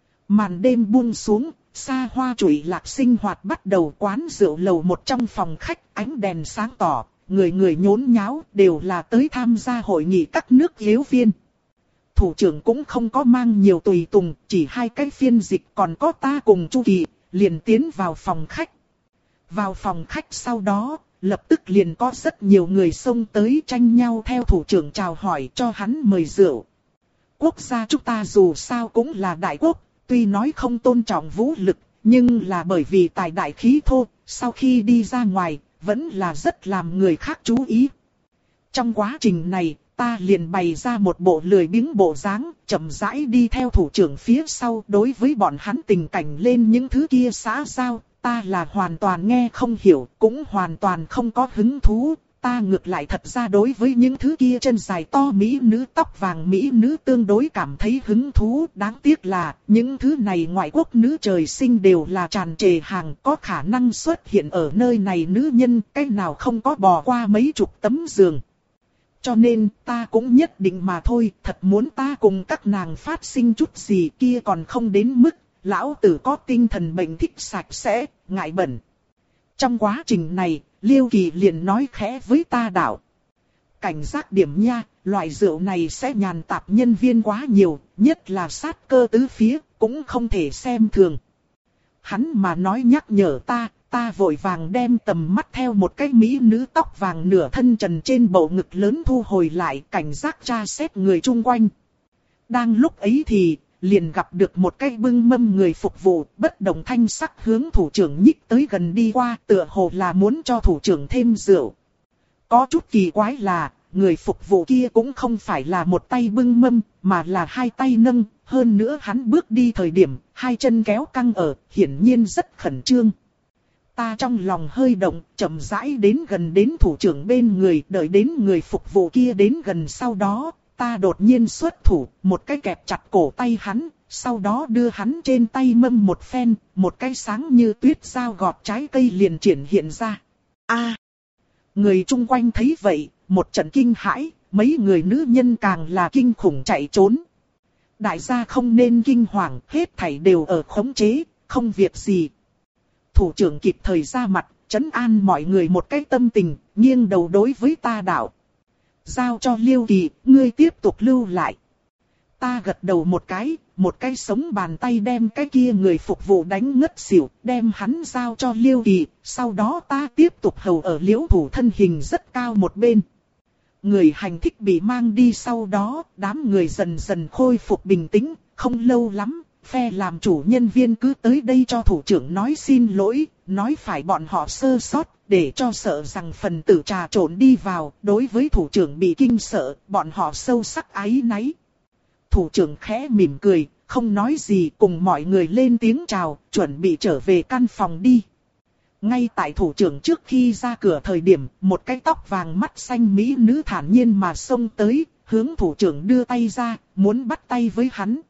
Màn đêm buông xuống, xa hoa trụy lạc sinh hoạt bắt đầu. Quán rượu lầu một trong phòng khách, ánh đèn sáng tỏ, người người nhốn nháo đều là tới tham gia hội nghị các nước yếu viên. Thủ trưởng cũng không có mang nhiều tùy tùng, chỉ hai cái phiên dịch còn có ta cùng Chu Kỳ, liền tiến vào phòng khách. Vào phòng khách sau đó, lập tức liền có rất nhiều người xông tới tranh nhau theo thủ trưởng chào hỏi cho hắn mời rượu. Quốc gia chúng ta dù sao cũng là đại quốc, tuy nói không tôn trọng vũ lực, nhưng là bởi vì tài đại khí thô, sau khi đi ra ngoài, vẫn là rất làm người khác chú ý. Trong quá trình này, ta liền bày ra một bộ lười biếng bộ dáng, chậm rãi đi theo thủ trưởng phía sau đối với bọn hắn tình cảnh lên những thứ kia xã giao. Ta là hoàn toàn nghe không hiểu, cũng hoàn toàn không có hứng thú. Ta ngược lại thật ra đối với những thứ kia chân dài to mỹ nữ tóc vàng mỹ nữ tương đối cảm thấy hứng thú. Đáng tiếc là những thứ này ngoại quốc nữ trời sinh đều là tràn trề hàng, có khả năng xuất hiện ở nơi này nữ nhân, cái nào không có bò qua mấy chục tấm giường. Cho nên ta cũng nhất định mà thôi, thật muốn ta cùng các nàng phát sinh chút gì kia còn không đến mức. Lão tử có tinh thần bệnh thích sạch sẽ, ngại bẩn. Trong quá trình này, Liêu Kỳ liền nói khẽ với ta đạo. Cảnh giác điểm nha, loại rượu này sẽ nhàn tạp nhân viên quá nhiều, nhất là sát cơ tứ phía, cũng không thể xem thường. Hắn mà nói nhắc nhở ta, ta vội vàng đem tầm mắt theo một cái mỹ nữ tóc vàng nửa thân trần trên bầu ngực lớn thu hồi lại, cảnh giác tra xét người chung quanh. Đang lúc ấy thì liền gặp được một cái bưng mâm người phục vụ, bất động thanh sắc hướng thủ trưởng nhích tới gần đi qua, tựa hồ là muốn cho thủ trưởng thêm rượu. Có chút kỳ quái là, người phục vụ kia cũng không phải là một tay bưng mâm, mà là hai tay nâng, hơn nữa hắn bước đi thời điểm, hai chân kéo căng ở, hiển nhiên rất khẩn trương. Ta trong lòng hơi động, chậm rãi đến gần đến thủ trưởng bên người, đợi đến người phục vụ kia đến gần sau đó. Ta đột nhiên xuất thủ, một cái kẹp chặt cổ tay hắn, sau đó đưa hắn trên tay mâm một phen, một cái sáng như tuyết dao gọt trái cây liền triển hiện ra. A, người chung quanh thấy vậy, một trận kinh hãi, mấy người nữ nhân càng là kinh khủng chạy trốn. Đại gia không nên kinh hoàng, hết thảy đều ở khống chế, không việc gì. Thủ trưởng kịp thời ra mặt, trấn an mọi người một cái tâm tình, nghiêng đầu đối với ta đạo. Giao cho Liêu Kỳ, ngươi tiếp tục lưu lại. Ta gật đầu một cái, một cái sống bàn tay đem cái kia người phục vụ đánh ngất xỉu, đem hắn giao cho Liêu Kỳ, sau đó ta tiếp tục hầu ở Liễu Thủ thân hình rất cao một bên. Người hành thích bị mang đi sau đó, đám người dần dần khôi phục bình tĩnh, không lâu lắm, phe làm chủ nhân viên cứ tới đây cho thủ trưởng nói xin lỗi, nói phải bọn họ sơ sót. Để cho sợ rằng phần tử trà trộn đi vào, đối với thủ trưởng bị kinh sợ, bọn họ sâu sắc áy náy. Thủ trưởng khẽ mỉm cười, không nói gì, cùng mọi người lên tiếng chào, chuẩn bị trở về căn phòng đi. Ngay tại thủ trưởng trước khi ra cửa thời điểm, một cái tóc vàng mắt xanh mỹ nữ thản nhiên mà xông tới, hướng thủ trưởng đưa tay ra, muốn bắt tay với hắn.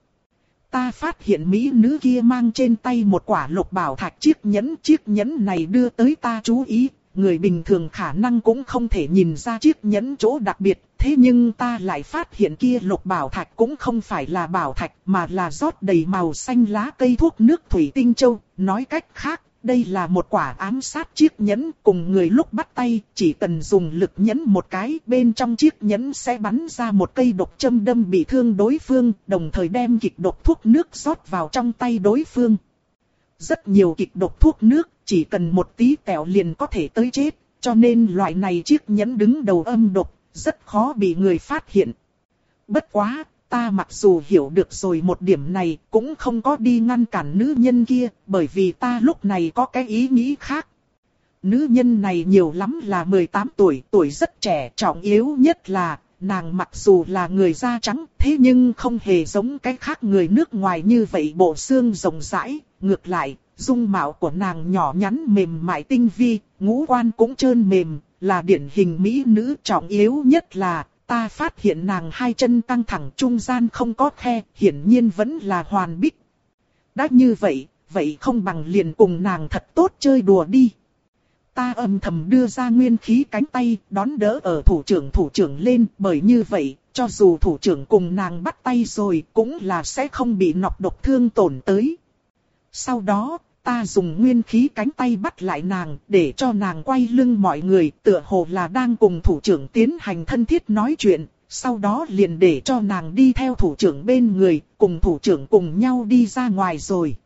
Ta phát hiện mỹ nữ kia mang trên tay một quả lục bảo thạch chiếc nhẫn, chiếc nhẫn này đưa tới ta chú ý, người bình thường khả năng cũng không thể nhìn ra chiếc nhẫn chỗ đặc biệt, thế nhưng ta lại phát hiện kia lục bảo thạch cũng không phải là bảo thạch mà là rót đầy màu xanh lá cây thuốc nước thủy tinh châu, nói cách khác, Đây là một quả ám sát chiếc nhẫn, cùng người lúc bắt tay, chỉ cần dùng lực nhấn một cái, bên trong chiếc nhẫn sẽ bắn ra một cây độc châm đâm bị thương đối phương, đồng thời đem kịch độc thuốc nước rót vào trong tay đối phương. Rất nhiều kịch độc thuốc nước, chỉ cần một tí tẹo liền có thể tới chết, cho nên loại này chiếc nhẫn đứng đầu âm độc, rất khó bị người phát hiện. Bất quá, ta mặc dù hiểu được rồi một điểm này, cũng không có đi ngăn cản nữ nhân kia, bởi vì ta lúc này có cái ý nghĩ khác. Nữ nhân này nhiều lắm là mười tám tuổi, tuổi rất trẻ, trọng yếu nhất là, nàng mặc dù là người da trắng, thế nhưng không hề giống cái khác người nước ngoài như vậy bộ xương rộng rãi, ngược lại, dung mạo của nàng nhỏ nhắn mềm mại tinh vi, ngũ quan cũng trơn mềm, là điển hình mỹ nữ, trọng yếu nhất là, ta phát hiện nàng hai chân căng thẳng trung gian không có khe, hiển nhiên vẫn là hoàn bích. Đã như vậy, vậy không bằng liền cùng nàng thật tốt chơi đùa đi. Ta âm thầm đưa ra nguyên khí cánh tay, đón đỡ ở thủ trưởng thủ trưởng lên, bởi như vậy, cho dù thủ trưởng cùng nàng bắt tay rồi, cũng là sẽ không bị nọc độc thương tổn tới. Sau đó, ta dùng nguyên khí cánh tay bắt lại nàng, để cho nàng quay lưng mọi người, tựa hồ là đang cùng thủ trưởng tiến hành thân thiết nói chuyện, sau đó liền để cho nàng đi theo thủ trưởng bên người, cùng thủ trưởng cùng nhau đi ra ngoài rồi.